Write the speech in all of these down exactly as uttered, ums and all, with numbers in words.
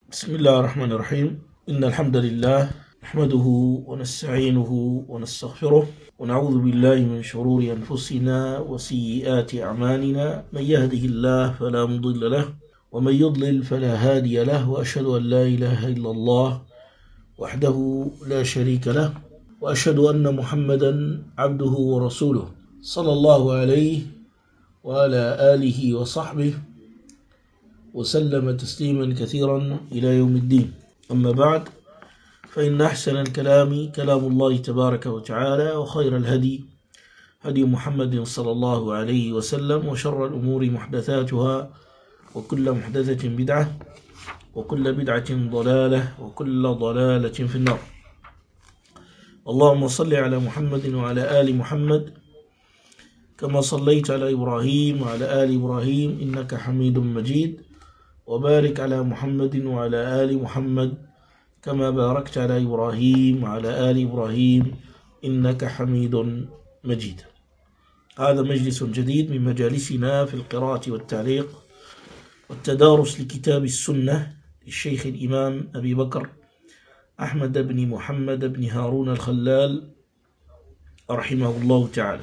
بسم الله الرحمن الرحيم. إن الحمد لله نحمده ونستعينه ونستغفره ونعوذ بالله من شرور أنفسنا وسيئات أعمالنا. من يهده الله فلا مضل له ومن يضلل فلا هادي له، وأشهد أن لا إله إلا الله وحده لا شريك له، وأشهد أن محمدا عبده ورسوله صلى الله عليه وعلى آله وصحبه وسلم تسليما كثيرا إلى يوم الدين. أما بعد، فإن أحسن الكلام كلام الله تبارك وتعالى، وخير الهدي هدي محمد صلى الله عليه وسلم، وشر الأمور محدثاتها، وكل محدثة بدعة، وكل بدعة ضلالة، وكل ضلالة في النار. اللهم صل على محمد وعلى آل محمد كما صليت على إبراهيم وعلى آل إبراهيم إنك حميد مجيد، وبارك على محمد وعلى آل محمد كما باركت على إبراهيم وعلى آل إبراهيم إنك حميد مجيد. هذا مجلس جديد من مجالسنا في القراءة والتعليق والتدارس لكتاب السنة للشيخ الإمام أبي بكر أحمد بن محمد بن هارون الخلال رحمه الله تعالى.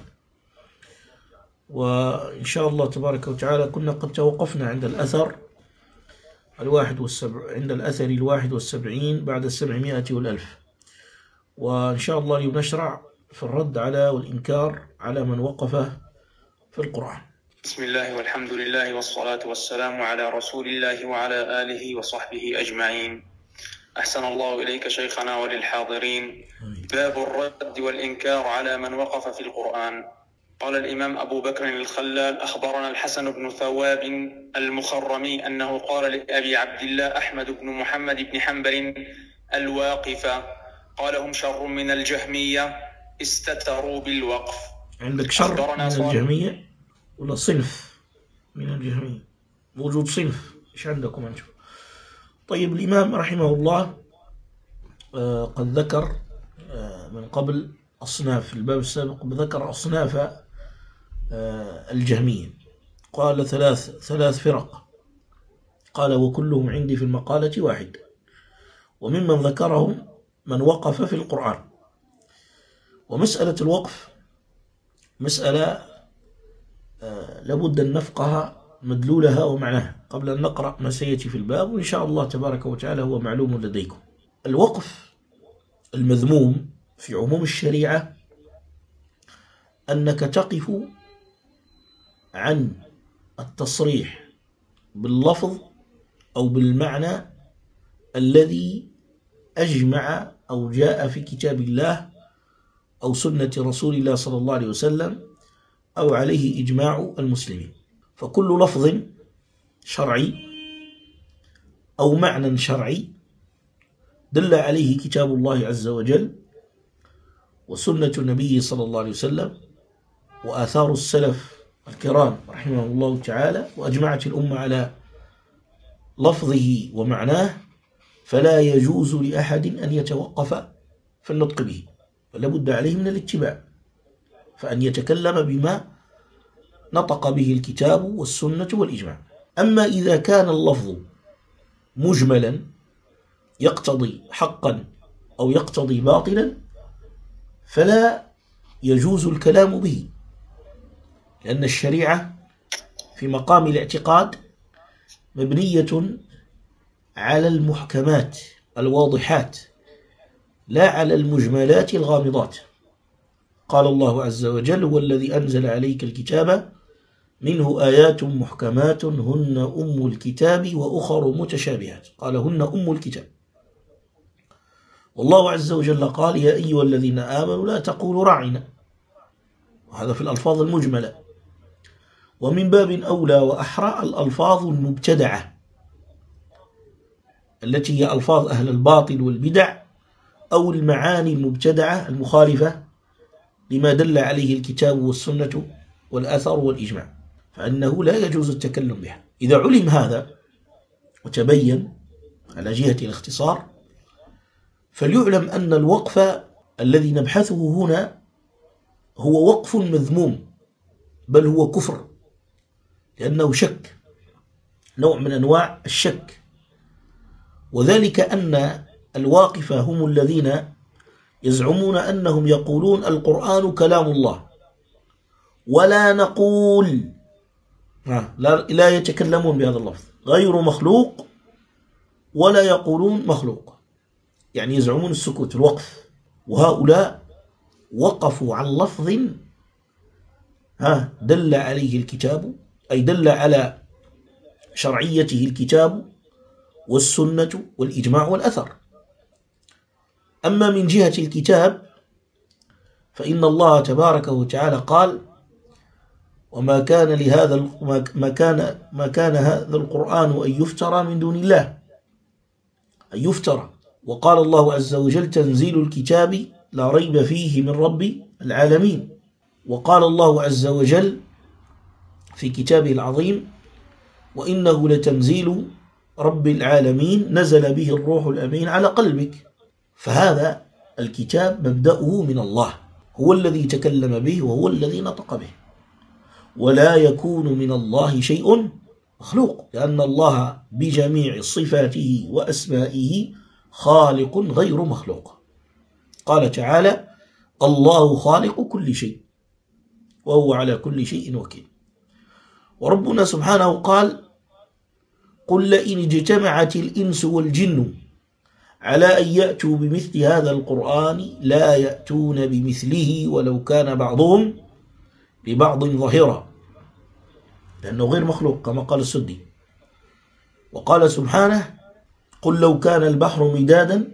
وإن شاء الله تبارك وتعالى كنا قد توقفنا عند الأثر الواحد والسبع عند الأثر الواحد والسبعين بعد السبعمائة والألف، وإن شاء الله اليوم نشرع في الرد على والإنكار على من وقف في القرآن. بسم الله والحمد لله والصلاة والسلام على رسول الله وعلى آله وصحبه أجمعين. أحسن الله إليك شيخنا وللحاضرين. باب الرد والإنكار على من وقف في القرآن. قال الإمام أبو بكر الخلال: أخبرنا الحسن بن ثواب المخرمي أنه قال لأبي عبد الله أحمد بن محمد بن حنبل الواقفة قال: هم شر من الجهمية استتروا بالوقف. عندك شر من الجهمية ولا صنف من الجهمية؟ موجود صنف، إيش عندكم أنتم؟ طيب، الإمام رحمه الله آه قد ذكر آه من قبل أصناف، في الباب السابق ذكر أصناف الجهمية، قال ثلاث ثلاث فرق، قال: وكلهم عندي في المقالة واحد. وممن ذكرهم من وقف في القرآن. ومسألة الوقف مسألة لابد أن نفقه مدلولها ومعناها قبل أن نقرأ ما سيأتي في الباب، وإن شاء الله تبارك وتعالى هو معلوم لديكم. الوقف المذموم في عموم الشريعة أنك تقف عن التصريح باللفظ أو بالمعنى الذي أجمع أو جاء في كتاب الله أو سنة رسول الله صلى الله عليه وسلم أو عليه إجماع المسلمين. فكل لفظ شرعي أو معنى شرعي دل عليه كتاب الله عز وجل وسنة النبي صلى الله عليه وسلم وآثار السلف الكرام رحمه الله تعالى، وأجمعت الأمة على لفظه ومعناه، فلا يجوز لأحد أن يتوقف في النطق به، فلا بد عليه من الاتباع، فأن يتكلم بما نطق به الكتاب والسنة والإجماع. أما إذا كان اللفظ مجملا يقتضي حقا أو يقتضي باطلا فلا يجوز الكلام به، لأن الشريعة في مقام الاعتقاد مبنية على المحكمات الواضحات لا على المجملات الغامضات. قال الله عز وجل: هو الذي أنزل عليك الكتاب منه آيات محكمات هن أم الكتاب وأخر متشابهات. قال: هن أم الكتاب. والله عز وجل قال: يا أيها الذين آمنوا لا تقولوا راعنا، وهذا في الألفاظ المجملة. ومن باب أولى وأحرى الألفاظ المبتدعة التي هي ألفاظ أهل الباطل والبدع، أو المعاني المبتدعة المخالفة لما دل عليه الكتاب والسنة والأثر والإجماع، فإنه لا يجوز التكلم بها. إذا علم هذا وتبين على جهة الاختصار، فليعلم أن الوقف الذي نبحثه هنا هو وقف مذموم، بل هو كفر، لأنه شك، نوع من أنواع الشك. وذلك أن الواقفة هم الذين يزعمون أنهم يقولون القرآن كلام الله، ولا نقول لا يتكلمون بهذا اللفظ غير مخلوق، ولا يقولون مخلوق، يعني يزعمون السكوت الوقف. وهؤلاء وقفوا عن لفظ ها دل عليه الكتاب، أي دل على شرعيته الكتاب والسنة والإجماع والأثر. أما من جهة الكتاب فإن الله تبارك وتعالى قال: وما كان لهذا ما كان ما كان هذا القرآن أن يفترى من دون الله، أن يفترى. وقال الله عز وجل: تنزيل الكتاب لا ريب فيه من رب العالمين. وقال الله عز وجل في كتابه العظيم: وإنه لتنزيل رب العالمين نزل به الروح الأمين على قلبك. فهذا الكتاب مبدأه من الله، هو الذي تكلم به وهو الذي نطق به، ولا يكون من الله شيء مخلوق، لأن الله بجميع صفاته وأسمائه خالق غير مخلوق. قال تعالى: الله خالق كل شيء وهو على كل شيء وكيل. وربنا سبحانه قال: قل لئن اجتمعت الإنس والجن على أن يأتوا بمثل هذا القرآن لا يأتون بمثله ولو كان بعضهم ببعض ظهيرا، لأنه غير مخلوق كما قال السدي. وقال سبحانه: قل لو كان البحر مدادا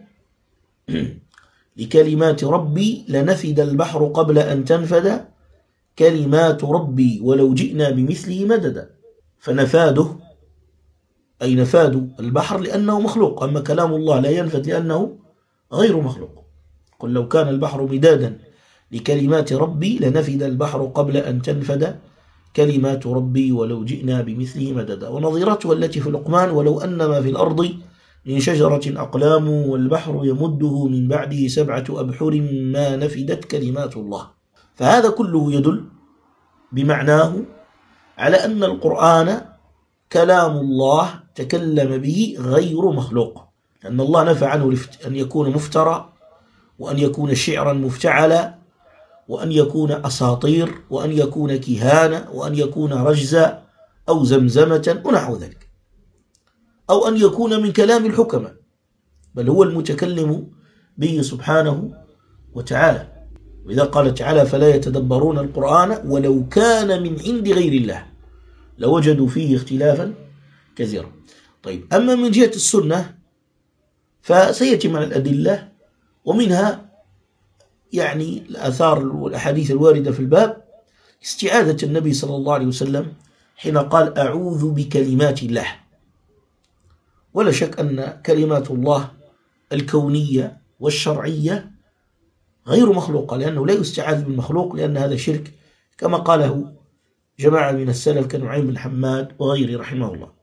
لكلمات ربي لنفد البحر قبل أن تنفد كلمات ربي ولو جئنا بمثله مددا. فنفاده أي نفاد البحر لأنه مخلوق، أما كلام الله لا ينفد لأنه غير مخلوق. قل لو كان البحر مدادا لكلمات ربي لنفد البحر قبل أن تنفد كلمات ربي ولو جئنا بمثله مددا. ونظيرته التي في لقمان: ولو أن ما في الأرض من شجرة أقلام والبحر يمده من بعده سبعة أبحر ما نفدت كلمات الله. فهذا كله يدل بمعناه على أن القرآن كلام الله تكلم به غير مخلوق، لأن الله نفى عنه أن يكون مفترى، وأن يكون شعرا مفتعلا، وأن يكون أساطير، وأن يكون كهانة، وأن يكون رجزا أو زمزمة ونحو ذلك، أو أن يكون من كلام الحكماء، بل هو المتكلم به سبحانه وتعالى. وإذا قال تعالى: فلا يتدبرون القرآن ولو كان من عند غير الله لوجدوا فيه اختلافا كثيرا. طيب، أما من جهة السنة فسيأتي مع الأدلة، ومنها يعني الآثار والأحاديث الواردة في الباب استعاذة النبي صلى الله عليه وسلم حين قال: أعوذ بكلمات الله. ولا شك أن كلمات الله الكونية والشرعية غير مخلوقة، لأنه لا يستعاذ بالمخلوق، لأن هذا شرك، كما قاله جماعة من السلف كنعيم بن حماد وغيره رحمه الله.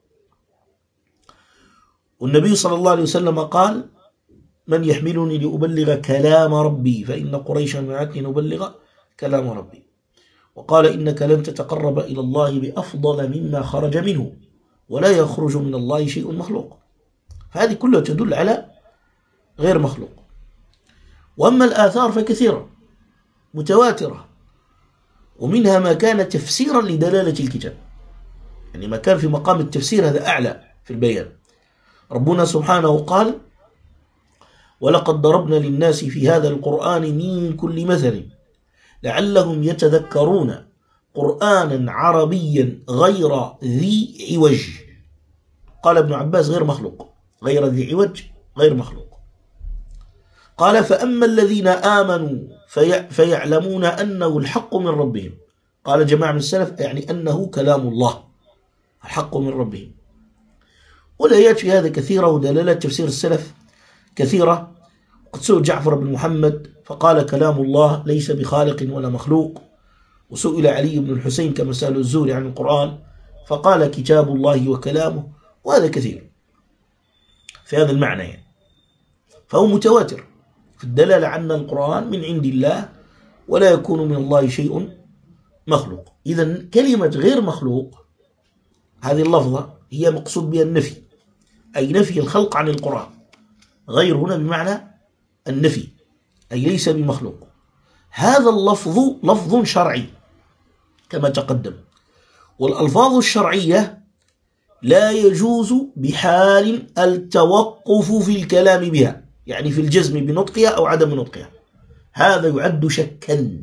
والنبي صلى الله عليه وسلم قال: من يحملني لأبلغ كلام ربي فإن قريشا منعتني نبلغ كلام ربي. وقال: إنك لن تتقرب إلى الله بأفضل مما خرج منه ولا يخرج من الله شيء مخلوق. فهذه كلها تدل على غير مخلوق. وأما الآثار فكثيرة متواترة، ومنها ما كان تفسيرا لدلالة الكتاب، يعني ما كان في مقام التفسير هذا أعلى في البيان. ربنا سبحانه قال: ولقد ضربنا للناس في هذا القرآن من كل مثل لعلهم يتذكرون قرآنا عربيا غير ذي عوج. قال ابن عباس: غير مخلوق، غير ذي عوج غير مخلوق. قال: فأما الذين آمنوا في فيعلمون أنه الحق من ربهم. قال جماعة من السلف: يعني أنه كلام الله الحق من ربهم. والآيات في هذا كثيرة، ودلالات تفسير السلف كثيرة. قد سئل جعفر بن محمد فقال: كلام الله ليس بخالق ولا مخلوق. وسئل علي بن الحسين كما سأل الزهري عن القرآن فقال: كتاب الله وكلامه. وهذا كثير في هذا المعنى يعني. فهو متواتر في الدلالة عن القرآن من عند الله ولا يكون من الله شيء مخلوق. إذن كلمة غير مخلوق هذه اللفظة هي مقصود بها النفي، أي نفي الخلق عن القرآن. غير هنا بمعنى النفي، أي ليس بمخلوق. هذا اللفظ لفظ شرعي كما تقدم، والألفاظ الشرعية لا يجوز بحال التوقف في الكلام بها، يعني في الجزم بنطقها أو عدم نطقها، هذا يعد شكا.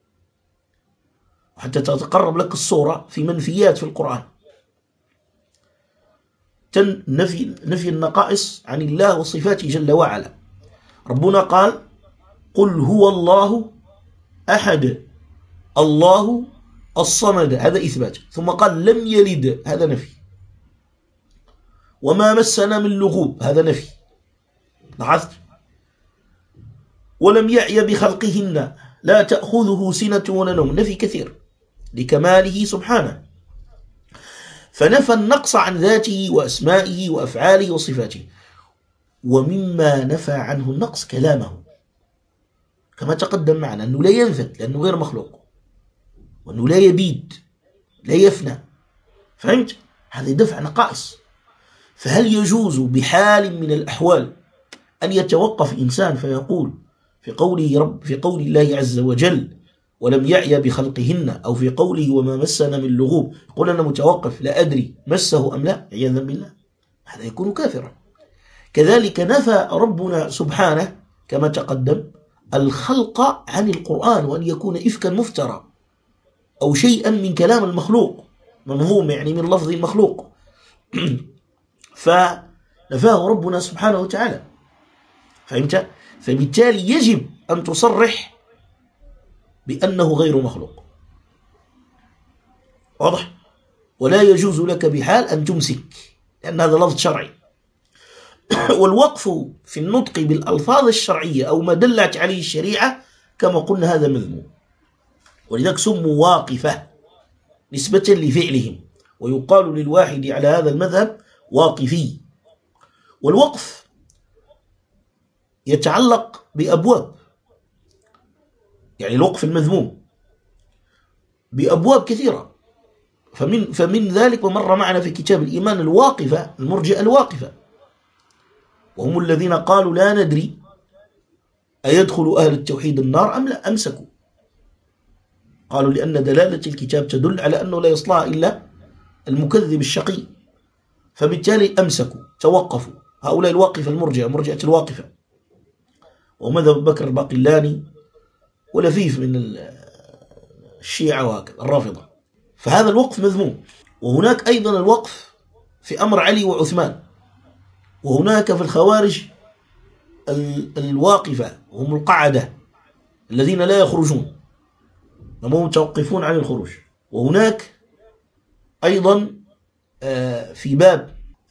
وحتى تتقرب لك الصورة في منفيات في القرآن، نفي, نفي النقائص عن الله وصفاته جل وعلا. ربنا قال قل هو الله أحد الله الصمد، هذا إثبات، ثم قال لم يلد، هذا نفي. وما مسنا من لغوب، هذا نفي، لاحظت؟ ولم يعي بخلقهن لا تأخذه سنة ولا نوم، نفي كثير لكماله سبحانه، فنفى النقص عن ذاته وأسمائه وأفعاله وصفاته. ومما نفى عنه النقص كلامه كما تقدم معنا، أنه لا ينفد لأنه غير مخلوق، وأنه لا يبيد لا يفنى، فهمت؟ هذا دفع نقائص. فهل يجوز بحال من الأحوال أن يتوقف إنسان فيقول في قوله رب في قول الله عز وجل ولم يعي بخلقهن، أو في قوله وما مسنا من لغوب، يقول أنا متوقف لا أدري مسه أم لا، عياذا بالله، هذا يكون كافرا. كذلك نفى ربنا سبحانه كما تقدم الخلق عن القرآن، وأن يكون إفكا مفترى أو شيئا من كلام المخلوق منظوم، يعني من لفظ المخلوق فنفاه ربنا سبحانه وتعالى، فهمت؟ فبالتالي يجب أن تصرح بأنه غير مخلوق، واضح؟ ولا يجوز لك بحال أن تمسك، لأن هذا لفظ شرعي. والوقف في النطق بالألفاظ الشرعية أو ما دلت عليه الشريعة كما قلنا هذا مذموم، ولذلك سموا واقفة نسبة لفعلهم، ويقال للواحد على هذا المذهب واقفي. والوقف يتعلق بأبواب، يعني الوقف المذموم بأبواب كثيرة، فمن, فمن ذلك ومر معنا في كتاب الإيمان الواقفة، المرجئة الواقفة، وهم الذين قالوا لا ندري أيدخل أهل التوحيد النار أم لا، أمسكوا، قالوا لأن دلالة الكتاب تدل على أنه لا يصلح إلا المكذب الشقي، فبالتالي أمسكوا توقفوا. هؤلاء الواقفة المرجئة، مرجئة الواقفة، ومذهب بكر الباقلاني ولفيف من الشيعة وهكذا الرافضة. فهذا الوقف مذموم. وهناك أيضا الوقف في أمر علي وعثمان، وهناك في الخوارج الواقفة هم القعدة الذين لا يخرجون، هم متوقفون عن الخروج. وهناك أيضا في باب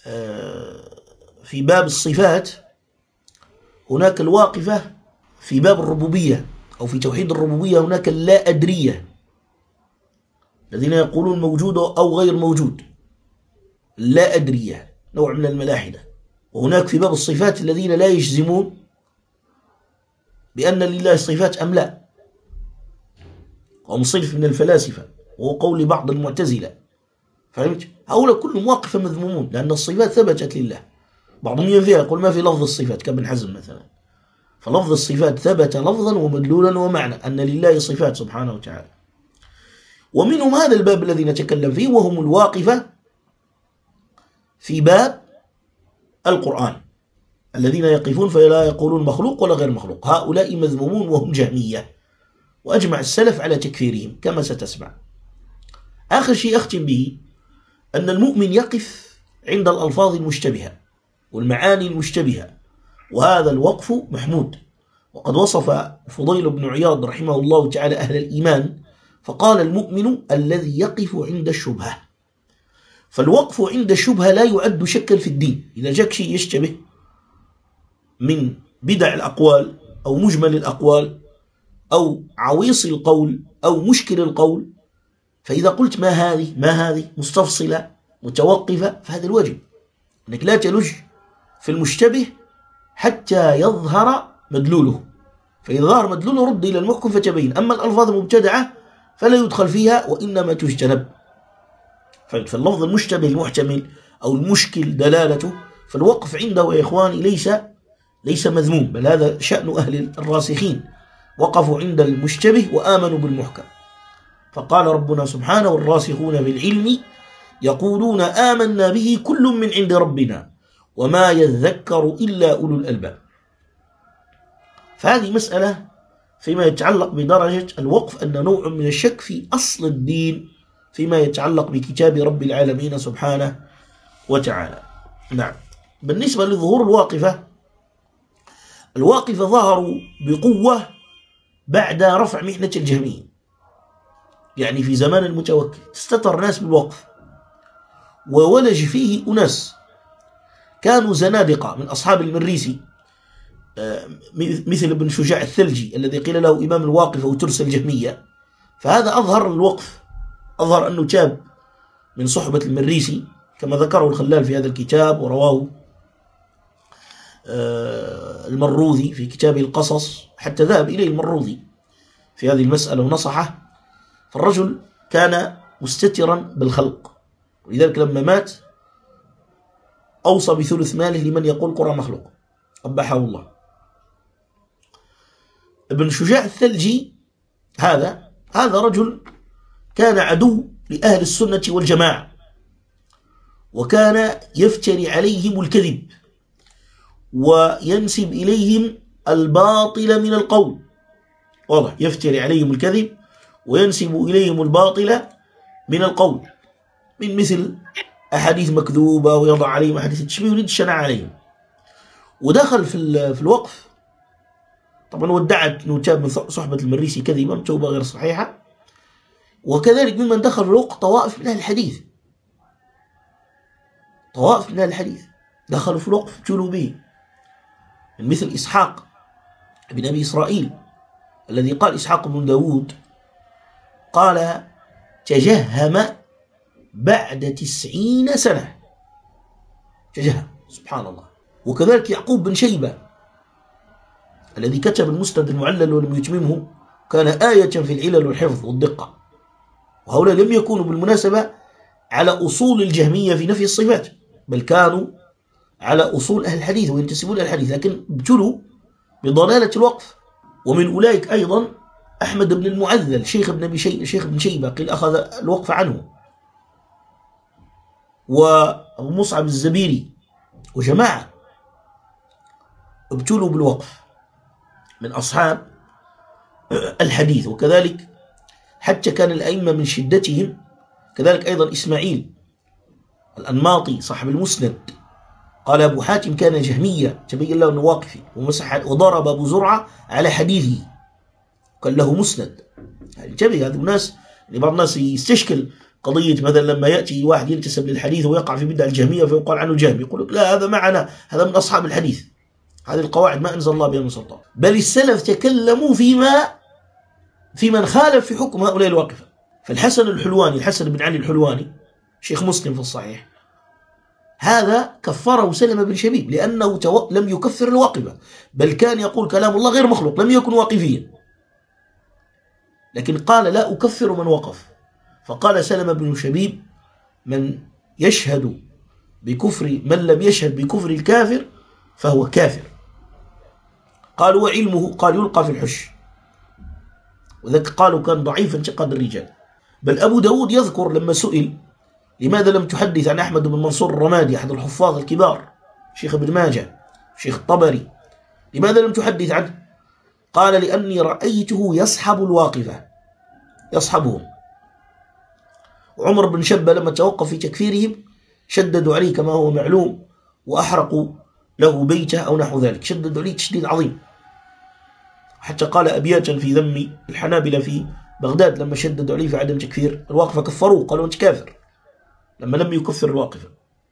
في باب الصفات هناك الواقفة في باب الربوبية أو في توحيد الربوبية، هناك اللا أدرية الذين يقولون موجود أو غير موجود، لا أدرية نوع من الملاحدة. وهناك في باب الصفات الذين لا يجزمون بأن لله صفات أم لا، وهم صنف من الفلاسفة، وهو قول بعض المعتزلة، فهمت؟ هؤلاء كلهم واقفة مذمومون لأن الصفات ثبتت لله. بعضهم ينفيها يقول ما في لفظ الصفات كابن حزم مثلا، فلفظ الصفات ثبت لفظا ومدلولا ومعنى أن لله صفات سبحانه وتعالى. ومنهم هذا الباب الذي نتكلم فيه، وهم الواقفة في باب القرآن الذين يقفون فلا يقولون مخلوق ولا غير مخلوق، هؤلاء مذمومون وهم جهمية، وأجمع السلف على تكفيرهم كما ستسمع. آخر شيء أختم به أن المؤمن يقف عند الألفاظ المشتبهة والمعاني المشتبهة، وهذا الوقف محمود. وقد وصف فضيل بن عياض رحمه الله تعالى أهل الإيمان فقال المؤمن الذي يقف عند الشبهة. فالوقف عند الشبهة لا يعد شكا في الدين. إذا جاك شيء يشتبه من بدع الأقوال أو مجمل الأقوال أو عويص القول أو مشكل القول، فإذا قلت ما هذه ما هذه مستفصلة متوقفة، فهذا الواجب أنك لا تلج في المشتبه حتى يظهر مدلوله، فإذا ظهر مدلوله رد إلى المحكم فتبين. أما الألفاظ المبتدعة فلا يدخل فيها وإنما تجتنب. فاللفظ المشتبه المحتمل أو المشكل دلالته فالوقف عنده يا إخواني ليس ليس مذموم، بل هذا شأن أهل الراسخين، وقفوا عند المشتبه وآمنوا بالمحكم. فقال ربنا سبحانه: والراسخون في العلم يقولون آمنا به كل من عند ربنا وما يذكر إلا أولو الألباب. فهذه مسألة فيما يتعلق بدرجة الوقف، أن نوع من الشك في أصل الدين فيما يتعلق بكتاب رب العالمين سبحانه وتعالى. نعم. بالنسبة لظهور الواقفة، الواقفة ظهروا بقوة بعد رفع محنة الجهمية، يعني في زمان المتوكل استتر ناس بالوقف، وولج فيه أناس كانوا زنادقة من أصحاب المريسي، مثل ابن شجاع الثلجي الذي قيل له إمام الواقفة وترس الجهمية. فهذا أظهر الوقف، أظهر أنه تاب من صحبة المريسي كما ذكره الخلال في هذا الكتاب، ورواه المروذي في كتابه القصص، حتى ذهب إليه المروذي في هذه المسألة ونصحه. فالرجل كان مستترا بالخلق، ولذلك لما مات أوصى بثلث ماله لمن يقول قرآن مخلوق، قبحه الله. ابن شجاع الثلجي هذا هذا رجل كان عدو لأهل السنة والجماعة، وكان يفتري عليهم الكذب وينسب إليهم الباطل من القول. واضح، يفتري عليهم الكذب وينسب إليهم الباطل من القول، من مثل أحاديث مكذوبة، ويضع عليهم أحاديث التشبيه ويريد الشناع عليهم. ودخل في في الوقف، طبعا ودعت أنه تاب من صحبة المريسي كذبا توبة غير صحيحة. وكذلك ممن دخل في الوقف طوائف من أهل الحديث، طوائف من أهل الحديث دخلوا في الوقف ابتلوا به، من مثل إسحاق بن أبي إسرائيل الذي قال إسحاق بن داود قال: تجهم بعد تسعين سنة، تجهم، سبحان الله. وكذلك يعقوب بن شيبة الذي كتب المسند المعلل ولم يتممه، كان آية في العلل والحفظ والدقة. وهؤلاء لم يكونوا بالمناسبة على أصول الجهمية في نفي الصفات، بل كانوا على أصول أهل الحديث وينتسبون إلى الحديث، لكن ابتلوا بضلالة الوقف. ومن أولئك أيضا أحمد بن المعذل شيخ ابن أبي شيبة، شيخ ابن شيبة قيل أخذ الوقف عنه، وأبو مصعب الزبيري وجماعة ابتلوا بالوقف من أصحاب الحديث. وكذلك حتى كان الأئمة من شدتهم، كذلك أيضا إسماعيل الأنماطي صاحب المسند قال: أبو حاتم كان جهمية تبين له أنه واقفي، ومسح وضرب أبو زرعة على حديثه، قال له مسند. يعني انتبه، هذا الناس يعني بعض الناس يستشكل قضية مثلا لما يأتي واحد ينتسب للحديث ويقع في بدع الجهمية فيقال عنه جهمي، يقول لك لا، هذا معنا، هذا من أصحاب الحديث. هذه القواعد ما أنزل الله بها من سلطان، بل السلف تكلموا فيما في من خالف في حكم هؤلاء الواقفة. فالحسن الحلواني، الحسن بن علي الحلواني شيخ مسلم في الصحيح، هذا كفره سلمة بن شبيب لأنه تو... لم يكفر الواقفة، بل كان يقول كلام الله غير مخلوق، لم يكن واقفيا، لكن قال لا أكفر من وقف. فقال سلمة بن شبيب: من يشهد بكفر من لم يشهد بكفر الكافر فهو كافر. قالوا: وعلمه؟ قال: يلقى في الحش. وذلك قالوا كان ضعيف انتقاد الرجال. بل أبو داود يذكر لما سئل: لماذا لم تحدث عن أحمد بن منصور الرمادي أحد الحفاظ الكبار، شيخ ابن ماجه، شيخ الطبري، لماذا لم تحدث عنه؟ قال: لأني رأيته يصحب الواقفة، يصحبهم. وعمر بن شبة لما توقف في تكفيرهم شددوا عليه كما هو معلوم، وأحرقوا له بيته أو نحو ذلك، شددوا عليه تشديد عظيم، حتى قال أبياتا في ذم الحنابلة في بغداد لما شددوا عليه في عدم تكفير الواقفة، كفروه، قالوا أنت كافر لما لم يكفر الواقفة.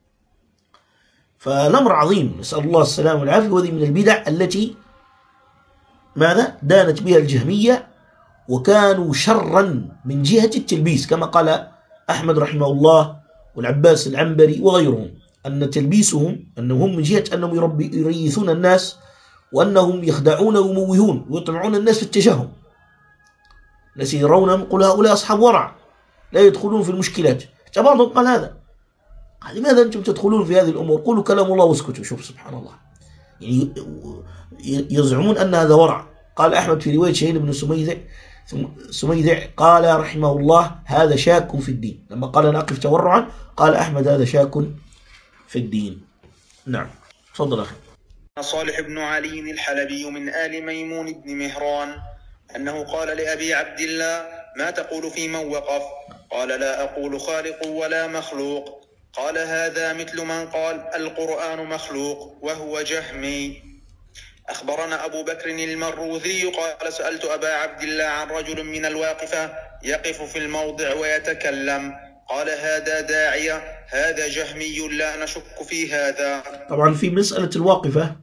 فالأمر عظيم، نسأل الله السلامة والعافية. وهذه من البدع التي ماذا دانت بها الجهمية، وكانوا شرا من جهة التلبيس، كما قال أحمد رحمه الله والعباس العنبري وغيرهم، أن تلبيسهم أنهم من جهة أنهم يريثون الناس، وأنهم يخدعون ويموهون ويطمعون الناس في التشهم. الناس يرونهم يقول هؤلاء أصحاب ورع لا يدخلون في المشكلات. بعضهم قال هذا، لماذا أنتم تدخلون في هذه الأمور؟ قولوا كلام الله واسكتوا. شوف سبحان الله، يعني يزعمون أن هذا ورع. قال أحمد في رواية شهيد بن سميذع سميذع قال رحمه الله هذا شاك في الدين. لما قال أنا أقف تورعا قال أحمد هذا شاك في الدين. نعم تفضل أخي. صالح بن علي الحلبي من آل ميمون بن مهران أنه قال لأبي عبد الله ما تقول في من وقف؟ قال لا أقول خالق ولا مخلوق. قال هذا مثل من قال القرآن مخلوق وهو جهمي. أخبرنا أبو بكر المروذي قال سألت أبا عبد الله عن رجل من الواقفة يقف في الموضع ويتكلم، قال هذا داعية هذا جهمي لا نشك في هذا. طبعا في مسألة الواقفة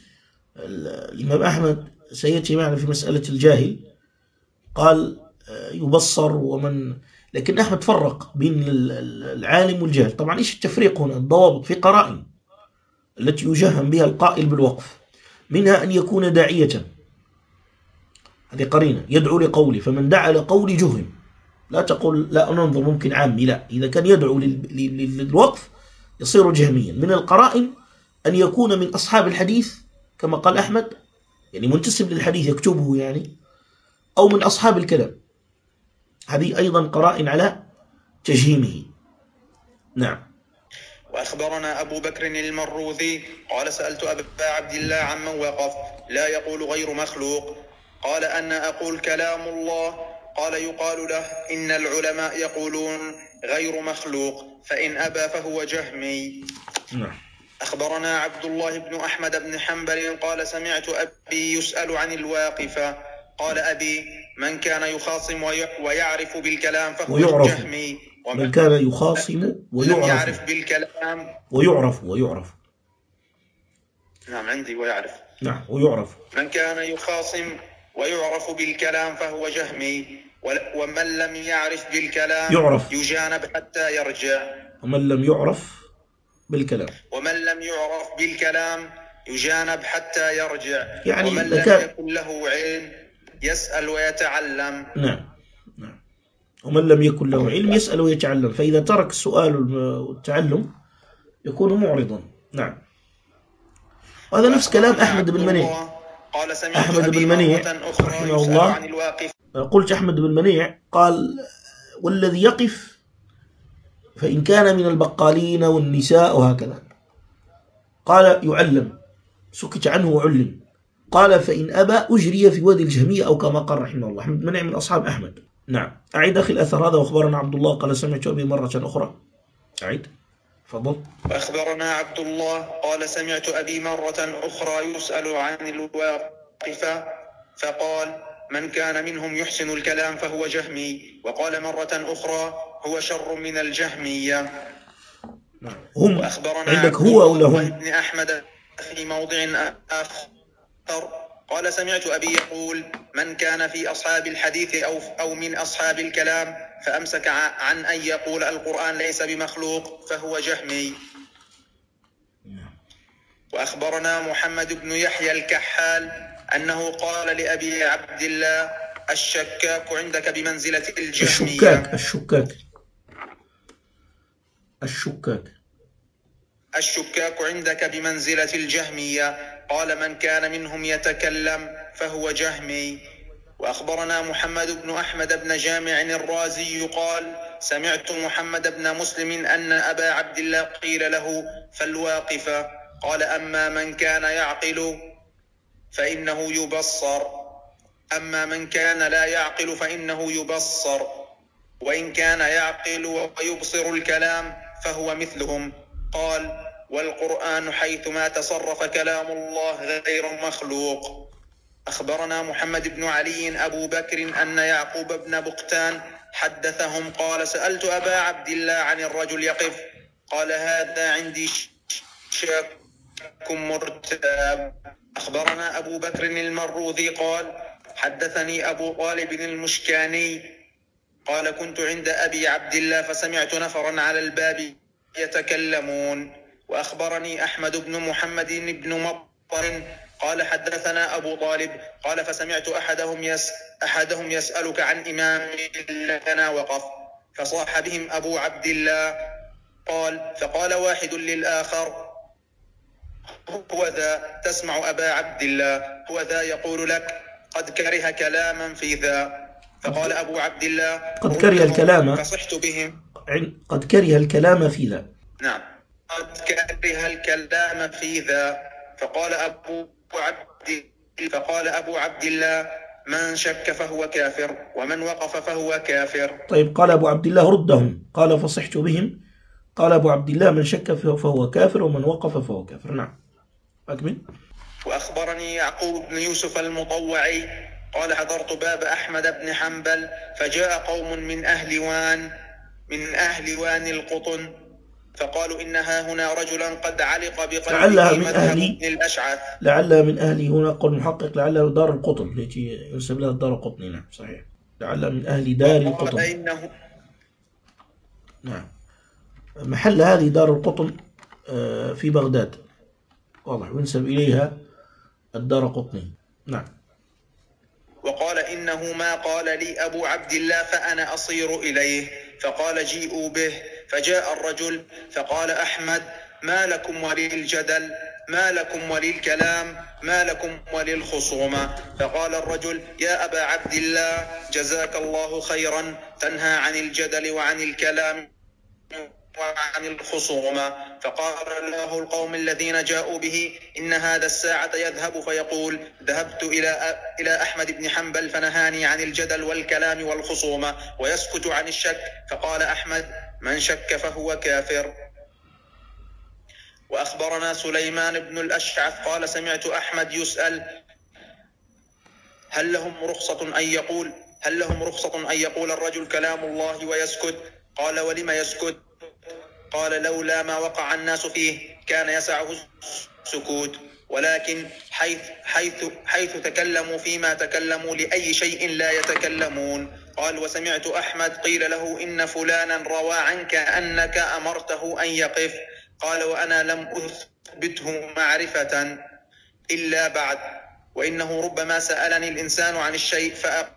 الإمام أحمد سيأتي معنا في مسألة الجاهل، قال يبصر ومن، لكن أحمد فرق بين العالم والجاهل. طبعا إيش التفريق هنا؟ الضوابط في قرائن التي يجهم بها القائل بالوقف، منها أن يكون داعية، هذه قرينة يدعو لقولي، فمن دعا لقولي جهم. لا تقول لا ننظر ممكن عامي، لا، إذا كان يدعو للوقف يصير جهميا. من القرائن أن يكون من أصحاب الحديث كما قال أحمد، يعني منتسب للحديث يكتبه يعني، أو من أصحاب الكلام، هذه أيضا قرائن على تجهيمه. نعم. وأخبرنا أبو بكر المروذي قال سألت أبا عبد الله عمن وقف لا يقول غير مخلوق، قال أنا أقول كلام الله، قال يقال له إن العلماء يقولون غير مخلوق، فإن أبى فهو جهمي. نعم. أخبرنا عبد الله بن أحمد بن حنبل قال سمعت أبي يسأل عن الواقفة قال أبي من كان يخاصم ويعرف بالكلام فهو ويعرف. جهمي، من كان يخاصم ويعرف يعرف بالكلام ويعرف ويعرف نعم عندي ويعرف. نعم ويعرف. من كان يخاصم ويعرف بالكلام فهو جهمي، ومن لم يعرف بالكلام يعرف. يجانب حتى يرجع. ومن لم يعرف بالكلام ومن لم يعرف بالكلام يجانب حتى يرجع، يعني ومن لم كان... يكن له علم يسأل ويتعلم. نعم نعم. ومن لم يكن له علم يسأل ويتعلم، فإذا ترك السؤال والتعلم يكون معرضا. نعم. وهذا نفس كلام أحمد بن منيع. قال سمعت أحمد بن منيع رحمه الله، قلت أحمد بن منيع قال والذي يقف فإن كان من البقالين والنساء وهكذا، قال يعلم، سكت عنه وعلم. قال فإن أبى أجري في وادي الجهمية أو كما قال رحمه الله. أحمد بن منيع من أصحاب أحمد. نعم. أعيد أخي الأثر هذا. وأخبرنا عبد الله قال سمعت أبي مرة أخرى. أعيد فضل. وأخبرنا عبد الله قال سمعت أبي مرة أخرى يسأل عن الواقفة فقال من كان منهم يحسن الكلام فهو جهمي، وقال مرة أخرى هو شر من الجهمية. نعم. هم وأخبرنا عندك هو أو لهم؟ ابن أحمد في موضع آخر قال سمعت أبي يقول من كان في أصحاب الحديث أو, أو من أصحاب الكلام فأمسك عن أن يقول القرآن ليس بمخلوق فهو جهمي. وأخبرنا محمد بن يحيى الكحال أنه قال لأبي عبد الله الشكاك عندك بمنزلة الجهمية. الشكاك الشكاك الشكاك الشكاك عندك بمنزلة الجهمية، قال من كان منهم يتكلم فهو جهمي. وأخبرنا محمد بن أحمد بن جامع الرازي قال سمعت محمد بن مسلم أن أبا عبد الله قيل له فالواقفة، قال أما من كان يعقل فإنه يبصر، أما من كان لا يعقل فإنه يبصر، وإن كان يعقل ويبصر الكلام فهو مثلهم. قال والقرآن حيثما تصرف كلام الله غير مخلوق. أخبرنا محمد بن علي أبو بكر أن يعقوب بن بقتان حدثهم قال سألت أبا عبد الله عن الرجل يقف، قال هذا عندي شك مرتاب. أخبرنا أبو بكر المروذي قال حدثني أبو طالب المشكاني قال كنت عند أبي عبد الله فسمعت نفرا على الباب يتكلمون. وأخبرني أحمد بن محمد بن مطر قال حدثنا أبو طالب قال فسمعت أحدهم, يس أحدهم يسألك عن إمام لنا وقف، فصاح بهم أبو عبد الله قال فقال واحد للآخر هو ذا تسمع أبا عبد الله هو ذا يقول لك قد كره كلاما في ذا. فقال أبو عبد الله قد كره الكلام فصحت بهم قد كره الكلام في ذا. نعم قد كره الكلام في ذا. فقال أبو عبد فقال أبو عبد الله من شك فهو كافر ومن وقف فهو كافر. طيب قال أبو عبد الله ردهم، قال فصحت بهم، قال أبو عبد الله من شك فهو كافر ومن وقف فهو كافر. نعم أكمل. وأخبرني يعقوب بن يوسف المطوعي قال حضرت باب أحمد بن حنبل فجاء قوم من أهل وان من أهل وان القطن فقالوا إنها هنا رجلا قد علق بقلبه مذهب ابن الأشعث. لعلها من أهلي هنا، قول محقق لعلها دار القطن التي ينسب لها الدار القطني. نعم صحيح، لعلها من أهل دار القطن. إنه نعم محل هذه دار القطن في بغداد واضح، وينسب إليها الدار قطني. نعم. وقال إنه ما قال لي أبو عبد الله فأنا أصير إليه. فقال جيئوا به. فجاء الرجل فقال أحمد ما لكم وللجدل ما لكم وللكلام ما لكم وللخصومة. فقال الرجل يا أبا عبد الله جزاك الله خيرا تنهى عن الجدل وعن الكلام وعن الخصومة. فقال له القوم الذين جاءوا به إن هذا الساعة يذهب فيقول ذهبت إلى إلى أحمد بن حنبل فنهاني عن الجدل والكلام والخصومة ويسكت عن الشك. فقال أحمد من شك فهو كافر. وأخبرنا سليمان بن الأشعث قال سمعت أحمد يسأل هل لهم رخصة أن يقول هل لهم رخصة أن يقول الرجل كلام الله ويسكت؟ قال ولم يسكت؟ قال لولا ما وقع الناس فيه كان يسعه السكوت، ولكن حيث, حيث, حيث تكلموا فيما تكلموا لأي شيء لا يتكلمون. قال وسمعت أحمد قيل له إن فلانا روى عنك أنك أمرته أن يقف. قال وأنا لم أثبته معرفة إلا بعد، وإنه ربما سألني الإنسان عن الشيء فأقف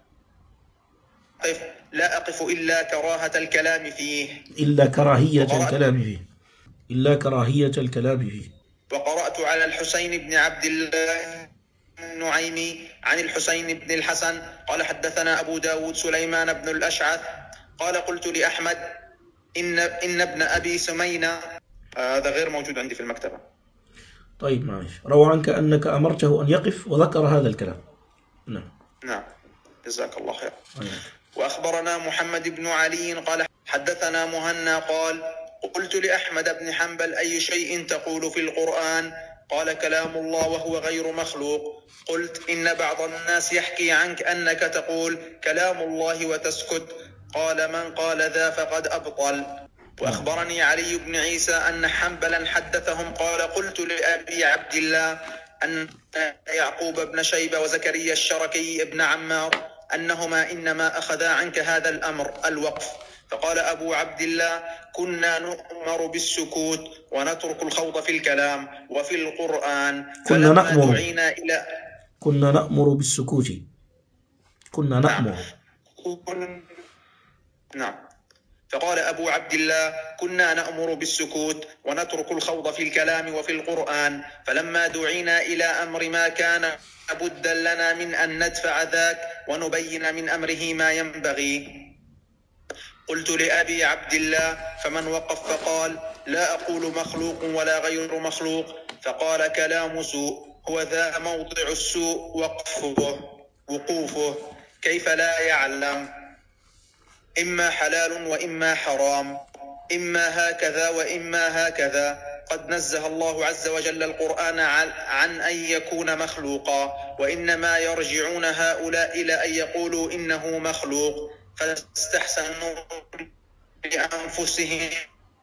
لا أقف إلا كراهة الكلام فيه إلا كراهية الكلام فيه إلا كراهية الكلام فيه. وقرأت على الحسين بن عبد الله النعيمي عن الحسين بن الحسن قال حدثنا أبو داود سليمان بن الأشعث قال قلت لأحمد إن, إن ابن أبي سمينة هذا آه غير موجود عندي في المكتبة. طيب معلش. روى عنك أنك أمرته أن يقف وذكر هذا الكلام. نعم نعم جزاك الله خير. وأخبرنا محمد بن علي قال حدثنا مهنا قال قلت لأحمد بن حنبل أي شيء تقول في القرآن؟ قال كلام الله وهو غير مخلوق. قلت إن بعض الناس يحكي عنك أنك تقول كلام الله وتسكت. قال من قال ذا فقد أبطل. وأخبرني علي بن عيسى أن حنبلا حدثهم قال قلت لأبي عبد الله أن يعقوب بن شيبة وزكريا الشركي ابن عمار أنهما إنما أخذا عنك هذا الأمر الوقف. فقال أبو عبد الله كنا نؤمر بالسكوت ونترك الخوض في الكلام وفي القرآن كنا نأمر دعينا إلى كنا نأمر بالسكوت كنا نأمر نعم. نعم. فقال أبو عبد الله كنا نأمر بالسكوت ونترك الخوض في الكلام وفي القرآن فلما دعينا إلى أمر ما كان بدا لنا من أن ندفع ذاك ونبين من أمره ما ينبغي. قلت لأبي عبد الله فمن وقف؟ فقال لا أقول مخلوق ولا غير مخلوق. فقال كلام سوء هو ذا موضع السوء وقفه وقوفه كيف لا يعلم إما حلال وإما حرام إما هكذا وإما هكذا. قد نزه الله عز وجل القرآن عن أن يكون مخلوقا وإنما يرجعون هؤلاء إلى أن يقولوا إنه مخلوق فاستحسنوا لأنفسهم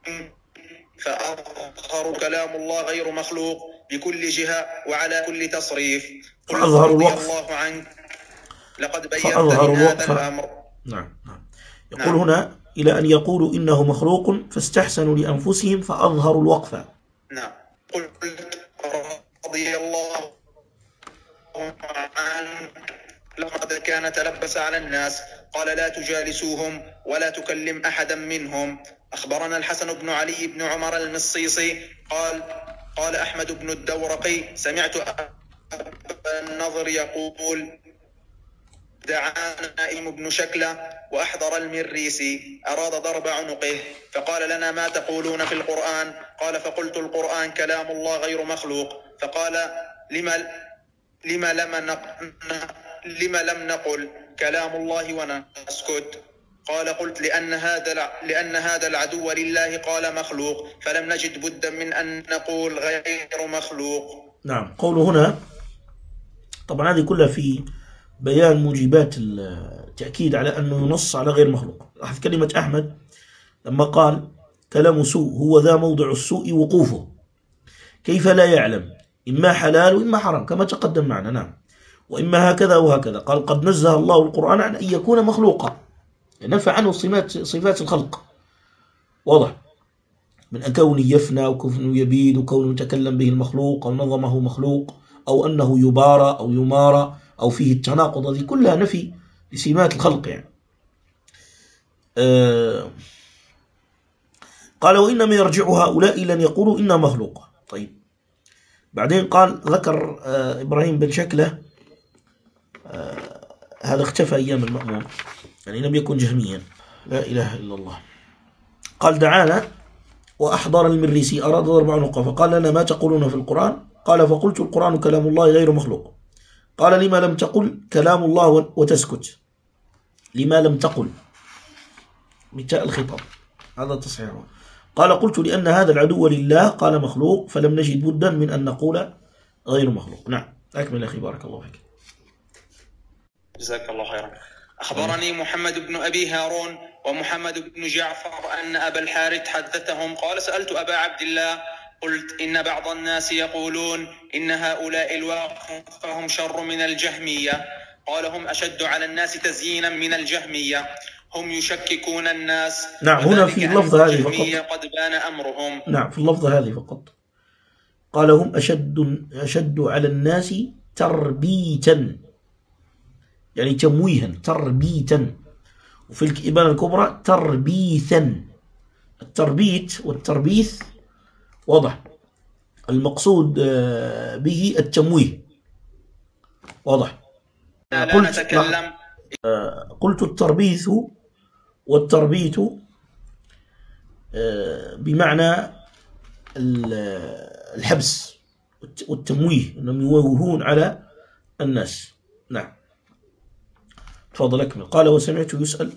فأظهروا كلام الله غير مخلوق بكل جهة وعلى كل تصريف. فأظهروا الوقف الله عنك لقد بينت فأظهروا هذا الوقف. الأمر. نعم نعم. يقول نعم. هنا إلى أن يقولوا إنه مخلوق فاستحسنوا لأنفسهم فأظهروا الوقف. نعم. قلت رضي الله عنه لقد كان تلبس على الناس قال لا تجالسوهم ولا تكلم أحدا منهم أخبرنا الحسن بن علي بن عمر المصيصي قال قال أحمد بن الدورقي سمعت أبا النضر يقول دعانا نائم بن شكلة وأحضر المريسي أراد ضرب عنقه فقال لنا ما تقولون في القرآن؟ قال فقلت القرآن كلام الله غير مخلوق. فقال لما لما لم نق... لما لم نقل كلام الله ونسكت؟ قال قلت لأن هذا لأن هذا العدو لله قال مخلوق فلم نجد بدا من أن نقول غير مخلوق. نعم. قوله هنا طبعا هذه كلها في بيان موجبات التأكيد على أنه ينص على غير مخلوق. لاحظ كلمة أحمد لما قال كلام سوء هو ذا موضع السوء وقوفه، كيف لا يعلم إما حلال وإما حرام كما تقدم معنا. نعم. وإما هكذا وهكذا. قال قد نزه الله القرآن عن أن يكون مخلوقا، نفى عنه صفات صفات الخلق، واضح، من كونه يفنى وكونه يبيد وكونه يتكلم به المخلوق أو نظمه مخلوق أو أنه يبارى أو يمارى أو فيه التناقض، هذه كلها نفي لسمات الخلق يعني. آه قال وإنما يرجع هؤلاء لن يقولوا إنا مخلوق. طيب بعدين قال ذكر آه إبراهيم بن شكلة، آه هذا اختفى أيام المأمون يعني لم يكن جهميا، لا إله إلا الله. قال دعانا وأحضر المريسي أراد ضرب عنقه فقال لنا ما تقولون في القرآن؟ قال فقلت القرآن كلام الله غير مخلوق. قال لما لم تقل كلام الله وتسكت؟ لما لم تقل بتاء الخطاب هذا تصحيحه. قال قلت لأن هذا العدو لله قال مخلوق فلم نجد بدا من أن نقول غير مخلوق. نعم. أكمل أخي بارك الله فيك. جزاك الله خيرا. أخبرني محمد بن أبي هارون ومحمد بن جعفر أن أبا الحارث حدثهم قال سألت أبا عبد الله قلت إن بعض الناس يقولون إن هؤلاء الواقفة هم شر من الجهمية. قال هم أشد على الناس تزيينا من الجهمية، هم يشككون الناس. نعم. هنا في اللفظة هذه فقط قد بان أمرهم. نعم في اللفظة هذه فقط قال هم أشد أشد على الناس تربيتا يعني تمويها تربيتا، وفي الإبانة الكبرى تربيثا. التربيت والتربيث واضح، المقصود به التمويه، واضح. لا قلت نتكلم قلت التربيث والتربيت بمعنى الحبس والتمويه، انهم يوهون على الناس. نعم. تفضل اكمل. قال وسمعته يسأل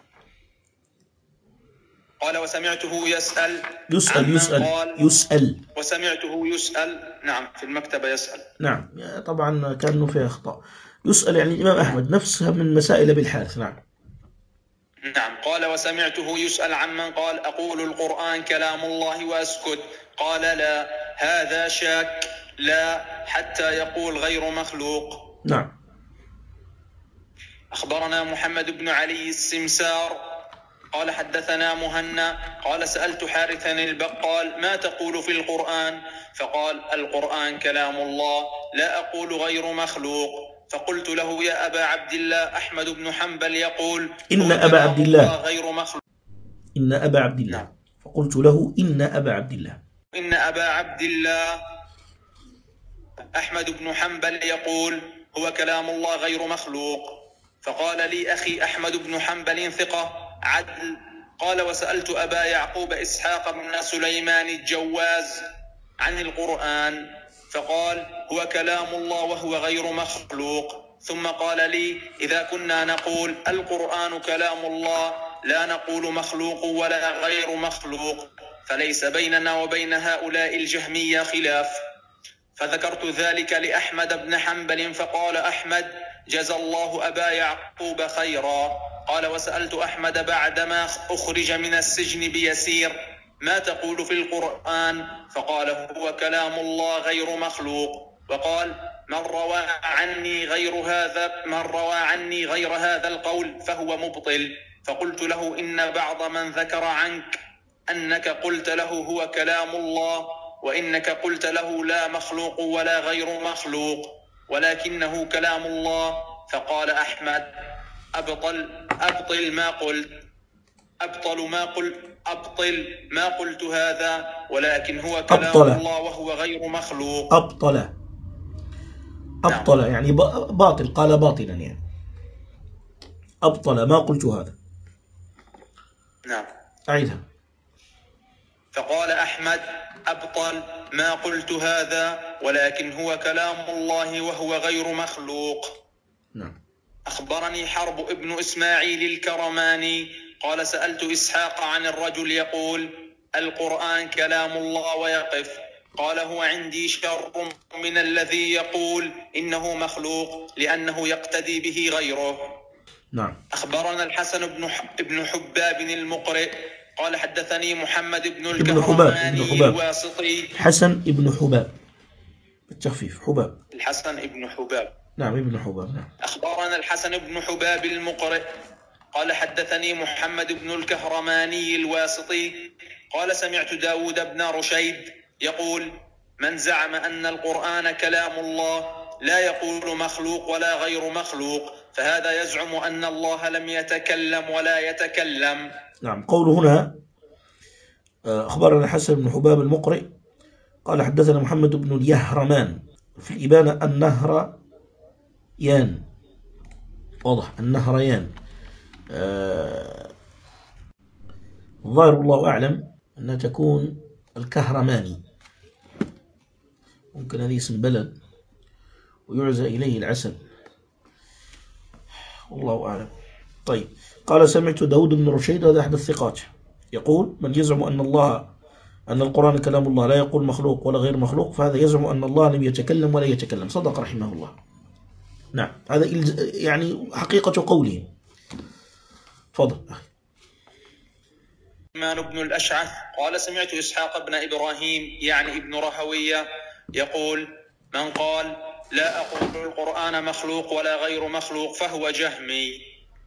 قال وسمعته يسأل يسأل يسأل يسأل وسمعته يسأل. نعم في المكتبة يسأل. نعم طبعا كانه فيها أخطاء. يسأل يعني الإمام أحمد نفسها من مسائل بالحارث. نعم. نعم. قال وسمعته يسأل عمن قال أقول القرآن كلام الله وأسكت. قال لا هذا شاك لا حتى يقول غير مخلوق. نعم. أخبرنا محمد بن علي السمسار قال حدثنا مهنا قال سألت حارثا البقال ما تقول في القرآن؟ فقال القرآن كلام الله لا أقول غير مخلوق. فقلت له يا أبا عبد الله أحمد بن حنبل يقول إن أبا عبد الله غير مخلوق. إن أبا عبد الله. نعم. فقلت له إن أبا عبد الله إن أبا عبد الله أحمد بن حنبل يقول هو كلام الله غير مخلوق. فقال لي أخي أحمد بن حنبل ثقة عدل. قال وسألت أبا يعقوب إسحاق بن سليمان الجواز عن القرآن فقال هو كلام الله وهو غير مخلوق. ثم قال لي إذا كنا نقول القرآن كلام الله لا نقول مخلوق ولا غير مخلوق فليس بيننا وبين هؤلاء الجهمية خلاف. فذكرت ذلك لأحمد بن حنبل فقال أحمد جزى الله أبا يعقوب خيرا. قال وسألت أحمد بعدما أخرج من السجن بيسير ما تقول في القرآن؟ فقال هو كلام الله غير مخلوق. وقال من روى عني غير هذا من روى عني غير هذا القول فهو مبطل. فقلت له إن بعض من ذكر عنك أنك قلت له هو كلام الله وإنك قلت له لا مخلوق ولا غير مخلوق ولكنه كلام الله. فقال أحمد أبطل أبطل ما قلت. أبطل ما قل أبطل ما قلت هذا ولكن هو كلام أبطل. الله وهو غير مخلوق. أبطل أبطل نعم. يعني باطل، قال باطلا يعني أبطل ما قلت هذا. نعم. أعيدها. فقال أحمد أبطل ما قلت هذا ولكن هو كلام الله وهو غير مخلوق. نعم. أخبرني حرب ابن إسماعيل الكرماني قال سألت إسحاق عن الرجل يقول القرآن كلام الله ويقف، قال هو عندي شر من الذي يقول إنه مخلوق لأنه يقتدي به غيره. نعم. أخبرنا الحسن بن ابن حباب المقرئ قال حدثني محمد بن الكهرماني الواسطي. حسن ابن حباب بالتخفيف، حباب. الحسن ابن حباب. نعم ابن حباب. نعم. أخبرنا الحسن بن حباب المقرئ قال حدثني محمد بن الكهرماني الواسطي قال سمعت داود بن رشيد يقول من زعم أن القرآن كلام الله لا يقول مخلوق ولا غير مخلوق فهذا يزعم أن الله لم يتكلم ولا يتكلم. نعم. قوله هنا أخبرنا الحسن بن حباب المقرئ قال حدثنا محمد بن اليهرمان في الإبانة النهر يان، واضح النهريان. آه الظاهر الله أعلم أنها تكون الكهرماني، ممكن هذه اسم بلد ويعزى إليه العسل، والله أعلم. طيب قال سمعت داود بن رشيد هذا أحد الثقات يقول من يزعم أن الله أن القرآن كلام الله لا يقول مخلوق ولا غير مخلوق فهذا يزعم أن الله لم يتكلم ولا يتكلم. صدق رحمه الله. نعم هذا يعني حقيقة قوله. تفضل. سليمان بن الأشعث قال سمعت إسحاق بن إبراهيم يعني ابن رهوية يقول من قال لا أقول القرآن مخلوق ولا غير مخلوق فهو جهمي.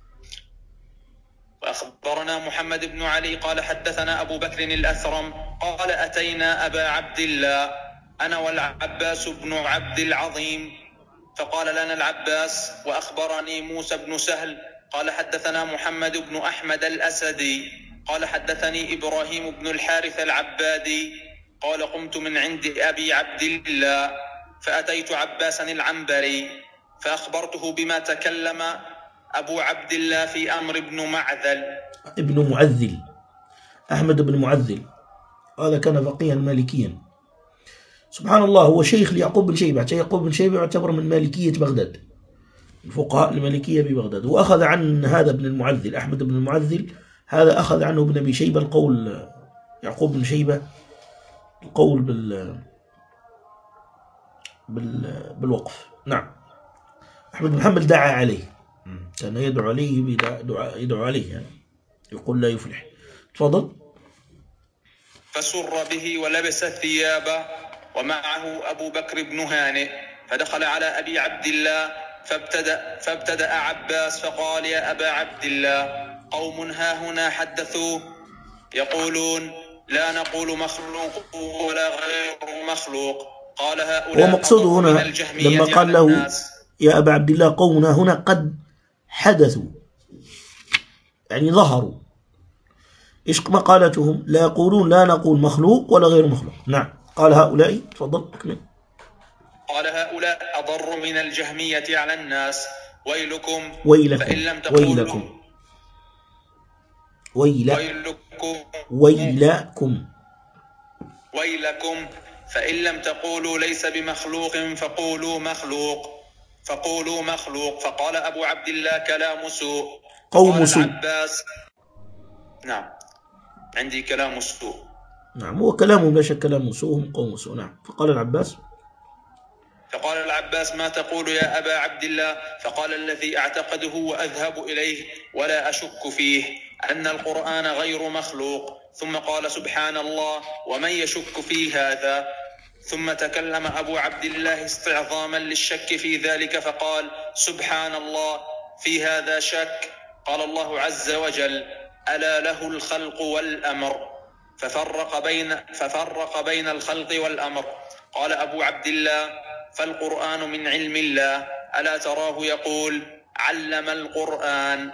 وأخبرنا محمد بن علي قال حدثنا أبو بكر الأثرم قال أتينا أبا عبد الله أنا والعباس بن عبد العظيم فقال لنا العباس وأخبرني موسى بن سهل قال حدثنا محمد بن أحمد الأسدي قال حدثني إبراهيم بن الحارث العبادي قال قمت من عند أبي عبد الله فأتيت عباسا العنبري فأخبرته بما تكلم أبو عبد الله في أمر ابن معذل. ابن معذل أحمد بن معذل هذا كان فقيها مالكيا سبحان الله، هو شيخ ليعقوب بن شيبة. يعقوب بن شيبة يعتبر من مالكية بغداد، الفقهاء المالكية ببغداد، وأخذ عن هذا ابن المعذل أحمد بن المعذل هذا أخذ عنه ابن أبي شيبة القول، يعقوب بن شيبة القول بال بال بالوقف. نعم. أحمد بن حنبل دعا عليه، كان يدعو عليه بدعاء يدعو عليه يعني يقول لا يفلح. تفضل. فسر به ولبس الثياب ومعه أبو بكر بن هانئ فدخل على أبي عبد الله فابتدأ, فابتدأ عباس فقال يا أبا عبد الله قوم ها هنا حدثوا يقولون لا نقول مخلوق ولا غير مخلوق. قال هؤلاء ومقصوده هنا لما قال له الناس. يا أبا عبد الله قومنا هنا قد حدثوا يعني ظهروا. إيش مقالتهم؟ لا يقولون لا نقول مخلوق ولا غير مخلوق. نعم. قال هؤلاء تفضل أكمل. قال هؤلاء أضر من الجهمية على الناس ويلكم ويلكم فإن لم تقولوا ويلكم ويلكم ويلكم ويلكم ويلكم فإن لم تقولوا ليس بمخلوق فقولوا مخلوق فقولوا مخلوق. فقال أبو عبد الله كلام سوء. قوم سوء. العباس نعم عندي كلام سوء. نعم هو كلامهم لا شك كلام سوء، هم قوم سوء. نعم. فقال العباس فقال العباس ما تقول يا أبا عبد الله؟ فقال الذي أعتقده وأذهب إليه ولا أشك فيه أن القرآن غير مخلوق. ثم قال سبحان الله ومن يشك في هذا. ثم تكلم أبو عبد الله استعظاما للشك في ذلك فقال سبحان الله في هذا شك. قال الله عز وجل ألا له الخلق والأمر ففرق بين, ففرق بين الخلق والأمر. قال أبو عبد الله فالقرآن من علم الله ألا تراه يقول علم القرآن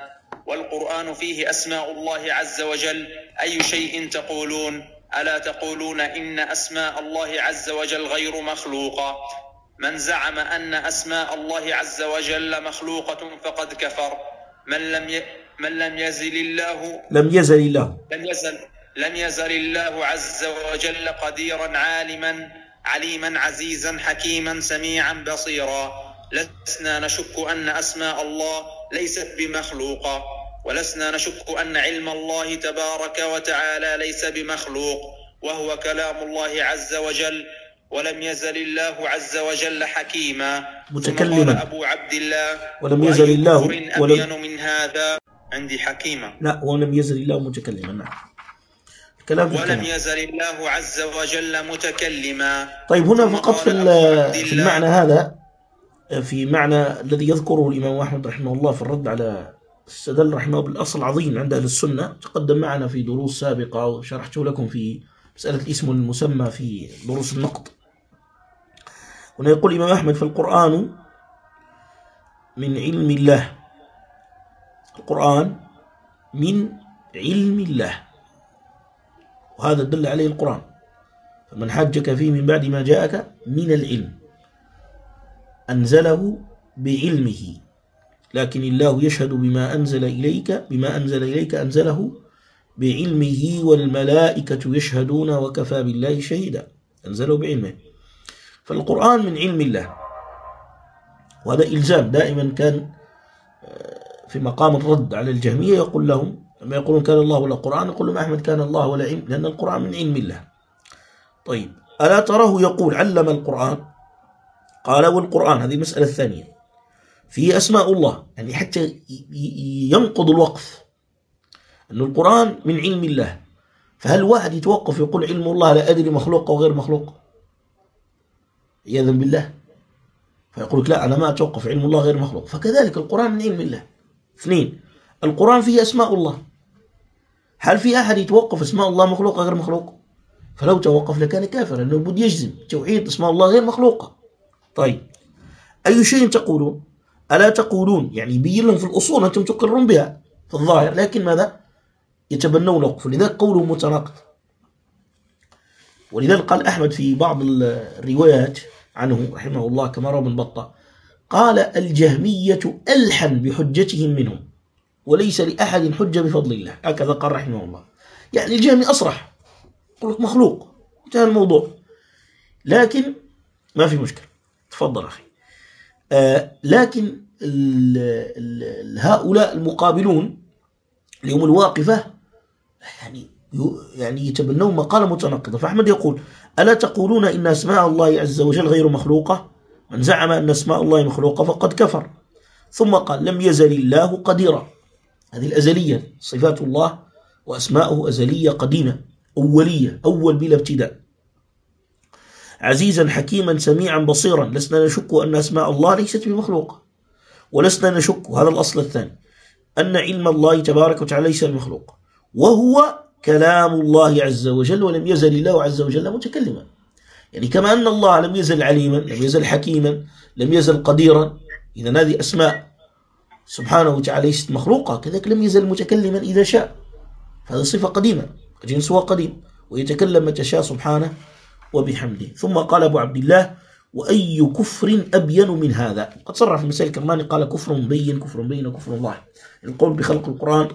والقرآن فيه أسماء الله عز وجل، أي شيء تقولون؟ ألا تقولون إن أسماء الله عز وجل غير مخلوقة؟ من زعم أن أسماء الله عز وجل مخلوقة فقد كفر. من لم ي... من لم يزل الله لم يزل الله لم يزل لم يزل الله عز وجل قديرا عالما عليما عزيزا حكيما سميعا بصيرا. لسنا نشك أن أسماء الله ليست بمخلوقة، ولسنا نشك أن علم الله تبارك وتعالى ليس بمخلوق، وهو كلام الله عز وجل. ولم يزل الله عز وجل حكيما. متكلما. أبو عبد الله ولم يزل الله أبين من هذا عندي حكيما. لا، ولم يزل الله متكلما. نعم، الكلام ولم يزل الله عز وجل متكلما. طيب، هنا فقط في, في المعنى هذا، في معنى الذي يذكره الإمام أحمد رحمه الله في الرد على استدل رحمه بالأصل العظيم عند أهل السنة، تقدم معنا في دروس سابقة وشرحته لكم في مسألة الاسم المسمى في دروس النقد. هنا يقول الإمام أحمد: في القرآن من علم الله. القرآن من علم الله، وهذا دل عليه القرآن. فمن حجك فيه من بعد ما جاءك من العلم أنزله بعلمه، لكن الله يشهد بما أنزل إليك بما أنزل إليك أنزله بعلمه، والملائكة يشهدون وكفى بالله شهيدا. أنزله بعلمه. فالقرآن من علم الله، وهذا إلزام دائما كان في مقام الرد على الجهمية. يقول لهم لما يقولون كان الله ولا قرآن، يقول لهم أحمد كان الله ولا علم، لأن القرآن من علم الله. طيب، ألا تراه يقول علم القرآن؟ قال: والقرآن، هذه المسألة الثانية، فيه أسماء الله، يعني حتى ينقض الوقف أن القرآن من علم الله. فهل واحد يتوقف يقول علم الله لا أدري مخلوق أو غير مخلوق؟ عياذا بالله. فيقول لك لا، أنا ما أتوقف، علم الله غير مخلوق. فكذلك القرآن من علم الله. اثنين، القرآن فيه أسماء الله. هل في أحد يتوقف أسماء الله مخلوقة غير مخلوق؟ فلو توقف لكان كافرا، لأنه بده يجزم توحيد أسماء الله غير مخلوقة. طيب، أي شيء تقولون؟ ألا تقولون، يعني يبين لهم في الأصول أنتم تقرون بها في الظاهر، لكن ماذا؟ يتبنون الوقف. لذلك قوله متناقض. ولذلك قال أحمد في بعض الروايات عنه رحمه الله كما روى ابن بطة، قال: الجهمية ألحن بحجتهم منهم، وليس لأحد حجة بفضل الله. هكذا قال رحمه الله. يعني الجهمي أصرح، يقول لك مخلوق، انتهى الموضوع. لكن ما في مشكلة، تفضل أخي. آه لكن ال ال هؤلاء المقابلون اللي هم الواقفة يعني يعني يتبنون مقالة متناقضة. فأحمد يقول: ألا تقولون إن أسماء الله عز وجل غير مخلوقة؟ من زعم أن أسماء الله مخلوقة فقد كفر. ثم قال: لم يزل الله قديرا. هذه الأزلية، صفات الله وأسماؤه أزلية قديمة أولية، أول بلا ابتداء. عزيزا حكيما سميعا بصيرا. لسنا نشك أن أسماء الله ليست بمخلوقة، ولسنا نشك، هذا الأصل الثاني، أن علم الله تبارك وتعالى ليس بمخلوق، وهو كلام الله عز وجل، ولم يزل الله عز وجل متكلما. يعني كما أن الله لم يزل عليما، لم يزل حكيما، لم يزل قديرا، إذا هذه أسماء سبحانه وتعالى ليست مخلوقة، كذلك لم يزل متكلما إذا شاء، هذا صفة قديمة، جنسها قديم، ويتكلم متى شاء سبحانه وبحمده. ثم قال أبو عبد الله: وأي كفر أبين من هذا؟ قد صرح في مسائل الكرماني قال: كفر بين، كفر بين، كفر ظاهر. القول بخلق القرآن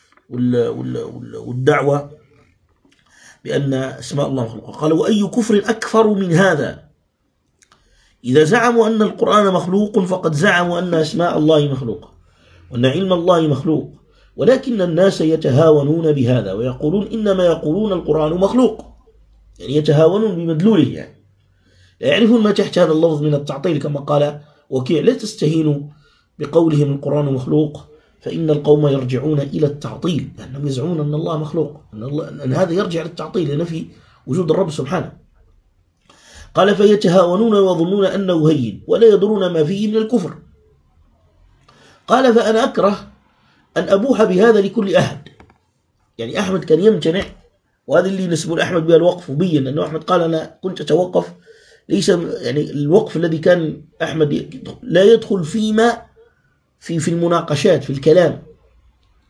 والدعوة بأن أسماء الله مخلوقة. قال: وأي كفر أكفر من هذا؟ إذا زعموا أن القرآن مخلوق فقد زعموا أن أسماء الله مخلوقة، وأن علم الله مخلوق، ولكن الناس يتهاونون بهذا ويقولون إنما يقولون القرآن مخلوق، يعني يتهاونون بمدلوله، يعني لا يعرفون ما تحت هذا اللفظ من التعطيل. كما قال وكيع: لا تستهينوا بقولهم القرآن مخلوق، فإن القوم يرجعون إلى التعطيل، لأنهم يزعمون أن الله مخلوق، أن, الله أن هذا يرجع للتعطيل لنفي وجود الرب سبحانه. قال: فيتهاونون ويظنون أنه هين ولا يدرون ما فيه من الكفر. قال: فأنا أكره أن أبوح بهذا لكل أحد. يعني أحمد كان يمتنع، وهذا اللي نسبه أحمد بها الوقف، وبين أنه أحمد قال: أنا كنت أتوقف، ليس يعني الوقف الذي كان أحمد لا يدخل فيما في في المناقشات في الكلام،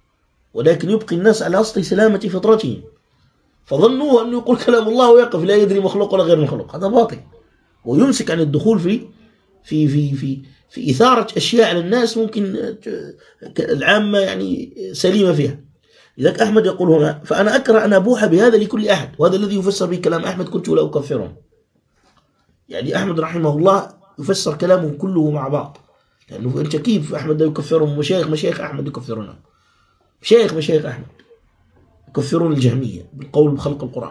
ولكن يبقي الناس على أصل سلامة فطرتهم، فظنوه أنه يقول كلام الله ويقف لا يدري مخلوق ولا غير مخلوق، هذا باطل. ويمسك عن الدخول في في في في في إثارة أشياء على الناس ممكن العامة يعني سليمة فيها. لذلك أحمد يقول هنا: فأنا أكره أن أبوح بهذا لكل أحد، وهذا الذي يفسر به كلام أحمد: كنت لا أكفرهم. يعني أحمد رحمه الله يفسر كلامه كله مع بعض، لأنه أنت كيف أحمد لا يكفرهم؟ مشايخ مشايخ أحمد يكفرونه، مشايخ مشايخ أحمد يكفرون الجهمية بالقول بخلق القرآن.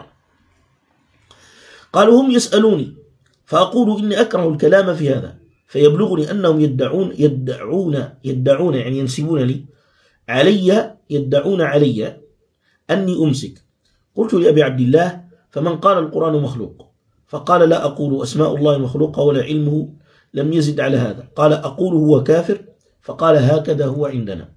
قالوا: هم يسألوني فأقول إني أكره الكلام في هذا، فيبلغني أنهم يدعون يدعون يدعون يعني ينسبون لي علي يدعون علي أني أمسك. قلت لأبي عبد الله: فمن قال القرآن مخلوق؟ فقال: لا أقول أسماء الله مخلوقة ولا علمه لم يزد على هذا. قال: أقول هو كافر؟ فقال: هكذا هو عندنا.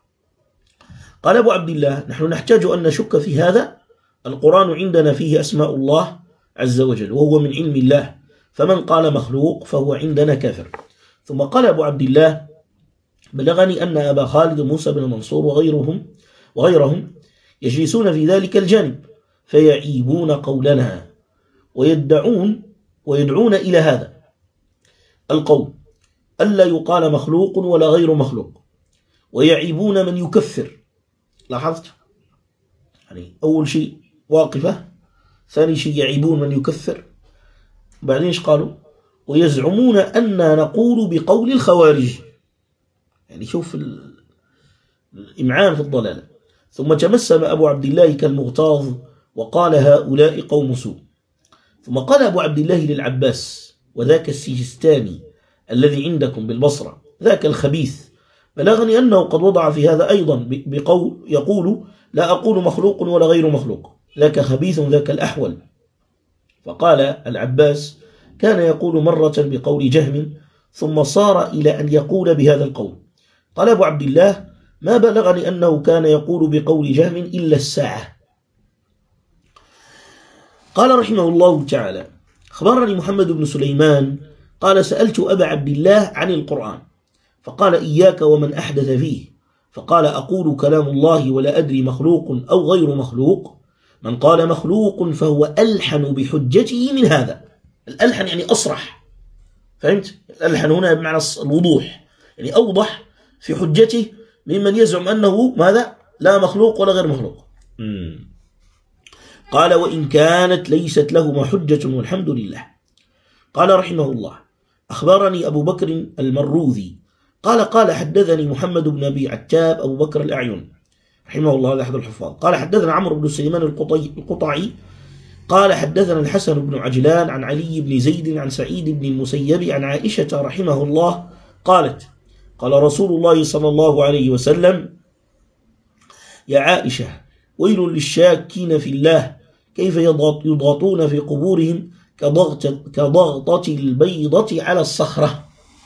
قال أبو عبد الله: نحن نحتاج أن نشك في هذا، القرآن عندنا فيه أسماء الله عز وجل وهو من علم الله، فمن قال مخلوق فهو عندنا كافر. ثم قال أبو عبد الله: بلغني أن أبا خالد موسى بن منصور وغيرهم وغيرهم يجلسون في ذلك الجانب فيعيبون قولنا ويدعون ويدعون إلى هذا القول ألا يقال مخلوق ولا غير مخلوق، ويعيبون من يكفر. لاحظت؟ يعني أول شيء واقفة، ثاني شيء يعيبون من يكفر، بعدين إيش قالوا؟ ويزعمون أننا نقول بقول الخوارج. يعني شوف الإمعان في الضلالة. ثم تمسم أبو عبد الله كالمغتاظ وقال: هؤلاء قوم سوء. ثم قال أبو عبد الله للعباس: وذاك السجستاني الذي عندكم بالبصرة ذاك الخبيث بلغني أنه قد وضع في هذا أيضا بقول يقول: لا أقول مخلوق ولا غير مخلوق، ذاك خبيث ذاك الأحول. فقال العباس: كان يقول مرة بقول جهم ثم صار إلى أن يقول بهذا القول. قال أبو عبد الله: ما بلغني أنه كان يقول بقول جهم إلا الساعة. قال رحمه الله تعالى: أخبرني محمد بن سليمان قال: سألت أبا عبد الله عن القرآن فقال: إياك ومن أحدث فيه. فقال: أقول كلام الله ولا أدري مخلوق أو غير مخلوق، من قال مخلوق فهو ألحن بحجته من هذا. الألحن يعني أصرح، فهمت؟ الألحن هنا بمعنى الوضوح، يعني أوضح في حجته ممن يزعم أنه ماذا؟ لا مخلوق ولا غير مخلوق. مم. قال: وإن كانت ليست لهما حجة والحمد لله. قال رحمه الله: أخبرني أبو بكر المروذي قال: قال حدثني محمد بن أبي عتاب أبو بكر الأعين رحمه الله، هذا أحد الحفاظ. قال حدثنا عمرو بن سليمان القطعي قال حدثنا الحسن بن عجلان عن علي بن زيد عن سعيد بن المسيب عن عائشة رحمه الله قالت: قال رسول الله صلى الله عليه وسلم: يا عائشة، ويل للشاكين في الله، كيف يضغطون في قبورهم كضغطة البيضة على الصخرة.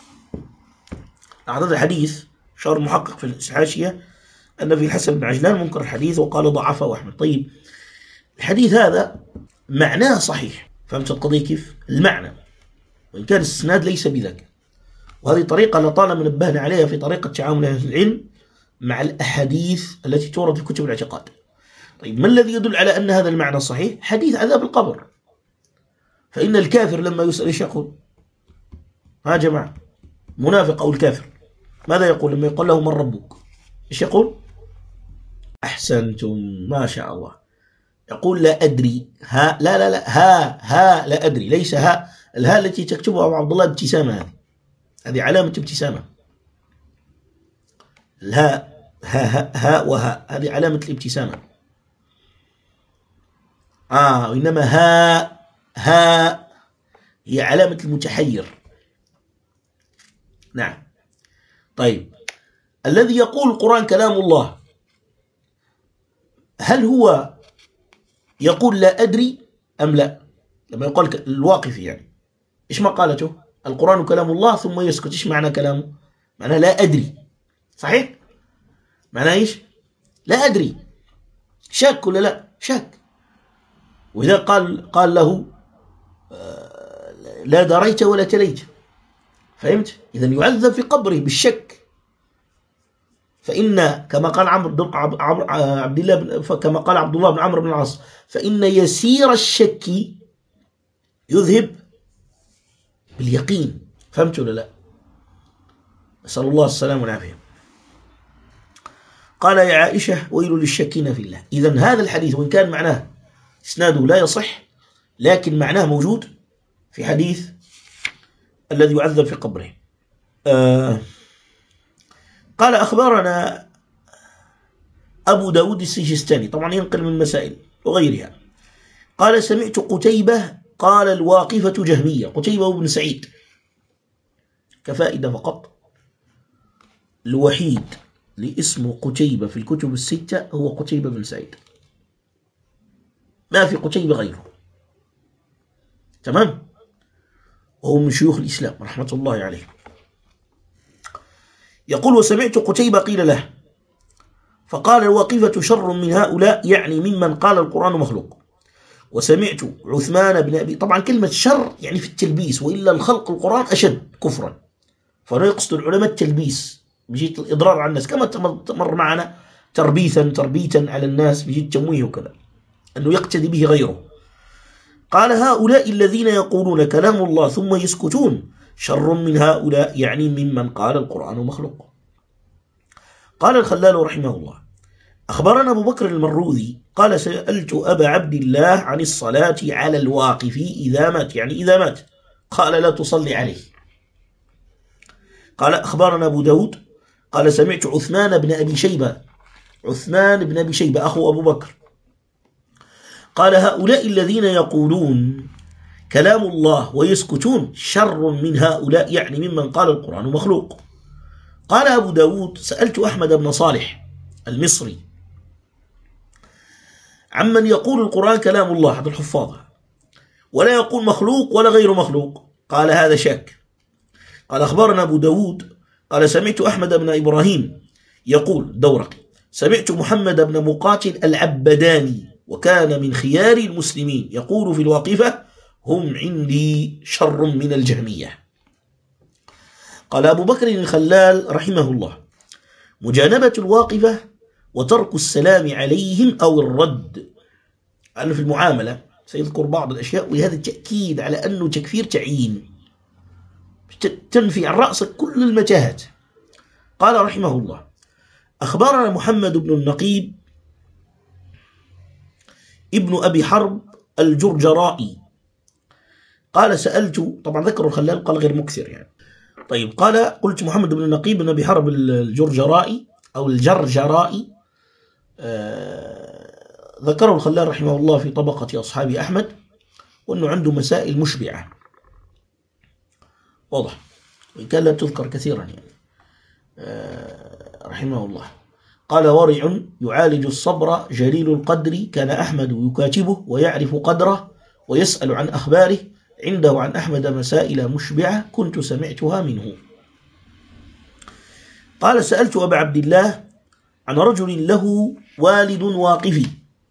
هذا الحديث شار محقق في الحاشية أن في الحسن بن عجلان منكر الحديث وقال ضعفه أحمد. طيب، الحديث هذا معناه صحيح، فهمت القضية كيف؟ المعنى، وإن كان السناد ليس بذاك. وهذه طريقة لطالما نبهنا عليها في طريقة تعامل أهل العلم مع الأحاديث التي تورد في كتب الاعتقاد. طيب، ما الذي يدل على أن هذا المعنى صحيح؟ حديث عذاب القبر. فإن الكافر لما يسأل ايش يقول؟ ها جماعة، منافق أو الكافر ماذا يقول لما يقول له من ربك؟ ايش يقول؟ أحسنتم، ما شاء الله. يقول لا أدري. ها لا لا لا ها ها لا أدري، ليس ها. الها التي تكتبها أبو عبد الله ابتسامة، هذه هذه علامة ابتسامة. الها ها ها ها وها هذه علامة الابتسامة. آه وإنما ها ها هي علامة المتحير. نعم. طيب، الذي يقول القرآن كلام الله، هل هو يقول لا أدري أم لا؟ لما يقول الواقفي يعني إيش مقالته؟ القرآن كلام الله ثم يسكت، إيش معنى كلامه؟ معناه لا أدري، صحيح؟ معناه إيش؟ لا أدري، شك ولا لا؟ شك. وإذا قال قال له لا دريت ولا تليت، فهمت؟ إذن يعذب في قبره بالشك. فإن كما قال عمرو عبد الله بن كما قال عبد الله بن عمرو بن العاص فإن يسير الشك يذهب باليقين. فهمت ولا لا؟ نسأل الله السلامة والعافية. قال يا عائشة ويل للشاكين في الله. إذن هذا الحديث وإن كان معناه إسناده لا يصح لكن معناه موجود في حديث الذي يعذب في قبره. آه قال أخبرنا أبو داود السجستاني، طبعا ينقل من مسائل وغيرها. قال سمعت قتيبة قال الواقفة جهمية. قتيبة بن سعيد كفائدة فقط، الوحيد لاسم قتيبة في الكتب الستة هو قتيبة بن سعيد، ما في قتيبة غيره. تمام؟ وهو من شيوخ الإسلام رحمة الله عليه. يقول وسمعت قتيبة قيل له فقال الواقفة شر من هؤلاء، يعني ممن قال القرآن مخلوق. وسمعت عثمان بن أبي، طبعا كلمة شر يعني في التلبيس، وإلا الخلق القرآن أشد كفرا، فلا يقصد العلماء التلبيس بجيت الإضرار على الناس، كما تمر معنا تربيثا تربيتا على الناس بجيت تمويه وكذا، أنه يقتدي به غيره. قال هؤلاء الذين يقولون كلام الله ثم يسكتون شر من هؤلاء، يعني ممن قال القرآن مخلوق. قال الخلال رحمه الله أخبرنا أبو بكر المروذي قال سألت أبا عبد الله عن الصلاة على الواقف إذا مات، يعني إذا مات، قال لا تصلي عليه. قال أخبرنا أبو داود قال سمعت عثمان بن أبي شيبة، عثمان بن أبي شيبة أخو أبو بكر، قال هؤلاء الذين يقولون كلام الله ويسكتون شر من هؤلاء، يعني ممن قال القرآن مخلوق. قال أبو داود سألت أحمد بن صالح المصري عمن يقول القرآن كلام الله، هذا الحفاظ، ولا يقول مخلوق ولا غير مخلوق، قال هذا شاك. قال أخبرنا أبو داود قال سمعت أحمد بن إبراهيم يقول دورقي سمعت محمد بن مقاتل العبداني وكان من خيار المسلمين يقول في الواقفة هم عندي شر من الجهمية. قال أبو بكر الخلال رحمه الله مجانبة الواقفة وترك السلام عليهم أو الرد. قال في المعاملة سيذكر بعض الأشياء، وهذا التأكيد على أنه تكفير تعيين تنفي عن رأسك كل المتاهات. قال رحمه الله أخبرنا محمد بن النقيب ابن أبي حرب الجرجرائي قال سألت، طبعا ذكر الخلال قال غير مكثر يعني. طيب قال قلت محمد بن النقيب بن أبي حرب الجرجرائي أو الجرجرائي، آه ذكره الخلال رحمه الله في طبقة أصحاب أحمد، وأنه عنده مسائل مشبعة واضح، وإن كان لا تذكر كثيرا يعني. آه رحمه الله قال ورع يعالج الصبر جليل القدر، كان أحمد يكاتبه ويعرف قدره ويسأل عن أخباره، عنده عن أحمد مسائل مشبعة كنت سمعتها منه. قال سألت أبا عبد الله عن رجل له والد واقفي،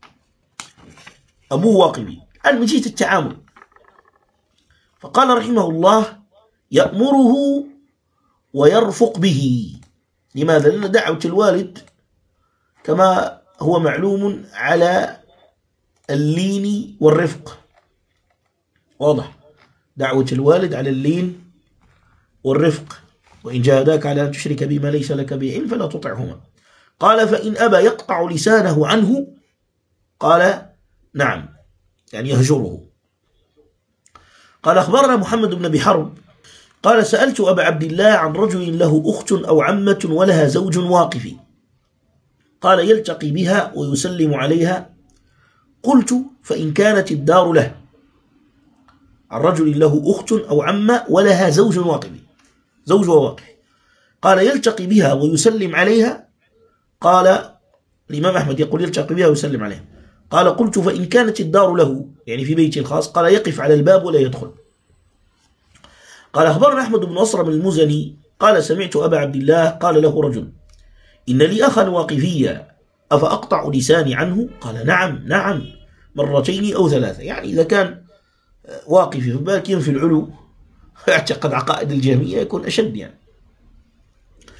أبوه واقفي، عن من جهة التعامل، فقال رحمه الله يأمره ويرفق به. لماذا؟ لأن دعوة الوالد كما هو معلوم على اللين والرفق، واضح، دعوة الوالد على اللين والرفق، وإن جاهداك على أن تشرك بما ليس لك به علم فلا تطعهما. قال فإن أبى يقطع لسانه عنه، قال نعم، يعني يهجره. قال أخبرنا محمد بن أبي حرب قال سألت أبا عبد الله عن رجل له أخت أو عمة ولها زوج واقفي، قال يلتقي بها ويسلم عليها. قلت فإن كانت الدار له، عن رجل له أخت أو عمة ولها زوج واقفي، زوج واقفي، قال يلتقي بها ويسلم عليها. قال الإمام أحمد يقول يلتقي بها ويسلم عليها. قال قلت فإن كانت الدار له، يعني في بيته الخاص، قال يقف على الباب ولا يدخل. قال أخبرنا أحمد بن أصرم المزني قال سمعت أبا عبد الله قال له رجل إن لي أخا واقفيا أفأقطع لساني عنه؟ قال نعم نعم مرتين أو ثلاثة، يعني إذا كان واقفي في بالك ينفي العلو اعتقد عقائد الجهمية يكون أشد يعني.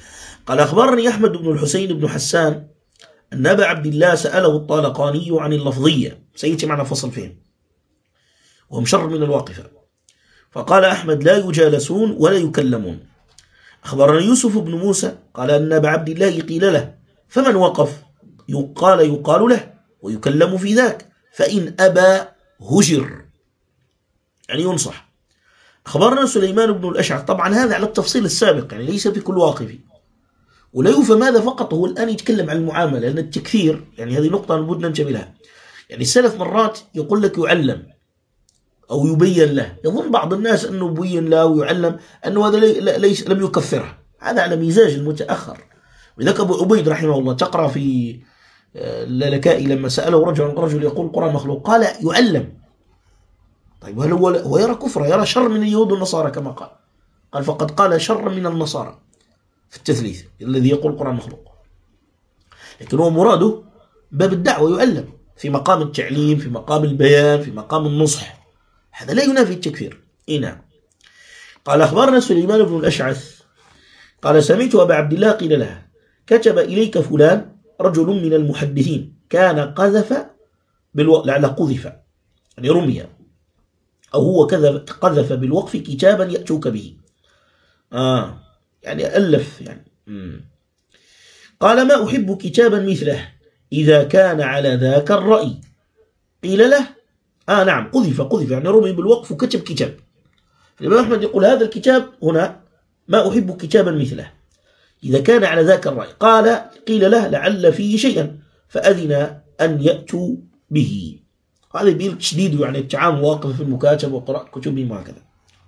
قال أخبرني أحمد بن الحسين بن حسان أن أبا عبد الله سأله الطالقاني عن اللفظية، سيأتي معنا فصل فيهم، وهم شر من الواقفة. فقال أحمد لا يجالسون ولا يكلمون. أخبرنا يوسف بن موسى قال أن أبا عبد الله قيل له فمن وقف؟ قال يقال له ويكلم في ذاك، فإن أبى هجر، يعني ينصح. أخبرنا سليمان بن الأشعث، طبعا هذا على التفصيل السابق، يعني ليس في كل واقف، ولا يفهم هذا فقط. هو الآن يتكلم عن المعاملة، لأن التكثير يعني هذه نقطة لابد ننتبه لها. يعني السلف مرات يقول لك يعلم أو يبين له، يظن بعض الناس أنه يبين له ويعلم أنه هذا ليس لم يكفره، هذا على مزاج المتأخر. ولذلك أبو عبيد رحمه الله تقرأ في اللالكائي لما سأله رجل رجل يقول القرآن مخلوق، قال يعلم. طيب هل هو هو يرى كفره، يرى شر من اليهود والنصارى كما قال قال فقد قال شر من النصارى في التثليث الذي يقول القرآن مخلوق. لكن هو مراده باب الدعوة، يعلم في مقام التعليم، في مقام البيان، في مقام النصح، هذا لا ينافي التكفير. إيه نعم. قال أخبرنا سليمان بن الأشعث قال سمعت أبا عبد الله قيل له كتب إليك فلان رجل من المحدثين كان قذف بالو... لعل قذف يعني رمي، أو هو كذب قذف بالوقف كتابا يأتوك به، آه يعني ألف يعني. مم. قال ما أحب كتابا مثله إذا كان على ذاك الرأي. قيل له آه نعم قذف قذف يعني رمي بالوقف وكتب كتاب. الإمام أحمد يقول هذا الكتاب هنا ما أحب كتابا مثله إذا كان على ذاك الرأي. قال قيل له لعل فيه شيئا فأذن أن يأتوا به. هذا يبين تشديد يعني التعامل واقف في المكاتب وقراءة كتبهم وهكذا.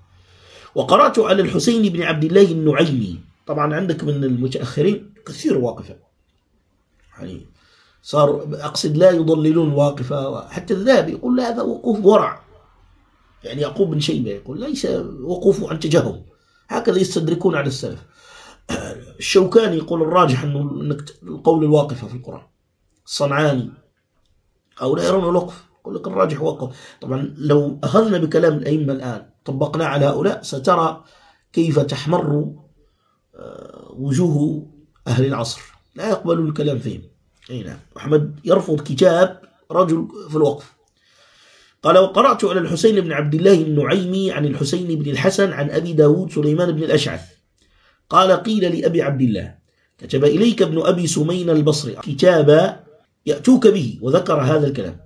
وقرأت على الحسين بن عبد الله النعيمي، طبعا عندك من المتأخرين كثير واقفة، يعني صار أقصد لا يضللون واقفة. حتى الذهبي يقول لا هذا وقوف ورع، يعني يعقوب بن شيبة يقول ليس وقوف عن تجهم، هكذا يستدركون على السلف. الشوكاني يقول الراجح أنه القول الواقفة في القرآن. الصنعاني هؤلاء يرون الوقف، يقول لك الراجح وقف. طبعا لو أخذنا بكلام الأئمة الآن طبقنا على هؤلاء سترى كيف تحمر وجوه أهل العصر، لا يقبلون الكلام فيهم. أي نعم. أحمد يرفض كتاب رجل في الوقف. قال وقرأت على الحسين بن عبد الله النعيمي عن الحسين بن الحسن عن أبي داود سليمان بن الأشعث قال قيل لأبي عبد الله كتب إليك ابن أبي سمين البصري كتابا يأتوك به، وذكر هذا الكلام.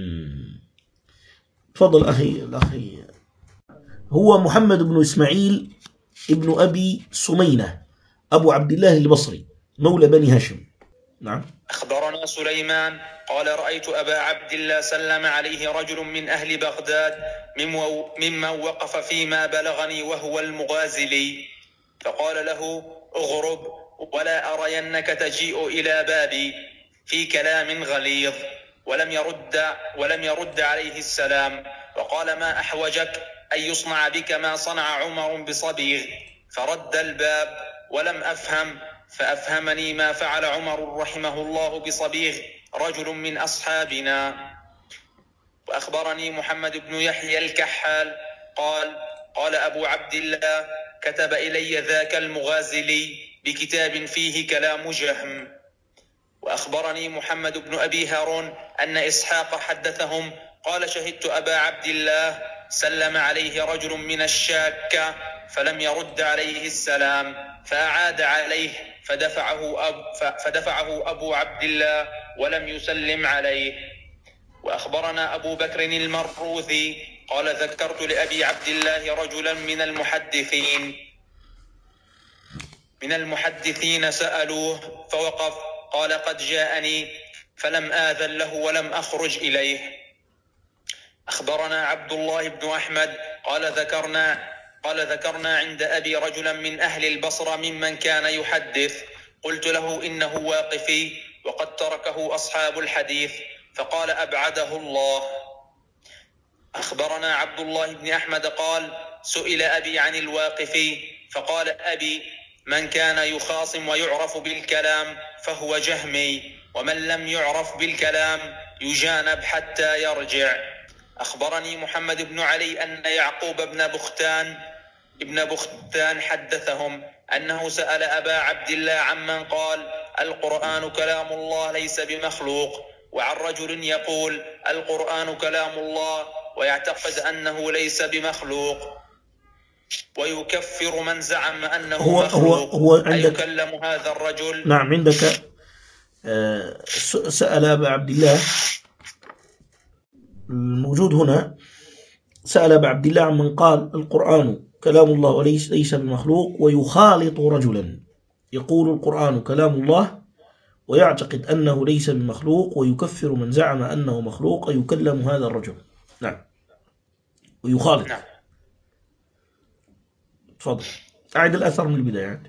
تفضل أخي الأخي. هو محمد بن إسماعيل ابن أبي سمينة أبو عبد الله البصري مولى بني هاشم. نعم. أخبرنا سليمان قال رأيت أبا عبد الله سلم عليه رجل من أهل بغداد ممن وقف فيما بلغني وهو المغازلي، فقال له اغرب ولا أرينك تجيء إلى بابي في كلام غليظ، ولم يرد ولم يرد عليه السلام، وقال ما أحوجك أن يصنع بك ما صنع عمر بصبيغ، فرد الباب ولم أفهم، فأفهمني ما فعل عمر رحمه الله بصبيغ رجل من أصحابنا. وأخبرني محمد بن يحيى الكحال قال قال أبو عبد الله كتب إلي ذاك المغازلي بكتاب فيه كلام جهم. وأخبرني محمد بن أبي هارون أن إسحاق حدثهم قال شهدت أبا عبد الله سلم عليه رجل من الشاكة فلم يرد عليه السلام، فأعاد عليه فدفعه, أب فدفعه أبو عبد الله ولم يسلم عليه. وأخبرنا أبو بكر المروذي قال ذكرت لأبي عبد الله رجلا من المحدثين من المحدثين سألوه فوقف، قال قد جاءني فلم آذن له ولم أخرج إليه. أخبرنا عبد الله بن أحمد قال ذكرنا قال ذكرنا عند أبي رجلا من أهل البصرة ممن كان يحدث، قلت له إنه واقفي وقد تركه أصحاب الحديث، فقال أبعده الله. أخبرنا عبد الله بن أحمد قال سئل أبي عن الواقفي فقال أبي من كان يخاصم ويعرف بالكلام فهو جهمي، ومن لم يعرف بالكلام يجانب حتى يرجع. أخبرني محمد بن علي أن يعقوب بن بختان ابن بختان حدثهم أنه سأل أبا عبد الله عمن قال القرآن كلام الله ليس بمخلوق، وعن رجل يقول القرآن كلام الله ويعتقد أنه ليس بمخلوق، ويكفر من زعم أنه هو مخلوق. هو هو عندك أيكلم هذا الرجل؟ نعم، عندك آه سأل أبا عبد الله، الموجود هنا سأل أبا عبد الله عمن قال القرآن كلام الله وليس ليس بمخلوق، ويخالط رجلا يقول القرآن كلام الله ويعتقد أنه ليس بمخلوق، ويكفر من زعم أنه مخلوق، يكلم هذا الرجل. نعم، ويخالط. نعم. تفضل، أعد الأثر من البداية.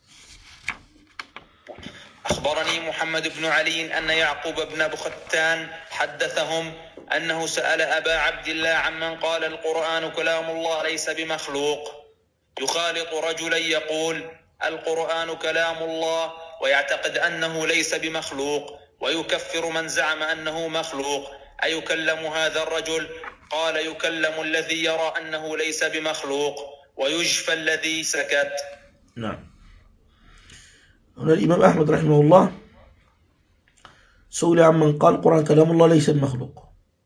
أخبرني محمد بن علي أن يعقوب بن بختان حدثهم أنه سأل أبا عبد الله عمن قال القرآن كلام الله ليس بمخلوق، يخالط رجلا يقول القرآن كلام الله ويعتقد أنه ليس بمخلوق، ويكفر من زعم أنه مخلوق. أيكلم هذا الرجل؟ قال يكلم الذي يرى أنه ليس بمخلوق، ويجفى الذي سكت. نعم. هنا الإمام أحمد رحمه الله سئل عمن قال القرآن كلام الله ليس بمخلوق،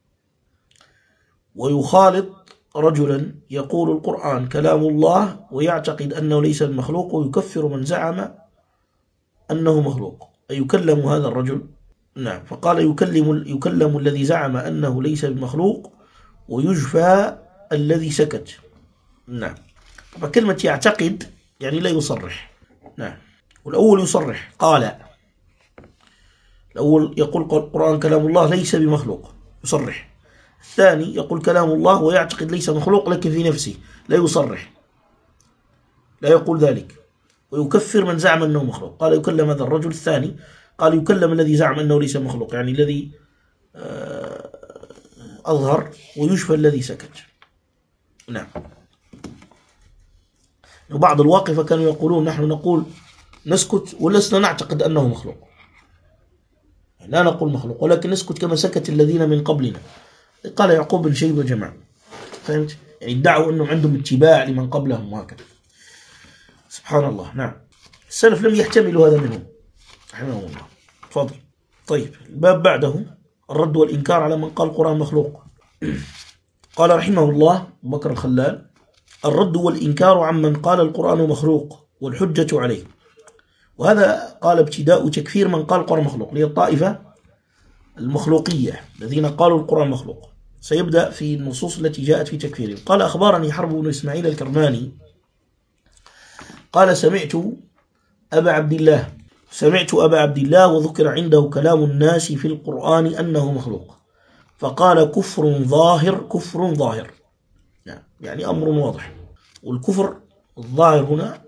ويخالط رجلا يقول القرآن كلام الله ويعتقد أنه ليس بمخلوق، ويكفر من زعم أنه مخلوق. أيكلم هذا الرجل؟ نعم. فقال يكلم, يكلم الذي زعم أنه ليس بمخلوق، ويجفى الذي سكت. نعم. فكلمة يعتقد يعني لا يصرح. نعم. والأول يصرح، قال الأول يقول القرآن كلام الله ليس بمخلوق، يصرح. الثاني يقول كلام الله ويعتقد ليس مخلوق، لكن في نفسه لا يصرح، لا يقول ذلك، ويكفر من زعم أنه مخلوق. قال يكلم هذا الرجل. الثاني قال يكلم الذي زعم أنه ليس مخلوق، يعني الذي أظهر، ويشفى الذي سكت. نعم. وبعض الواقفة كانوا يقولون نحن نقول نسكت ولسنا نعتقد أنه مخلوق، لا نقول مخلوق ولكن نسكت كما سكت الذين من قبلنا. قال يعقوب بن شيبة جماعة، فهمت؟ يعني ادعوا أنهم عندهم اتباع لمن قبلهم وهكذا. سبحان الله. نعم. السلف لم يحتملوا هذا منهم رحمه الله. تفضل. طيب، الباب بعده الرد والإنكار على من قال القرآن مخلوق. قال رحمه الله بكر الخلال: الرد والإنكار عمن قال القرآن مخلوق والحجة عليه. وهذا قال ابتداء تكفير من قال القرآن مخلوق، هي الطائفة المخلوقية الذين قالوا القرآن مخلوق. سيبدأ في النصوص التي جاءت في تكفيرهم. قال أخبرني حرب بن إسماعيل الكرماني قال سمعت أبا عبد الله سمعت أبا عبد الله وذكر عنده كلام الناس في القرآن أنه مخلوق، فقال كفر ظاهر كفر ظاهر، يعني أمر واضح. والكفر الظاهر هنا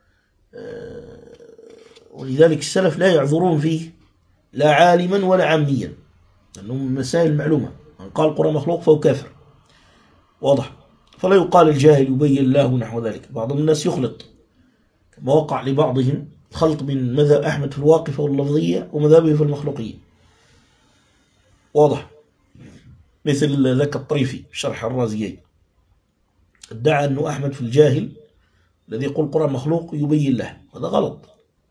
ولذلك السلف لا يعذرون فيه لا عالما ولا عاميا، لأنه من مسائل معلومة. من قال القرآن مخلوق فهو كافر، واضح. فلا يقال الجاهل يبين له نحو ذلك. بعض الناس يخلط، كما وقع لبعضهم خلط بين مذهب أحمد في الواقفة واللفظية ومذهبه في المخلوقية، واضح. مثل ذاك الطريفي شرح الرازيين ادعى أنه أحمد في الجاهل الذي يقول القرآن مخلوق يبين له، هذا غلط.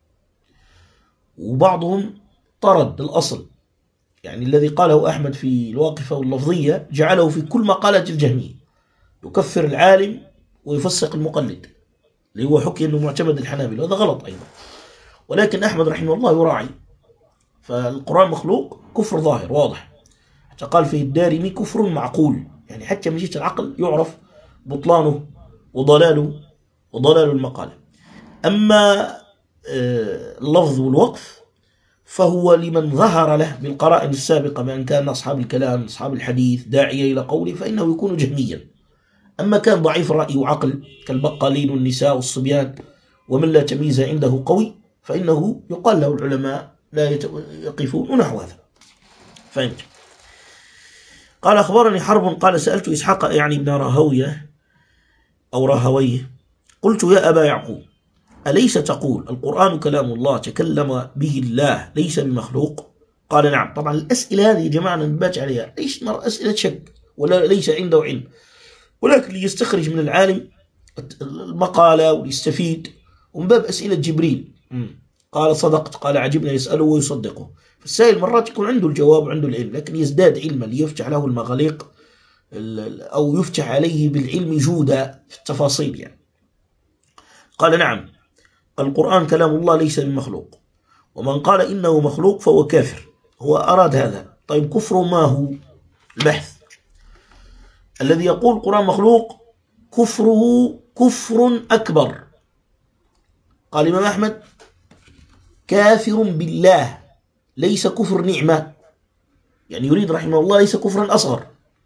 وبعضهم طرد الأصل، يعني الذي قاله أحمد في الواقفة واللفظية جعله في كل مقالات الجهمية، يكفر العالم ويفسق المقلد، اللي هو حكي أنه معتمد الحنابلة، هذا غلط أيضا. ولكن أحمد رحمه الله يراعي، فالقرآن مخلوق كفر ظاهر واضح، حتى قال فيه الدارمي كفر معقول، يعني حتى من جهة العقل يعرف بطلانه وضلاله وضلال المقالة. أما اللفظ والوقف فهو لمن ظهر له بالقرائن السابقة بأن كان أصحاب الكلام أصحاب الحديث داعية إلى قوله فإنه يكون جهميا. أما كان ضعيف رأي وعقل كالبقالين والنساء والصبيان ومن لا تمييز عنده قوي فإنه يقال له العلماء لا يقفون ونحو هذا. فهمت؟ قال أخبرني حرب قال سألت إسحاق يعني ابن راهوية أو راهويه قلت يا أبا يعقوب أليس تقول القرآن كلام الله تكلم به الله ليس بمخلوق؟ قال نعم. طبعا الأسئلة هذه يا جماعة ننبات عليها، ليش أسئلة شك ولا ليس عنده علم، ولكن ليستخرج من العالم المقالة وليستفيد ومن باب أسئلة جبريل، قال صدقت، قال عجبنا، يسأله ويصدقه. فالسائل مرات يكون عنده الجواب وعنده العلم، لكن يزداد علما ليفتح له المغاليق أو يفتح عليه بالعلم جودة في التفاصيل يعني. قال نعم، القرآن كلام الله ليس بمخلوق، ومن قال إنه مخلوق فهو كافر. هو أراد هذا. طيب كفر ما هو؟ البحث. الذي يقول القرآن مخلوق كفره كفر أكبر. قال الإمام أحمد كافر بالله، ليس كفر نعمة، يعني يريد رحمه الله ليس كفرا أصغر.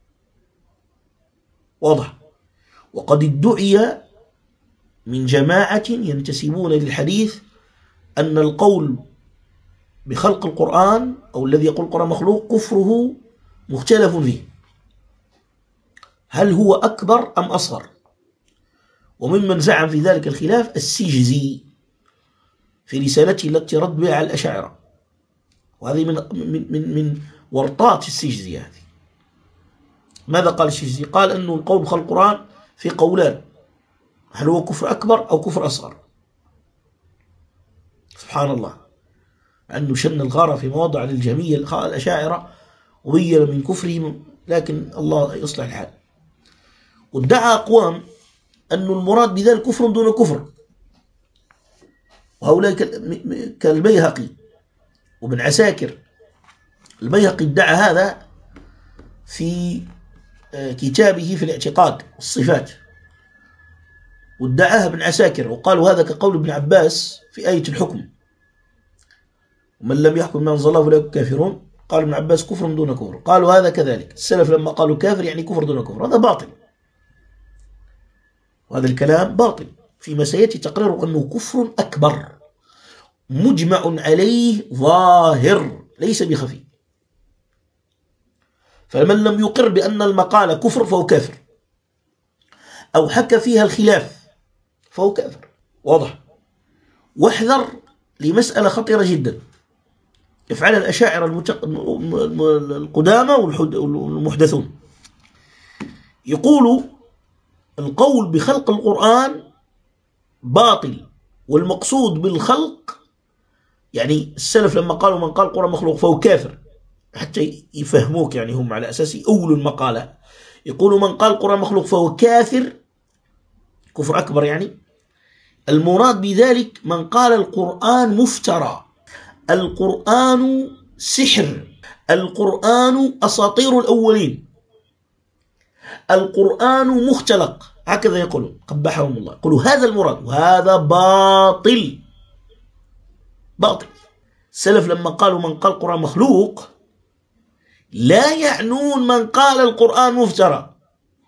واضح. وقد ادعي من جماعة ينتسبون للحديث أن القول بخلق القرآن أو الذي يقول القرآن مخلوق كفره مختلف فيه، هل هو أكبر أم أصغر؟ وممن زعم في ذلك الخلاف السجزي في رسالته التي رد بها على الأشاعرة، وهذه من من من, من ورطات السجزي هذه. ماذا قال السجزي؟ قال أنه القول بخلق القرآن في قولان، هل هو كفر أكبر أو كفر أصغر؟ سبحان الله، أنه شن الغارة في مواضع للجميع الأشاعرة وبين من كفرهم، لكن الله يصلح الحال. وادعى أقوام أن المراد بذلك كفر دون كفر، وهؤلاء كالبيهقي وابن عساكر. البيهقي ادعى هذا في كتابه في الاعتقاد والصفات، وادعاها ابن عساكر، وقالوا هذا كقول ابن عباس في آية الحكم، ومن لم يحكم ما أنزل الله فأولئك كافرون. قال ابن عباس كفر دون كفر. قالوا هذا كذلك. السلف لما قالوا كافر يعني كفر دون كفر، هذا باطل، وهذا الكلام باطل، فيما سيأتي تقرير أنه كفر أكبر مجمع عليه ظاهر ليس بخفي. فمن لم يقر بأن المقالة كفر فهو كافر، أو حكى فيها الخلاف فهو كافر. واضح. واحذر لمسألة خطيرة جدا يفعلها الأشاعرة القدامى والمحدثون. يقولوا القول بخلق القرآن باطل، والمقصود بالخلق يعني السلف لما قالوا من قال القرآن مخلوق فهو كافر، حتى يفهموك يعني هم على أساس أول المقالة. يقولوا من قال القرآن مخلوق فهو كافر، كفر أكبر يعني. المراد بذلك من قال القرآن مفترى، القرآن سحر، القرآن أساطير الأولين، القرآن مختلق، هكذا يقولون قبحهم الله. يقولوا هذا المراد، وهذا باطل باطل. السلف لما قالوا من قال القرآن مخلوق لا يعنون من قال القرآن مفترى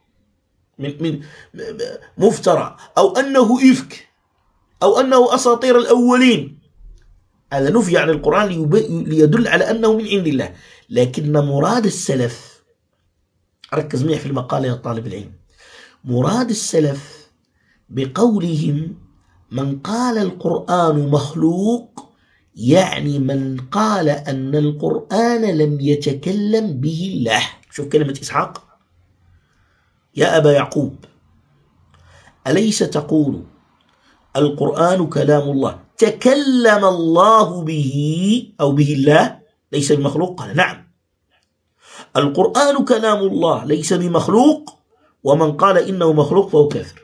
من من مفترى أو أنه إفك أو أنه أساطير الأولين. هذا نفي عن القرآن ليدل على أنه من عند الله. لكن مراد السلف، ركز معي في المقالة يا طالب العلم، مراد السلف بقولهم من قال القرآن مخلوق يعني من قال أن القرآن لم يتكلم به الله. شوف كلمة إسحاق، يا أبا يعقوب أليس تقول القرآن كلام الله تكلم الله به أو به الله ليس بمخلوق؟ قال نعم، القرآن كلام الله ليس بمخلوق، ومن قال إنه مخلوق فهو كافر.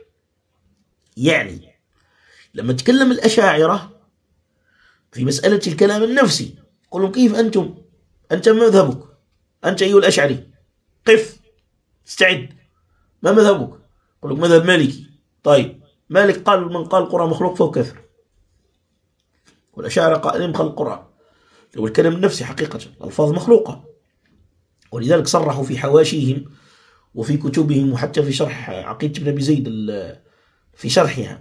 يعني لما تكلم الأشاعرة في مسألة الكلام النفسي، قلوا كيف أنتم، أنت ما مذهبك، أنت أيها الأشعري قف استعد، ما مذهبك؟ قلوا مذهب مالكي. طيب مالك قال من قال القرآن مخلوق فهو كافر، والأشاعرة قائلين خلق القرآن. لو الكلام النفسي حقيقة الألفاظ مخلوقة، ولذلك صرحوا في حواشيهم وفي كتبهم وحتى في شرح عقيدة ابن أبي زيد في شرحها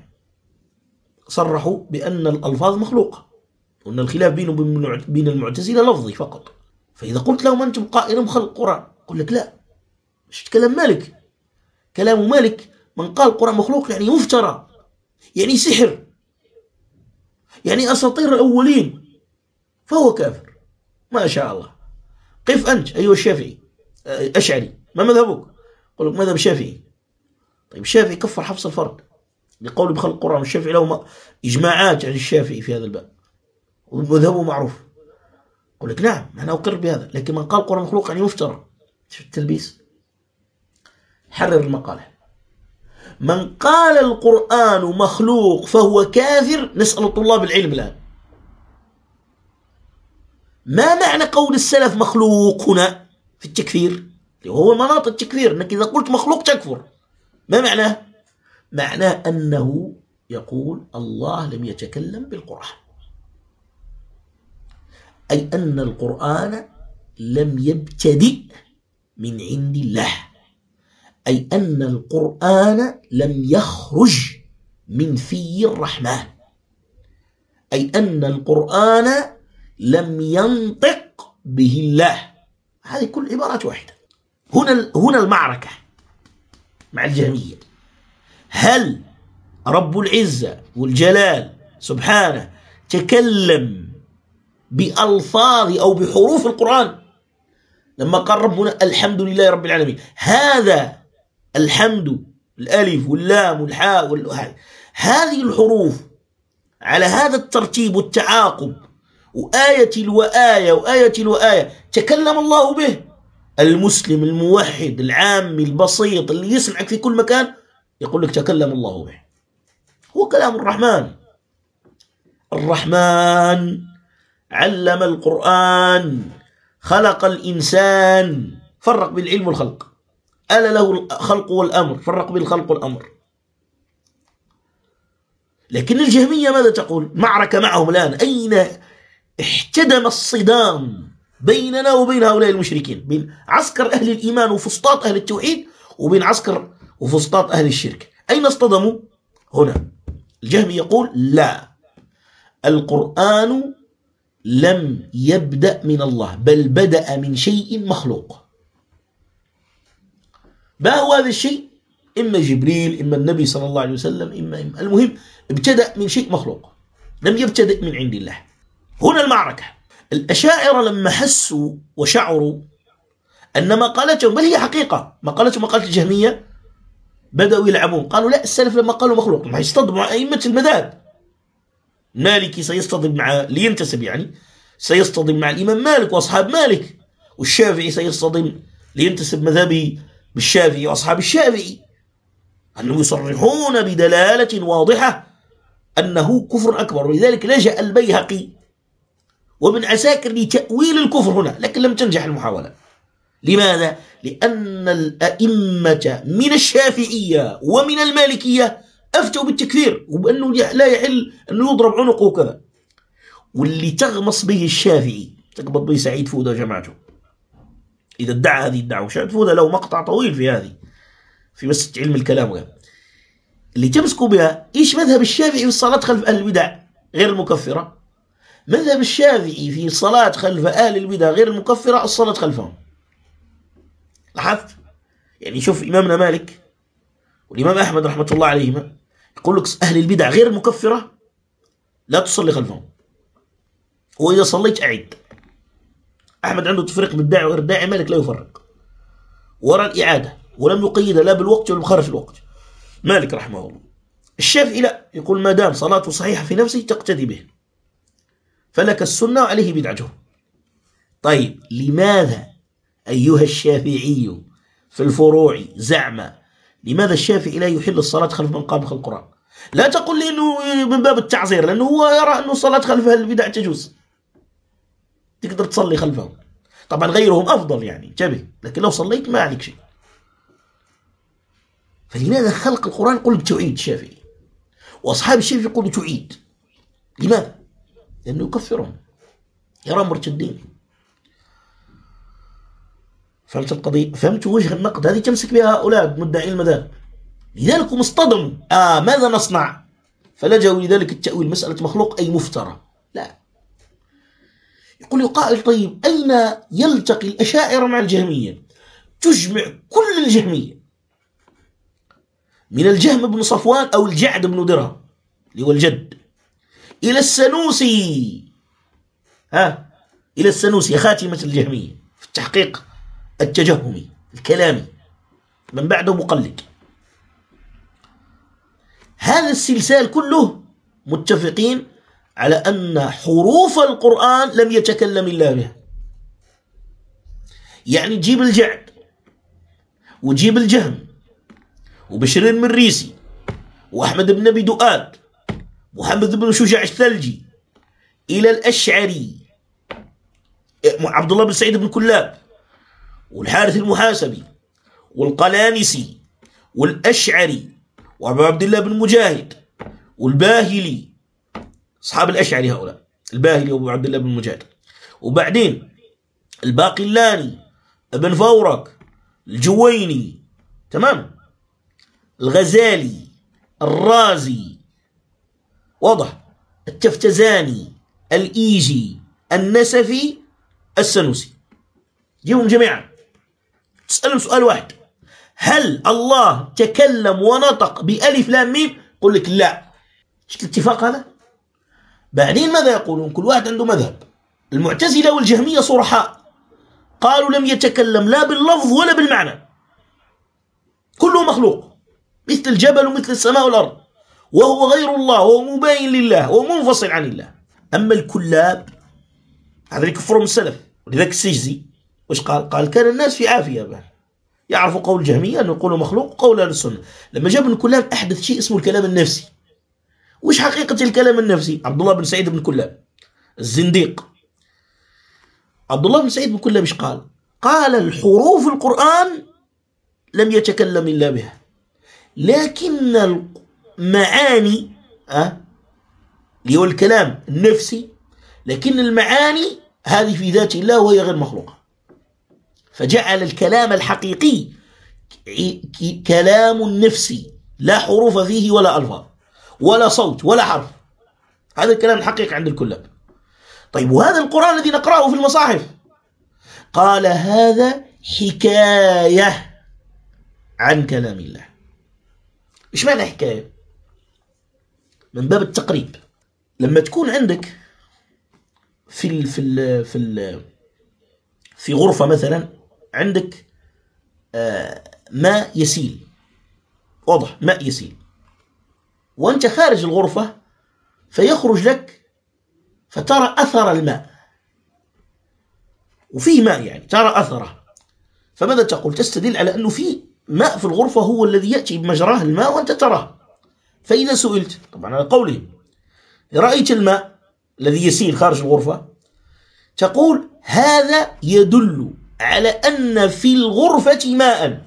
صرحوا بأن الألفاظ مخلوقة، وأن الخلاف بينه وبين المعتزلة لفظي فقط. فإذا قلت لهم أنتم قائلين بخلق القرآن، يقول لك لا، مش كلام مالك، كلام مالك من قال القرآن مخلوق يعني مفترى، يعني سحر، يعني أساطير الأولين، فهو كافر. ما شاء الله. قف أنت أيها الشافعي أشعري، ما مذهبك؟ يقول لك مذهب الشافعي. طيب الشافعي كفر حفص الفرد، بقول بخلق القرآن. والشافعي له إجماعات عن الشافعي في هذا الباب ومذهبه معروف. يقول لك نعم أنا أقر بهذا، لكن من قال القرآن مخلوق يعني مفترى. شوف التلبيس. حرر المقالة. من قال القرآن مخلوق فهو كافر. نسأل طلاب العلم الآن، ما معنى قول السلف مخلوق هنا في التكفير؟ وهو مناط التكفير أنك إذا قلت مخلوق تكفر. ما معناه؟ معناه أنه يقول الله لم يتكلم بالقرآن، أي أن القرآن لم يبتدئ من عند الله، أي أن القرآن لم يخرج من في الرحمن، أي أن القرآن لم ينطق به الله. هذه كل عبارات واحدة. هنا هنا المعركة مع الجهمية. هل رب العزة والجلال سبحانه تكلم بألفاظ أو بحروف القرآن؟ لما قال ربنا الحمد لله رب العالمين، هذا الحمد الألف واللام والحاء والهاء، هذه الحروف على هذا الترتيب والتعاقب، وآية وآية وآية وآية، تكلم الله به. المسلم الموحد العامي البسيط اللي يسمعك في كل مكان يقول لك تكلم الله به. هو كلام الرحمن. الرحمن علم القرآن، خلق الإنسان، فرق بين العلم والخلق. ألا له الخلق والأمر، فرق بين الخلق والأمر. لكن الجهمية ماذا تقول؟ معركة معهم الآن. أين احتدم الصدام بيننا وبين هؤلاء المشركين، بين عسكر أهل الإيمان وفسطاط أهل التوحيد وبين عسكر وفسطاط أهل الشرك. أين اصطدموا؟ هنا. الجهمي يقول لا، القرآن لم يبدأ من الله، بل بدأ من شيء مخلوق. ما هو هذا الشيء؟ إما جبريل، إما النبي صلى الله عليه وسلم، إما, إما المهم ابتدأ من شيء مخلوق، لم يبتدئ من عند الله. هنا المعركة. الأشاعرة لما حسوا وشعروا أن ما قالتهم، بل هي حقيقة ما قالتهم مقالة الجهمية، بدأوا يلعبون. قالوا لا، السلف لما قالوا مخلوق ما يصطدموا مع أئمة المذاهب. مالكي سيصطدم مع لينتسب يعني سيصطدم مع الإمام مالك وأصحاب مالك، والشافعي سيصطدم لينتسب مذهبه بالشافعي وأصحاب الشافعي، أنهم يصرحون بدلالة واضحة أنه كفر أكبر. ولذلك لجأ البيهقي وابن عساكر لتأويل الكفر هنا، لكن لم تنجح المحاولة. لماذا؟ لأن الأئمة من الشافعية ومن المالكية أفتوا بالتكفير وبأنه لا يحل أنه يضرب عنقه كذا. واللي تغمص به الشافعي تقبض به سعيد فودة وجماعته إذا ادعى هذه الدعوة. سعيد فودة له مقطع طويل في هذه، في بس علم الكلام. اللي تمسكوا بها إيش مذهب الشافعي في الصلاة خلف أهل البدع غير المكفرة؟ مذهب الشافعي في الصلاة خلف أهل البدع غير المكفرة الصلاة خلفهم. لاحظت؟ يعني شوف إمامنا مالك والإمام أحمد رحمة الله عليهما يقول لك أهل البدع غير المكفرة لا تصلي خلفهم، وإذا صليت أعد. أحمد عنده تفريق بالداعي وغير الداعي، مالك لا يفرق، وراء الإعادة ولم يقيد لا بالوقت ولا بخارج الوقت، مالك رحمه الله. الشافعي لا، يقول ما دام صلاته صحيحة في نفسه تقتدي به، فلك السنة وعليه بدعته. طيب لماذا أيها الشافعي في الفروع زعم لماذا الشافعي لا يحل الصلاة خلف من قام خلف القرآن؟ لا تقل لي أنه من باب التعزير، لأنه هو يرى أنه الصلاة خلف أهل البدع تجوز، تقدر تصلي خلفهم. طبعا غيرهم أفضل يعني، انتبه، لكن لو صليت ما عليك شيء. فلماذا خلق القرآن يقول لك تعيد الشافعي، وأصحاب الشافعي يقولوا تعيد؟ لماذا؟ لأنه يكفرهم، يرى مرتدين. فهمت القضية؟ فهمت وجه النقد؟ هذه تمسك بها هؤلاء مدعي المذاهب. لذلك هم اصطدموا. آه ماذا نصنع؟ فلجأوا لذلك التأويل، مسألة مخلوق أي مفترى. لا، يقول يقائل طيب أين يلتقي الأشاعرة مع الجهمية؟ تجمع كل الجهمية من الجهم بن صفوان أو الجعد بن درهم اللي هو الجد إلى السنوسي، ها إلى السنوسي خاتمة الجهمية في التحقيق التجهمي الكلامي، من بعده مقلد. هذا هذا السلسال كله متفقين على أن حروف القرآن لم يتكلم إلا بها. يعني تجيب الجعد وتجيب الجهم وبشر المريسي وأحمد بن أبي دؤاد محمد بن شجاع الثلجي إلى الأشعري عبد الله بن سعيد بن كلاب والحارث المحاسبي والقلانسي والأشعري وأبو عبد الله بن مجاهد والباهلي، أصحاب الأشعري هؤلاء، الباهلي وأبو عبد الله بن مجاهد، وبعدين الباقلاني، ابن فورك، الجويني، تمام، الغزالي، الرازي، واضح، التفتزاني، الإيجي، النسفي، السنوسي، جيبهم جميعا تسألهم سؤال واحد: هل الله تكلم ونطق بألف لام ميم؟ يقول لك لا. شفت الاتفاق هذا؟ بعدين ماذا يقولون؟ كل واحد عنده مذهب. المعتزلة والجهمية صرحاء، قالوا لم يتكلم لا باللفظ ولا بالمعنى، كله مخلوق مثل الجبل ومثل السماء والأرض، وهو غير الله وهو مباين لله وهو منفصل عن الله. أما الكلاب هذا اللي كفرهم السلف، ولذلك السجزي وش قال؟ قال كان الناس في عافية بها، يعرفوا قول الجهمية أنه يقولوا مخلوق وقول أهل السنة. لما جاب ابن كلاب أحدث شيء اسمه الكلام النفسي. وش حقيقة الكلام النفسي؟ عبد الله بن سعيد بن كلاب الزنديق، عبد الله بن سعيد بن كلاب ايش قال؟ قال الحروف القرآن لم يتكلم إلا بها، لكن المعاني أه؟ اللي هو الكلام النفسي، لكن المعاني هذه في ذات الله وهي غير مخلوقة، فجعل الكلام الحقيقي كلام نفسي لا حروف فيه ولا ألفاظ ولا صوت ولا حرف. هذا الكلام الحقيقي عند الكلاب. طيب وهذا القرآن الذي نقرأه في المصاحف، قال هذا حكاية عن كلام الله. إيش معنى حكاية؟ من باب التقريب. لما تكون عندك في ال في ال في ال في غرفة مثلا، عندك آه ماء يسيل، واضح، ماء يسيل، وأنت خارج الغرفة فيخرج لك فترى أثر الماء، وفيه ماء يعني ترى أثره، فماذا تقول؟ تستدل على أنه في ماء في الغرفة هو الذي يأتي بمجراه الماء وأنت تراه. فإذا سئلت طبعا على قوله رأيت الماء الذي يسيل خارج الغرفة، تقول هذا يدل على أن في الغرفة ماء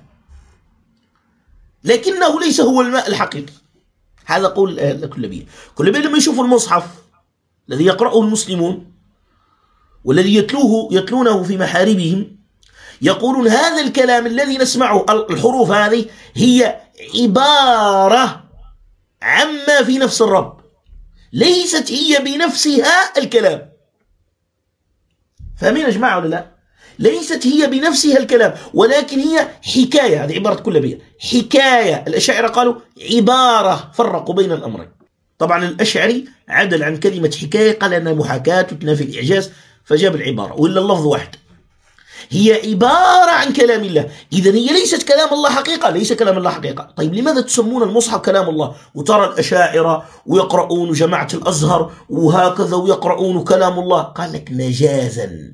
لكنه ليس هو الماء الحقيقي. هذا قول الكلابية. الكلابية لما يشوفوا المصحف الذي يقرأه المسلمون والذي يتلوه يتلونه في محاربهم، يقولون هذا الكلام الذي نسمعه، الحروف هذه هي عبارة عما في نفس الرب، ليست هي بنفسها الكلام. فاهمين يا جماعة ولا لا؟ ليست هي بنفسها الكلام، ولكن هي حكاية. هذه عبارة كلابية، حكاية. الأشاعرة قالوا عبارة، فرقوا بين الأمرين. طبعا الأشعري عدل عن كلمة حكاية، قال أنها محاكاة وتنافي الإعجاز، فجاب العبارة، وإلا اللفظ واحد. هي عبارة عن كلام الله، إذن هي ليست كلام الله حقيقة، ليس كلام الله حقيقة. طيب لماذا تسمون المصحف كلام الله؟ وترى الأشاعرة ويقرؤون جماعة الأزهر وهكذا ويقرؤون كلام الله. قال لك مجازا.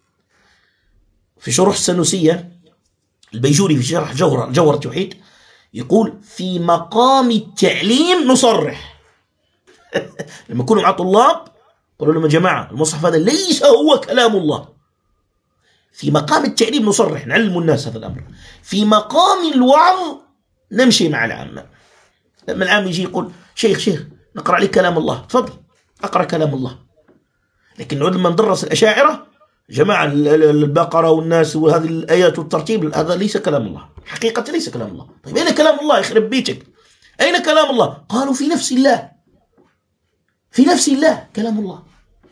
في شروح السنوسية البيجوري في شرح جوهر جوهر التوحيد يقول في مقام التعليم نصرح. لما يكونوا مع طلاب قالوا لهم يا جماعة المصحف هذا ليس هو كلام الله. في مقام التعليم نصرح، نعلم الناس هذا الأمر. في مقام الوعظ نمشي مع العامة. لما العام يجي يقول شيخ شيخ نقرأ عليك كلام الله، تفضل أقرأ كلام الله. لكن لما ندرس الأشاعرة جماعة البقرة والناس وهذه الآيات والترتيب، هذا ليس كلام الله حقيقة، ليس كلام الله. طيب أين كلام الله؟ يخرب بيتك، أين كلام الله؟ قالوا في نفس الله، في نفس الله كلام الله،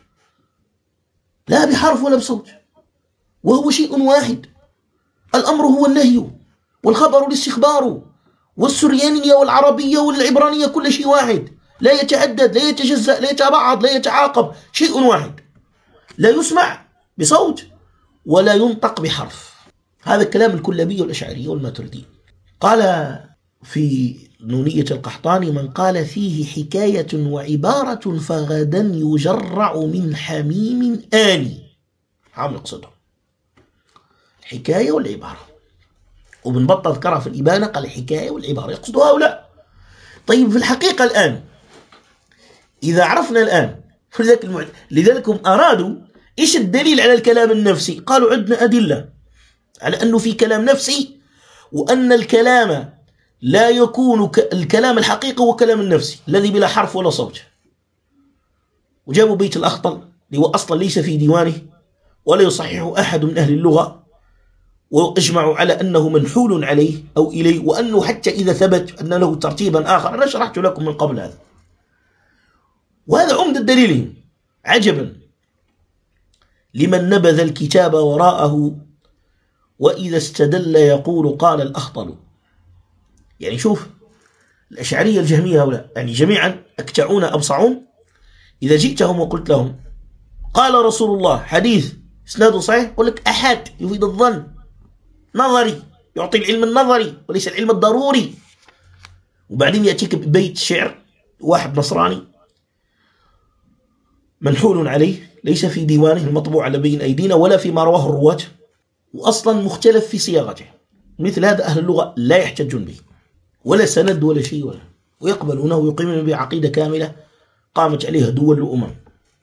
لا بحرف ولا بصوت، وهو شيء واحد. الأمر هو النهي والخبر الاستخبار، والسريانية والعربية والعبرانية كل شيء واحد، لا يتعدد، لا يتجزأ، لا يتبعض، لا يتعاقب، شيء واحد، لا يسمع بصوت ولا ينطق بحرف. هذا الكلام الكلابي والأشعري والماتريدي. قال في نونية القحطاني: من قال فيه حكاية وعبارة فغدا يجرع من حميم آني. عم يقصدهم الحكاية والعبارة. وابن بطة ذكرها في الإبانة، قال الحكاية والعبارة، يقصد هؤلاء. طيب في الحقيقة الآن إذا عرفنا الآن لذلك هم أرادوا إيش الدليل على الكلام النفسي؟ قالوا عندنا أدلة على أنه في كلام نفسي، وأن الكلام لا يكون الكلام الحقيقي هو كلام النفسي الذي بلا حرف ولا صوت. وجابوا بيت الأخطل اللي هو أصلا ليس في ديوانه ولا يصححه أحد من أهل اللغة، واجمعوا على أنه منحول عليه أو إليه، وأنه حتى إذا ثبت أن له ترتيبا آخر. أنا شرحت لكم من قبل هذا، وهذا عمدة دليلهم. عجبا لمن نبذ الكتاب وراءه وإذا استدل يقول قال الأخطل. يعني شوف الأشعرية الجهمية هؤلاء يعني جميعا أكتعون أبصعون. إذا جئتهم وقلت لهم قال رسول الله حديث إسناده صحيح، يقول لك أحد يفيد الظن، نظري، يعطي العلم النظري وليس العلم الضروري. وبعدين يأتيك ببيت شعر واحد نصراني منحول عليه، ليس في ديوانه المطبوع على بين أيدينا ولا فيما رواه الرواة، وأصلا مختلف في صياغته. مثل هذا أهل اللغة لا يحتجون به، ولا سند ولا شيء، ولا ويقبلونه ويقيمون به عقيدة كاملة قامت عليها دول وأمم.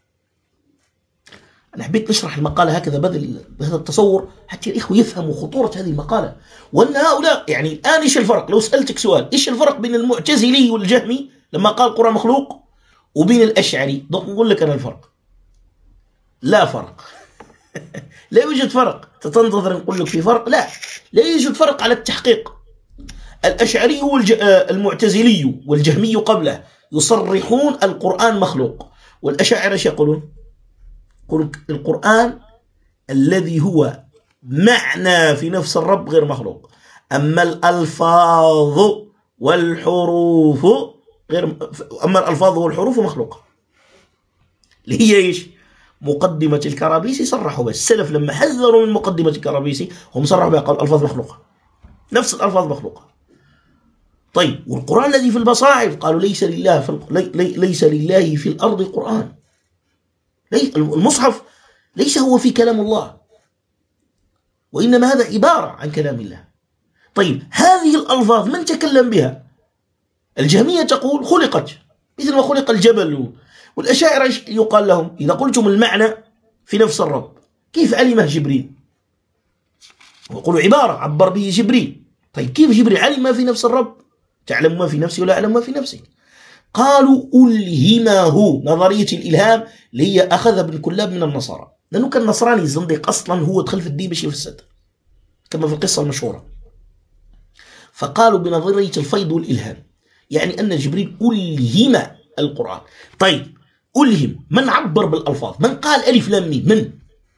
أنا حبيت نشرح المقالة هكذا بهذا التصور حتى الإخوة يفهموا خطورة هذه المقالة، وأن هؤلاء يعني الآن إيش الفرق؟ لو سألتك سؤال إيش الفرق بين المعتزلي والجهمي لما قال القرآن مخلوق وبين الأشعري؟ نقول لك أنا الفرق لا فرق. لا يوجد فرق. تنتظر نقول لك في فرق؟ لا، لا يوجد فرق على التحقيق. الأشعري والمعتزلي والجهمي قبله يصرحون القرآن مخلوق، والأشاعرة ايش يقولون؟ يقولون القرآن الذي هو معنى في نفس الرب غير مخلوق، أما الألفاظ والحروف غير أما الألفاظ والحروف مخلوقة. اللي هي ايش؟ مقدمة الكرابيسي صرحوا بس. السلف لما حذروا من مقدمة الكرابيسي هم صرحوا بها، قالوا الألفاظ مخلوقة، نفس الألفاظ مخلوقة. طيب والقرآن الذي في المصاحف قالوا ليس لله في ليس لله في الأرض قرآن. المصحف ليس هو في كلام الله، وإنما هذا عبارة عن كلام الله. طيب هذه الألفاظ من تكلم بها؟ الجهمية تقول خلقت مثل ما خلق الجبل، والأشاعرة يقال لهم إذا قلتم المعنى في نفس الرب كيف علمه جبريل؟ ويقولوا عبارة عبر به جبريل. طيب كيف جبريل علم ما في نفس الرب؟ تعلم ما في نفسي ولا أعلم ما في نفسك. قالوا ألهمه، نظرية الإلهام اللي هي أخذ ابن كلاب من النصارى، لأنه كان نصراني زنديق أصلا، هو دخل في الدين باش يفسد كما في القصة المشهورة. فقالوا بنظرية الفيض والإلهام، يعني أن جبريل ألهم القرآن. طيب ألهم، من عبر بالألفاظ؟ من قال ألف لام ميم؟ من؟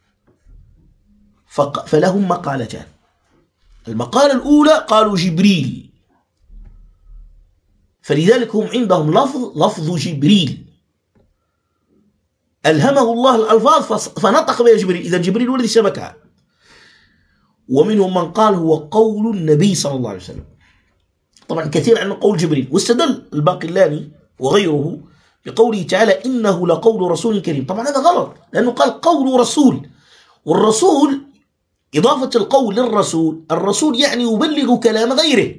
فلهم مقالتان. المقالة الأولى قالوا جبريل، فلذلك هم عندهم لفظ لفظ جبريل ألهمه الله الألفاظ فنطق بها جبريل، إذا جبريل هو الذي سبكها. ومنهم من قال هو قول النبي صلى الله عليه وسلم، طبعا كثير عن قول جبريل. واستدل الباقلاني وغيره بقوله تعالى إنه لقول رسول كريم. طبعا هذا غلط، لأنه قال قول رسول، والرسول إضافة القول للرسول، الرسول يعني يبلغ كلام غيره.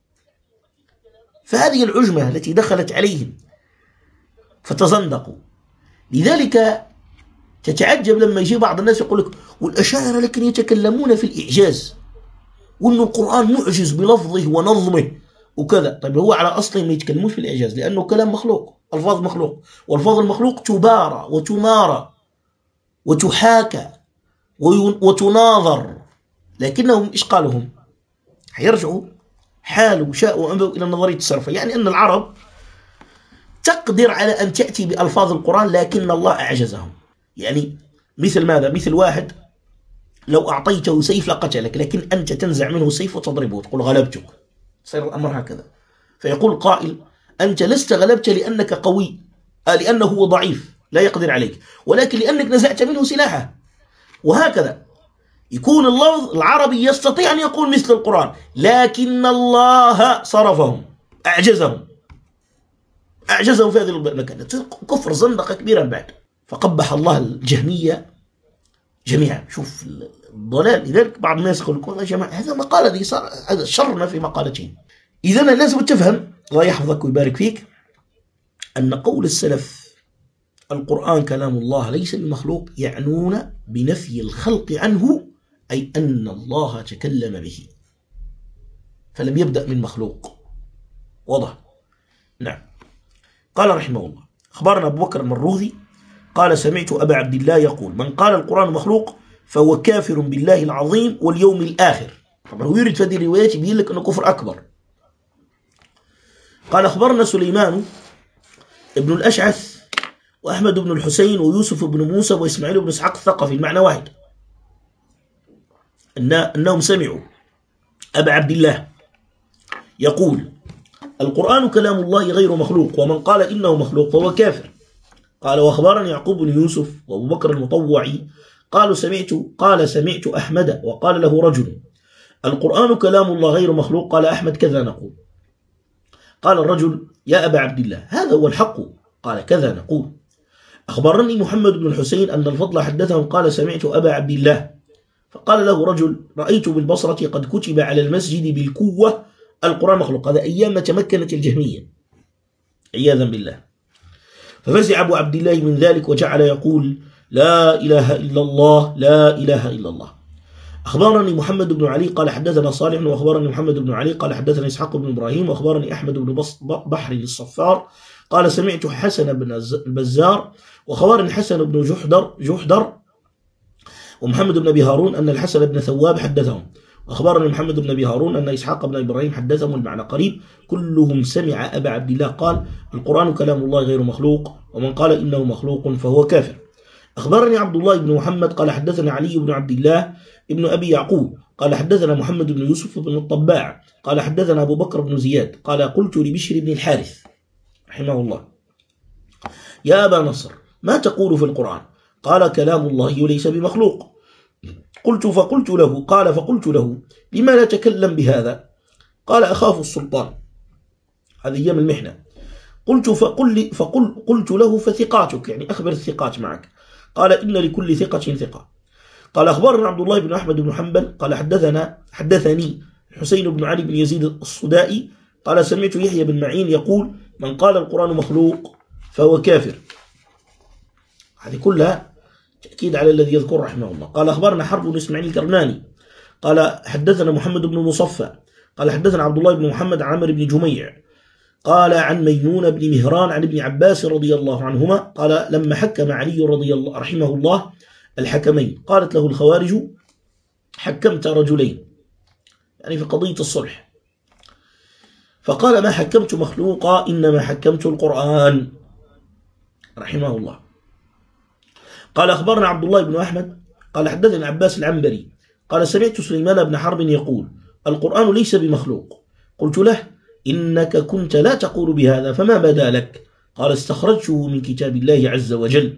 فهذه العجمة التي دخلت عليهم فتزندقوا. لذلك تتعجب لما يجي بعض الناس يقول لك والأشاعرة لكن يتكلمون في الإعجاز، وأن القرآن معجز بلفظه ونظمه وكذا. طيب هو على أصله ما يتكلموش في الإعجاز، لأنه كلام مخلوق، ألفاظ مخلوق، والألفاظ المخلوق تبارى وتمارى وتحاكى وتناظر. لكنهم إيش قالوا؟ هم حيرجعوا حالوا شاءوا أنبوا إلى النظرية الصرفية، يعني أن العرب تقدر على أن تأتي بألفاظ القرآن لكن الله أعجزهم. يعني مثل ماذا؟ مثل واحد لو أعطيته سيف لقتلك، لكن أنت تنزع منه السيف وتضربه وتقول غلبتك، صير الأمر هكذا. فيقول قائل أنت لست غلبت لأنك قوي، آه لأنه هو ضعيف لا يقدر عليك، ولكن لأنك نزعت منه سلاحه. وهكذا يكون اللفظ العربي يستطيع أن يقول مثل القرآن، لكن الله صرفهم. أعجزهم أعجزهم في هذه المكانة. كفر زندقة كبيرا بعد. فقبح الله الجهمية جميعا. شوف الضلال. لذلك بعض الناس يقول يا جماعة هذا مقالة دي صار هذا شرنا في مقالتين. إذن لازم تفهم الله يحفظك ويبارك فيك أن قول السلف القرآن كلام الله ليس بمخلوق يعنون بنفي الخلق عنه، أي أن الله تكلم به فلم يبدأ من مخلوق. واضح؟ نعم. قال رحمه الله أخبرنا أبو بكر المروذي قال سمعت أبا عبد الله يقول من قال القرآن مخلوق فهو كافر بالله العظيم واليوم الآخر. طبعا هو يريد في هذه الروايات يبين لك أنه كفر أكبر. قال أخبرنا سليمان ابن الأشعث وأحمد بن الحسين ويوسف بن موسى وإسماعيل بن إسحاق الثقفي المعنى واحد، أنهم سمعوا أبا عبد الله يقول القرآن كلام الله غير مخلوق ومن قال إنه مخلوق فهو كافر. قال وأخبرني يعقوب بن يوسف وأبو بكر المطوعي قالوا سمعت قال سمعت أحمد وقال له رجل القرآن كلام الله غير مخلوق. قال أحمد كذا نقول. قال الرجل يا أبا عبد الله هذا هو الحق. قال كذا نقول. أخبرني محمد بن الحسين أن الفضل حدثهم قال سمعت أبا عبد الله فقال له رجل رأيت بالبصرة قد كتب على المسجد بالكوة القرآن مخلوق. هذا أيام ما تمكنت الجهمية عياذا بالله. ففزع أبو عبد الله من ذلك وجعل يقول لا إله إلا الله لا إله إلا الله. أخبرني محمد بن علي قال حدثنا صالح وأخبرني محمد بن علي قال حدثنا إسحاق بن إبراهيم وأخبرني أحمد بن بحر الصفار قال سمعت حسن بن البزار وأخبرني حسن بن جحدر جحدر ومحمد بن أبي هارون أن الحسن بن ثواب حدثهم. أخبرني محمد بن أبي هارون أن إسحاق بن إبراهيم حدثهم المعنى قريب. كلهم سمع أبا عبد الله قال القرآن كلام الله غير مخلوق ومن قال إنه مخلوق فهو كافر. أخبرني عبد الله بن محمد قال حدثنا علي بن عبد الله ابن أبي يعقوب قال حدثنا محمد بن يوسف بن الطباع قال حدثنا أبو بكر بن زياد قال قلت لبشر بن الحارث رحمه الله يا أبا نصر ما تقول في القرآن؟ قال كلام الله ليس بمخلوق. قلت فقلت له قال فقلت له لما لا تكلم بهذا؟ قال أخاف السلطان. هذه أيام المحنة. قلت فقل لي فقل قلت له فثقاتك يعني أخبر الثقات معك. قال إن لكل ثقة ثقة. قال أخبرنا عبد الله بن أحمد بن حنبل قال حدثنا حدثني حسين بن علي بن يزيد الصدائي قال سمعت يحيى بن معين يقول من قال القرآن مخلوق فهو كافر. هذه كلها تأكيد على الذي يذكر رحمه الله. قال أخبرنا حرب بن إسماعيل الكرماني قال حدثنا محمد بن مصفى قال حدثنا عبد الله بن محمد عن عمرو بن جميع قال عن ميمون بن مهران عن ابن عباس رضي الله عنهما قال لما حكم علي رضي الله رحمه الله الحكمين قالت له الخوارج حكمت رجلين يعني في قضية الصلح فقال ما حكمت مخلوقا إنما حكمت القرآن رحمه الله. قال أخبرنا عبد الله بن أحمد قال حدثنا عباس العنبري قال سمعت سليمان بن حرب يقول القرآن ليس بمخلوق. قلت له إنك كنت لا تقول بهذا فما بدا لك؟ قال استخرجته من كتاب الله عز وجل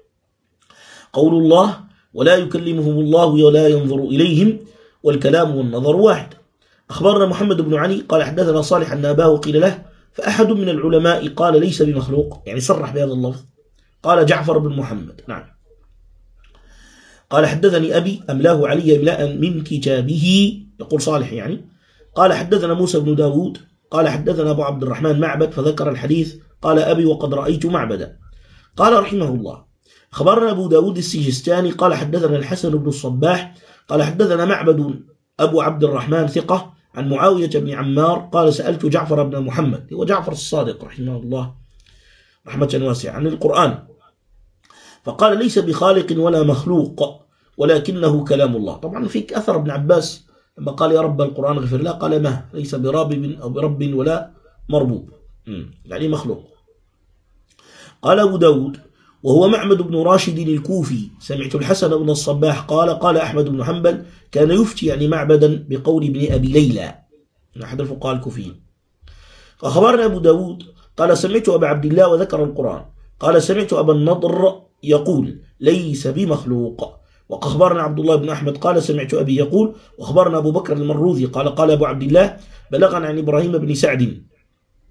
قول الله ولا يكلمهم الله ولا ينظر إليهم والكلام والنظر واحد. أخبرنا محمد بن علي قال حدثنا صالح أن أباه قيل له فأحد من العلماء قال ليس بمخلوق يعني صرح بهذا اللفظ. قال جعفر بن محمد نعم. قال حدثني أبي أملاه علي إملاء من كتابه يقول صالح يعني. قال حدثنا موسى بن داود قال حدثنا أبو عبد الرحمن معبد فذكر الحديث قال أبي وقد رأيت معبدا. قال رحمه الله أخبرنا أبو داود السجستاني قال حدثنا الحسن بن الصباح قال حدثنا معبد أبو عبد الرحمن ثقة عن معاوية بن عمار قال سألت جعفر بن محمد هو جعفر الصادق رحمه الله رحمة واسعة عن القرآن فقال ليس بخالق ولا مخلوق ولكنه كلام الله. طبعا فيك أثر ابن عباس لما قال يا رب القرآن غفر له قال ما ليس برب أو برب ولا مربوب يعني مخلوق. قال أبو داود وهو معبد بن راشد الكوفي سمعت الحسن بن الصباح قال قال أحمد بن حنبل كان يفتي يعني معبدا بقول ابن أبي ليلى أحد الفقهاء الكوفيين. أخبرنا أبو داود قال سمعت أبا عبد الله وذكر القرآن قال سمعت أبا النضر يقول ليس بمخلوق. وأخبرنا عبد الله بن أحمد قال سمعت أبي يقول وأخبرنا أبو بكر المروذي قال قال أبو عبد الله بلغنا عن إبراهيم بن سعد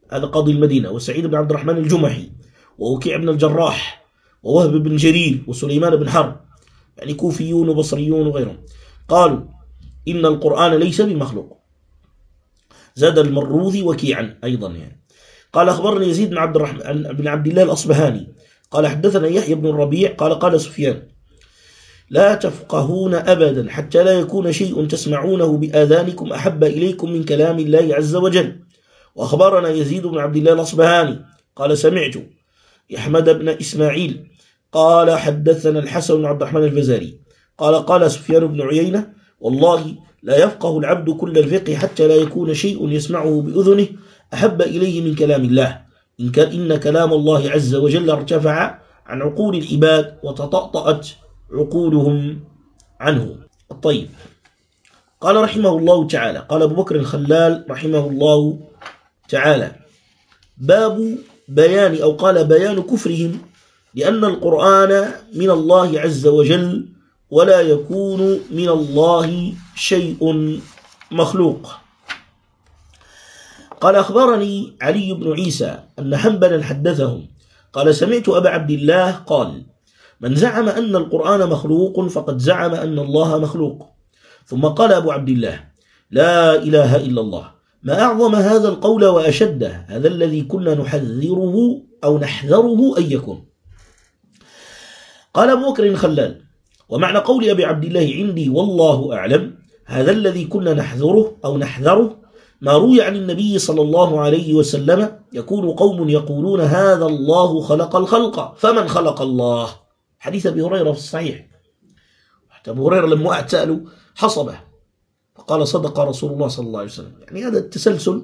هذا قاضي المدينة، وسعيد بن عبد الرحمن الجمحي، ووكيع بن الجراح، ووهب بن جرير، وسليمان بن حرب، يعني كوفيون وبصريون وغيرهم، قالوا إن القرآن ليس بمخلوق. زاد المروذي وكيعا أيضا يعني. قال أخبرني يزيد بن عبد الرحمن بن عبد الله الأصبهاني قال حدثنا يحيى بن الربيع قال قال سفيان لا تفقهون أبدا حتى لا يكون شيء تسمعونه بآذانكم أحب إليكم من كلام الله عز وجل. وأخبرنا يزيد بن عبد الله الأصبهاني قال سمعت أحمد بن إسماعيل قال حدثنا الحسن بن عبد الرحمن الفزاري قال قال سفيان بن عيينة والله لا يفقه العبد كل الفقه حتى لا يكون شيء يسمعه بأذنه أحب إليه من كلام الله، إن, إن كلام الله عز وجل ارتفع عن عقول العباد وتطأطأت عقولهم عنه. الطيب. قال رحمه الله تعالى قال أبو بكر الخلال رحمه الله تعالى باب بيان أو قال بيان كفرهم لأن القرآن من الله عز وجل ولا يكون من الله شيء مخلوق. قال أخبرني علي بن عيسى أن حنبلا حدثهم قال سمعت أبا عبد الله قال من زعم أن القرآن مخلوق فقد زعم أن الله مخلوق. ثم قال أبو عبد الله لا إله إلا الله ما أعظم هذا القول وأشده، هذا الذي كنا نحذره أو نحذره أن يكون. قال أبو بكر الخلال ومعنى قول أبي عبد الله عندي والله أعلم هذا الذي كنا نحذره أو نحذره ما روي عن النبي صلى الله عليه وسلم يكون قوم يقولون هذا الله خلق الخلق فمن خلق الله، حديث أبي هريرة في الصحيح. حتى أبو هريرة لما سألوا حصبه فقال صدق رسول الله صلى الله عليه وسلم، يعني هذا التسلسل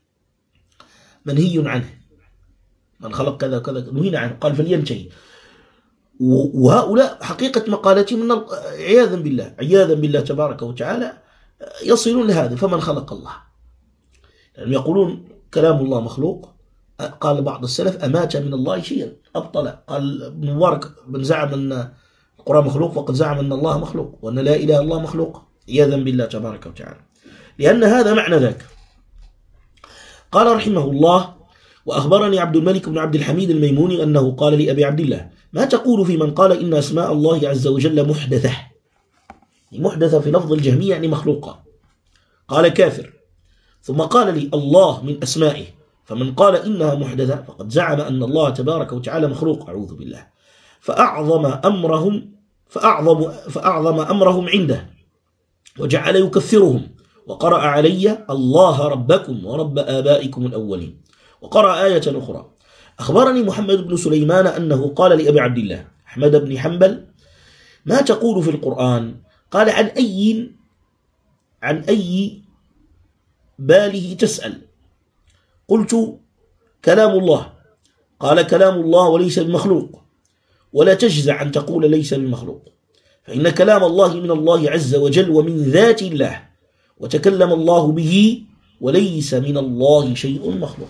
منهي عنه، من خلق كذا كذا نهينا عنه قال فلينتهي. وهؤلاء حقيقة مقالتهم من عياذا بالله عياذا بالله تبارك وتعالى يصلون لهذا فمن خلق الله، يعني يقولون كلام الله مخلوق. قال بعض السلف أمات من الله شيئا أبطل. قال ابن مبارك من زعم أن القرآن مخلوق وقد زعم أن الله مخلوق وأن لا إله إلا الله مخلوق عياذا بالله تبارك وتعالى، لأن هذا معنى ذاك. قال رحمه الله وأخبرني عبد الملك بن عبد الحميد الميموني أنه قال لأبي عبد الله ما تقول في من قال إن أسماء الله عز وجل محدثة، محدثة في لفظ الجهمية يعني مخلوقة، قال كافر. ثم قال لي الله من أسمائه فمن قال إنها محدثة فقد زعم أن الله تبارك وتعالى مخلوق، أعوذ بالله. فأعظم أمرهم فأعظم, فأعظم أمرهم عنده وجعل يكفرهم، وقرأ علي الله ربكم ورب آبائكم الأولين. وقرأ آية أخرى أخبرني محمد بن سليمان أنه قال لأبي عبد الله أحمد بن حنبل ما تقول في القرآن؟ قال عن أي عن أي باله تسأل؟ قلت كلام الله. قال كلام الله وليس بمخلوق، ولا تجزع أن تقول ليس بمخلوق، فإن كلام الله من الله عز وجل ومن ذات الله، وتكلم الله به وليس من الله شيء مخلوق.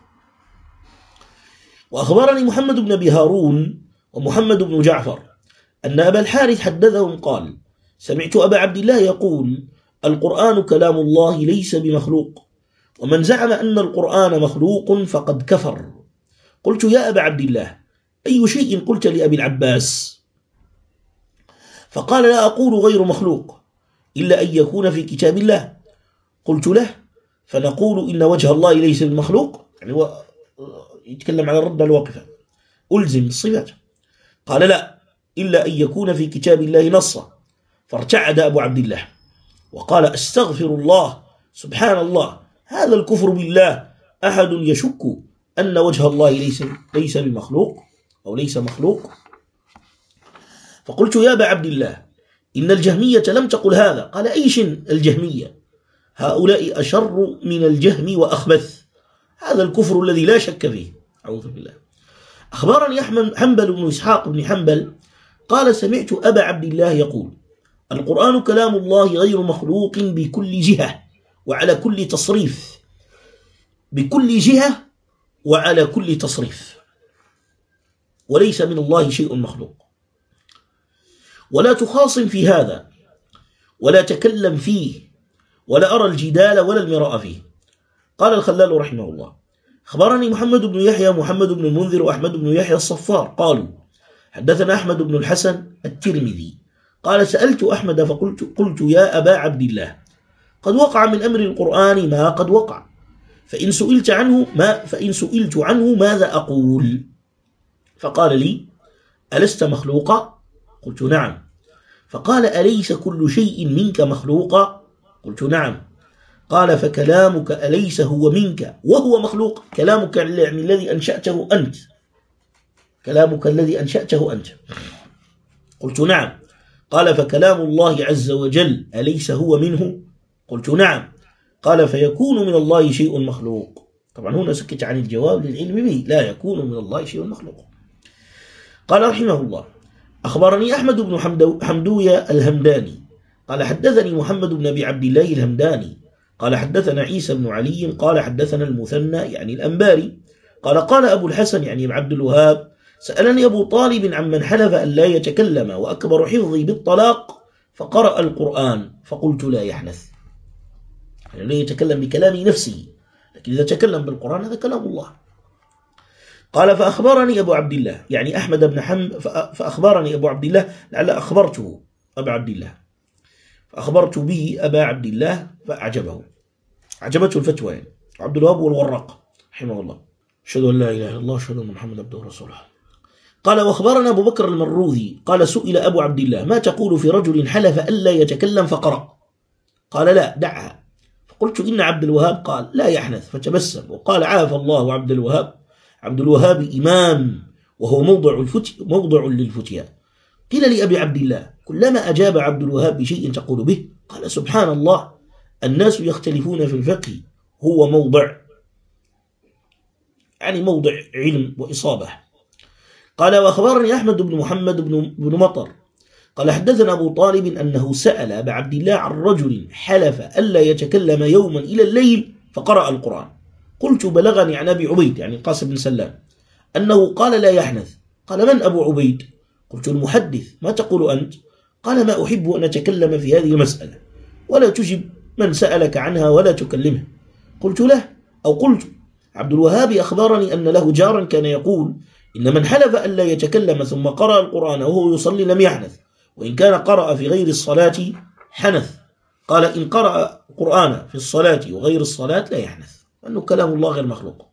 وأخبرني محمد بن أبي هارون ومحمد بن جعفر أن أبا الحارث حدثهم قال سمعت أبا عبد الله يقول القرآن كلام الله ليس بمخلوق، ومن زعم أن القرآن مخلوق فقد كفر. قلت يا أبا عبد الله أي شيء قلت لأبي العباس؟ فقال لا أقول غير مخلوق إلا أن يكون في كتاب الله. قلت له فنقول إن وجه الله ليس بمخلوق، يعني هو يتكلم على الرد الواقفة ألزم الصفات. قال لا إلا أن يكون في كتاب الله نصا. فارتعد أبو عبد الله وقال أستغفر الله سبحان الله، هذا الكفر بالله أحد يشك أن وجه الله ليس ليس بمخلوق أو ليس مخلوق. فقلت يا أبا عبد الله إن الجهمية لم تقل هذا. قال أيش الجهمية؟ هؤلاء أشر من الجهم وأخبث، هذا الكفر الذي لا شك فيه، أعوذ بالله. أخبرني أحمد حنبل بن إسحاق بن حنبل قال سمعت أبا عبد الله يقول القرآن كلام الله غير مخلوق بكل جهة وعلى كل تصريف، بكل جهة وعلى كل تصريف، وليس من الله شيء مخلوق. ولا تخاصم في هذا ولا تكلم فيه ولا أرى الجدال ولا المراء فيه. قال الخلال رحمه الله أخبرني محمد بن يحيى محمد بن المنذر وأحمد بن يحيى الصفار قالوا حدثنا أحمد بن الحسن الترمذي قال سألت أحمد فقلت قلت يا أبا عبد الله قد وقع من أمر القرآن ما قد وقع فإن سئلت عنه ما فإن سئلت عنه ماذا أقول؟ فقال لي ألست مخلوقا؟ قلت نعم. فقال أليس كل شيء منك مخلوقا؟ قلت نعم. قال فكلامك أليس هو منك وهو مخلوق؟ كلامك يعني الذي أنشأته أنت، كلامك الذي أنشأته أنت. قلت نعم. قال فكلام الله عز وجل أليس هو منه؟ قلت نعم. قال فيكون من الله شيء مخلوق. طبعا هنا سكت عن الجواب للعلم به، لا يكون من الله شيء مخلوق. قال رحمه الله أخبرني أحمد بن حمدوية الهمداني قال حدثني محمد بن أبي عبد الله الهمداني قال حدثنا عيسى بن علي قال حدثنا المثنى يعني الأنباري قال قال أبو الحسن يعني عبد الوهاب سألني أبو طالب عمن حلف أن لا يتكلم وأكبر حفظي بالطلاق فقرأ القرآن فقلت لا يحنث، يعني لا يتكلم بكلام نفسه، لكن إذا تكلم بالقرآن هذا كلام الله. قال فأخبرني أبو عبد الله يعني أحمد بن حنبل فأخبرني أبو عبد الله لعل أخبرته أبا عبد الله فأخبرت به أبا عبد الله فأعجبه، عجبته الفتوى يعني. عبد الوهاب والوراق رحمه الله. أشهد أن لا إله إلا الله أشهد أن محمد عبده ورسوله. قال وأخبرنا أبو بكر المروذي قال سئل أبو عبد الله ما تقول في رجل حلف ألا يتكلم فقرأ؟ قال لا دعها. فقلت إن عبد الوهاب قال لا يحنث فتبسم وقال عافى الله عبد الوهاب، عبد الوهاب إمام وهو موضع الفتي موضع للفتيا. قيل لأبي عبد الله كلما أجاب عبد الوهاب بشيء تقول به؟ قال سبحان الله الناس يختلفون في الفقه هو موضع يعني موضع علم وإصابة. قال وأخبرني أحمد بن محمد بن مطر قال حدثنا أبو طالب أنه سأل أبا عبد الله عن رجل حلف ألا يتكلم يوما إلى الليل فقرأ القرآن. قلت بلغني عن أبي عبيد يعني قاسم بن سلام أنه قال لا يحنث. قال من أبو عبيد؟ قلت المحدث. ما تقول أنت؟ قال ما أحب أن أتكلم في هذه المسألة ولا تجب من سألك عنها ولا تكلمه. قلت له أو قلت عبد الوهاب أخبرني أن له جارا كان يقول إن من حلف ألا يتكلم ثم قرأ القرآن وهو يصلي لم يحنث، وإن كان قرأ في غير الصلاة حنث. قال إن قرأ القرآن في الصلاة وغير الصلاة لا يحنث، وأنه كلام الله غير مخلوق.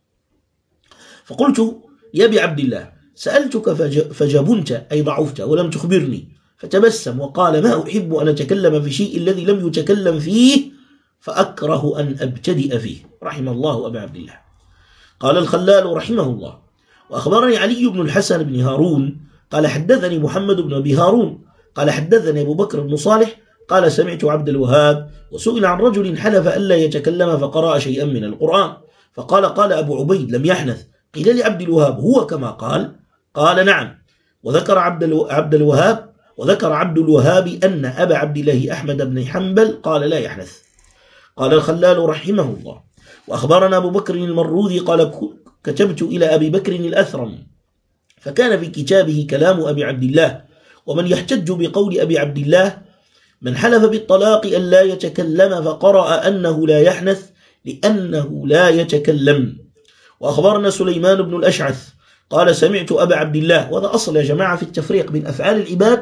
فقلت يا أبي عبد الله سألتك فجبنت أي ضعفت ولم تخبرني، فتبسم وقال ما أحب أن أتكلم في شيء الذي لم يتكلم فيه فأكره أن أبتدئ فيه. رحم الله أبا عبد الله. قال الخلال رحمه الله وأخبرني علي بن الحسن بن هارون قال حدثني محمد بن أبي هارون قال حدثني أبو بكر بن صالح قال سمعت عبد الوهاب وسئل عن رجل حلف ألا يتكلم فقرأ شيئا من القرآن فقال قال أبو عبيد لم يحنث. قيل لعبد الوهاب هو كما قال؟ قال نعم. وذكر عبد الوهاب وذكر عبد الوهاب أن أبا عبد الله أحمد بن حنبل قال لا يحنث. قال الخلال رحمه الله وأخبرنا أبو بكر المروذي قال كتبت إلى أبي بكر الأثرم فكان في كتابه كلام أبي عبد الله ومن يحتج بقول أبي عبد الله من حلف بالطلاق أن لا يتكلم فقرأ أنه لا يحنث لأنه لا يتكلم. وأخبرنا سليمان بن الأشعث قال سمعت أبا عبد الله، وهذا أصل يا جماعة في التفريق بين أفعال العباد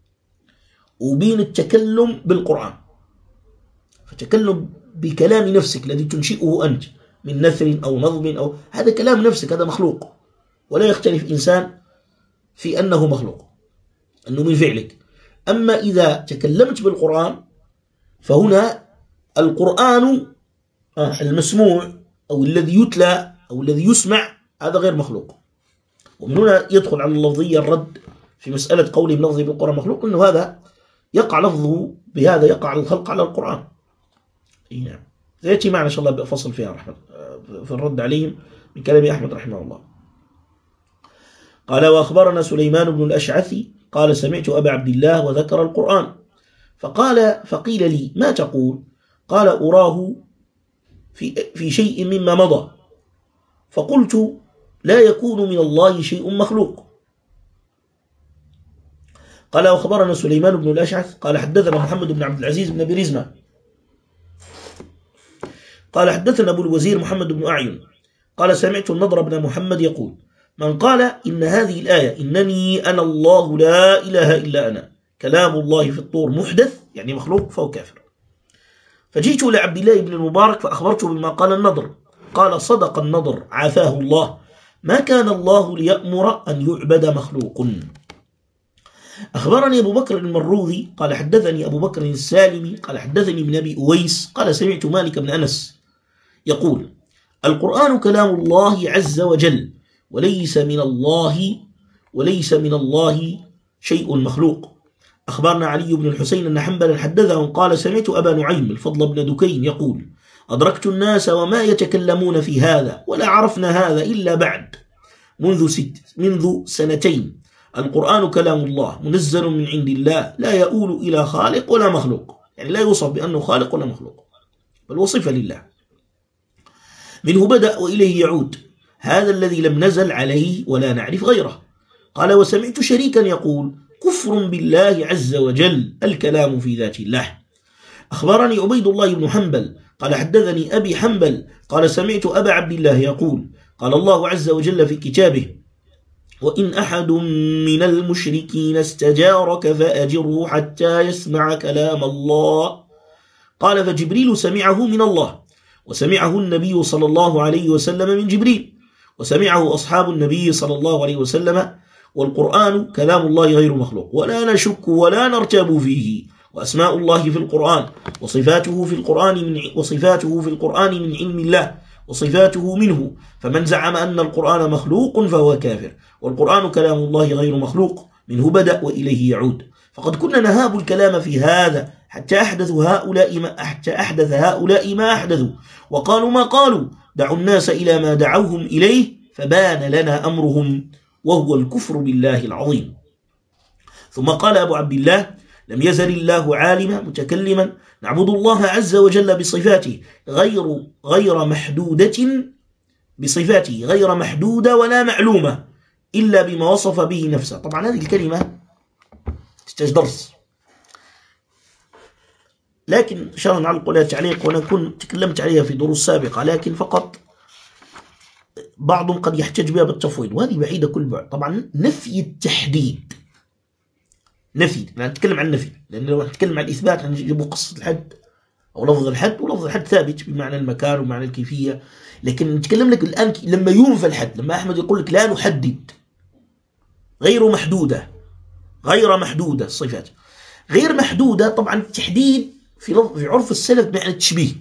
وبين التكلم بالقرآن. فتكلم بكلام نفسك الذي تنشئه أنت من نثر أو نظم أو هذا كلام نفسك، هذا مخلوق ولا يختلف إنسان في أنه مخلوق أنه من فعلك. أما إذا تكلمت بالقرآن فهنا القرآن المسموع أو الذي يتلى أو الذي يسمع هذا غير مخلوق. ومن هنا يدخل على اللفظية الرد في مسألة قوله لفظه بالقرآن مخلوق، أنه هذا يقع لفظه بهذا يقع الخلق على القرآن. نعم سيأتي معنا إن شاء الله بفصل فيها رحمة في الرد عليهم من كلام أحمد رحمه الله. قال وأخبرنا سليمان بن الأشعثي قال سمعت أبا عبد الله وذكر القرآن فقال فقيل لي ما تقول؟ قال أراه في, في شيء مما مضى. فقلت لا يكون من الله شيء مخلوق. قال وأخبرنا سليمان بن الأشعث قال حدثنا محمد بن عبد العزيز بن أبي رزمة قال حدثنا أبو الوزير محمد بن أعين قال سمعت النضر بن محمد يقول من قال إن هذه الآية إنني أنا الله لا إله إلا أنا كلام الله في الطور محدث يعني مخلوق فهو كافر. فجئت إلى عبد الله بن المبارك فأخبرته بما قال النضر قال صدق النضر عافاه الله ما كان الله ليأمر أن يعبد مخلوق. أخبرني أبو بكر المروذي قال حدثني أبو بكر السالمي قال حدثني من أبي أويس قال سمعت مالك بن أنس يقول القرآن كلام الله عز وجل وليس من الله وليس من الله شيء مخلوق. أخبرنا علي بن الحسين أن حنبلا حدثه قال سمعت أبا نعيم الفضل بن دكين يقول أدركت الناس وما يتكلمون في هذا ولا عرفنا هذا إلا بعد منذ, ست منذ سنتين. القرآن كلام الله منزل من عند الله لا يؤول إلى خالق ولا مخلوق يعني لا يوصف بأنه خالق ولا مخلوق بل وصفة لله. منه بدأ وإليه يعود هذا الذي لم نزل عليه ولا نعرف غيره. قال وسمعت شريكا يقول كفر بالله عز وجل الكلام في ذات الله. أخبرني عبيد الله بن حنبل قال حدثني أبي حنبل قال سمعت أبا عبد الله يقول قال الله عز وجل في كتابه وإن أحد من المشركين استجارك فأجره حتى يسمع كلام الله. قال فجبريل سمعه من الله وسمعه النبي صلى الله عليه وسلم من جبريل وسمعه أصحاب النبي صلى الله عليه وسلم والقرآن كلام الله غير مخلوق ولا نشك ولا نرتاب فيه وأسماء الله في القرآن وصفاته في القرآن من وصفاته في القرآن من علم الله وصفاته منه فمن زعم أن القرآن مخلوق فهو كافر والقرآن كلام الله غير مخلوق منه بدأ وإليه يعود. فقد كنا نهاب الكلام في هذا حتى أحدثوا هؤلاء ما حتى أحدث هؤلاء ما أحدثوا وقالوا ما قالوا دعوا الناس إلى ما دعوهم إليه فبان لنا أمرهم وهو الكفر بالله العظيم. ثم قال أبو عبد الله لم يزل الله عالما متكلما نعبد الله عز وجل بصفاته غير غير محدودة بصفاته غير محدودة ولا معلومة إلا بما وصف به نفسه. طبعا هذه الكلمة تحتاج درس لكن إن شاء الله نعلق عليها تعليق وأنا كنت تكلمت عليها في دروس سابقة لكن فقط بعضهم قد يحتج بها بالتفويض وهذه بعيدة كل بعد. طبعا نفي التحديد نفي يعني نتكلم عن النفي لأن لو نتكلم عن الإثبات نجيبوا قصة الحد أو لفظ الحد ولفظ الحد ثابت بمعنى المكان ومعنى الكيفية. لكن نتكلم لك الآن لما ينفى الحد لما أحمد يقول لك لا نحدد غير محدودة غير محدودة الصفات غير محدودة. طبعا التحديد في في عرف السلف بمعنى التشبيه.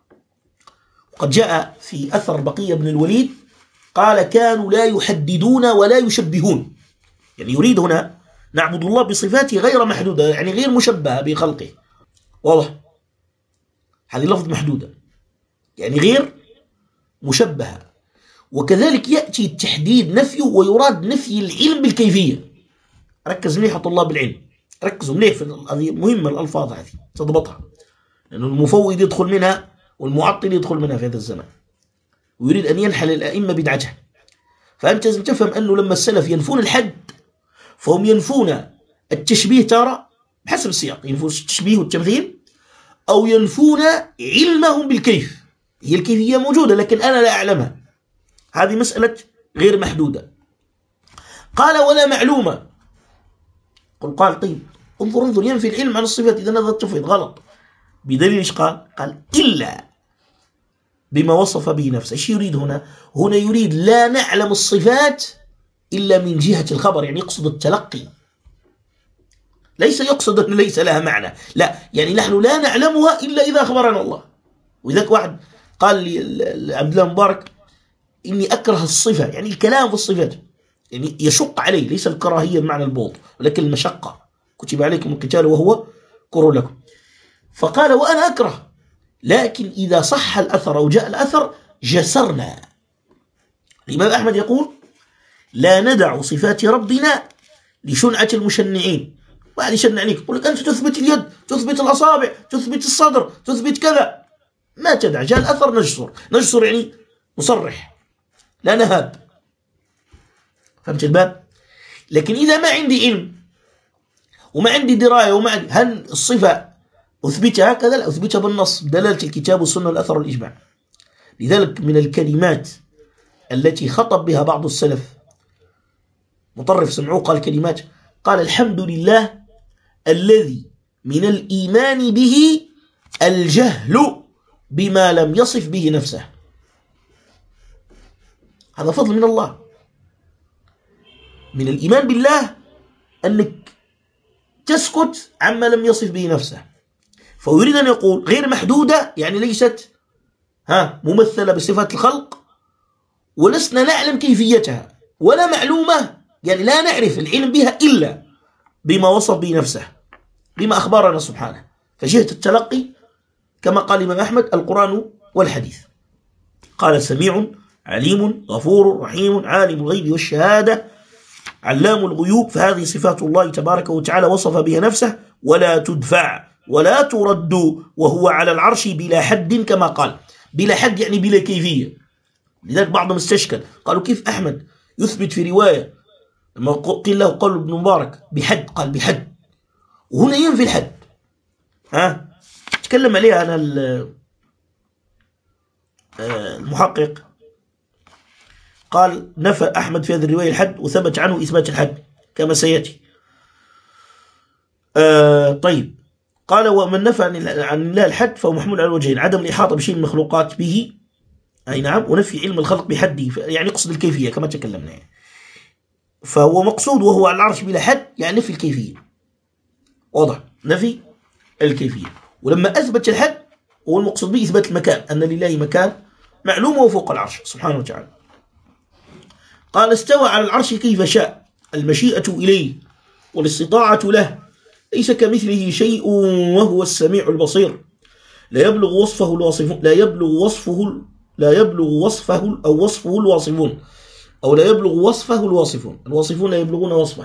وقد جاء في أثر بقية بن الوليد قال كانوا لا يحددون ولا يشبهون يعني يريد هنا نعبد الله بصفاته غير محدودة يعني غير مشبهة بخلقه واضح هذه لفظ محدودة يعني غير مشبهة. وكذلك يأتي التحديد نفيه ويراد نفي العلم بالكيفية. ركز مليح طلاب العلم ركزوا مليح في هذه مهمة الألفاظ هذه تضبطها لأن المفوض يدخل منها والمعطل يدخل منها في هذا الزمان ويريد أن ينحل الأئمة بدعتها. فأنت لازم تفهم أنه لما السلف ينفون الحد فهم ينفون التشبيه ترى بحسب السياق ينفون التشبيه والتمثيل أو ينفون علمهم بالكيف هي الكيفية موجودة لكن أنا لا أعلمها هذه مسألة غير محدودة. قال ولا معلومة قل قال طيب انظر انظر ينفي العلم عن الصفات إذا هذا التفويض غلط بدليل إيش قال قال إلا بما وصف به نفسه. إيش يريد هنا هنا يريد لا نعلم الصفات إلا من جهة الخبر يعني يقصد التلقي ليس يقصد أن ليس لها معنى لا يعني نحن لا نعلمها إلا إذا أخبرنا الله. وذاك واحد قال لعبد الله مبارك إني أكره الصفة يعني الكلام في الصفات يعني يشق عليه ليس الكراهية بمعنى البغض ولكن المشقة كتب عليكم القتال وهو كره لكم. فقال وأنا أكره لكن إذا صح الأثر أو جاء الأثر جسرنا. الإمام أحمد يقول لا ندع صفات ربنا لشنعة المشنعين. واحد يشنع عليك يقول لك أنت تثبت اليد تثبت الأصابع تثبت الصدر تثبت كذا ما تدع جاء الأثر نجسر نجسر يعني نصرح لا نهاب. فهمت الباب؟ لكن إذا ما عندي علم وما عندي دراية وما عندي هل الصفة أثبتها هكذا لا أثبتها بالنص دلالة الكتاب والسنة والأثر والإجماع. لذلك من الكلمات التي خطب بها بعض السلف، مطرف سمعوه قال كلمات، قال الحمد لله الذي من الإيمان به الجهل بما لم يصف به نفسه. هذا فضل من الله. من الإيمان بالله أنك تسكت عما لم يصف به نفسه. فيريد أن يقول غير محدودة، يعني ليست ها ممثلة بصفات الخلق، ولسنا نعلم كيفيتها ولا معلومة، يعني لا نعرف العلم بها إلا بما وصف به نفسه، بما أخبرنا سبحانه. فجهة التلقي كما قال الإمام أحمد القرآن والحديث. قال سميع عليم غفور رحيم عالم الغيب والشهادة علام الغيوب. فهذه صفات الله تبارك وتعالى وصف بها نفسه، ولا تدفع ولا ترد، وهو على العرش بلا حد كما قال. بلا حد يعني بلا كيفية. لذلك بعضهم استشكل، قالوا كيف أحمد يثبت في رواية لما قيل له قول ابن مبارك بحد، قال بحد، وهنا ينفي الحد. ها تكلم عليها أنا المحقق، قال نفى أحمد في هذه الرواية الحد وثبت عنه إثبات الحد كما سيأتي. آه طيب، قال ومن نفى عن الله الحد فهو محمول على الوجهين: عدم الإحاطة بشيء من المخلوقات به، أي نعم، ونفي علم الخلق بحده، يعني يقصد الكيفية كما تكلمنا يعني. فهو مقصود وهو على العرش بلا حد، يعني نفي الكيفية، واضح، نفي الكيفية. ولما أثبت الحد هو المقصود به إثبات المكان، أن لله مكان معلوم وفوق العرش سبحانه وتعالى. قال استوى على العرش كيف شاء، المشيئة إليه والاستطاعة له، ليس كمثله شيء وهو السميع البصير. لا يبلغ وصفه الواصفون لا يبلغ وصفه لا يبلغ وصفه أو وصفه الواصفون أو لا يبلغ وصفه الواصفون الواصفون لا يبلغون وصفه،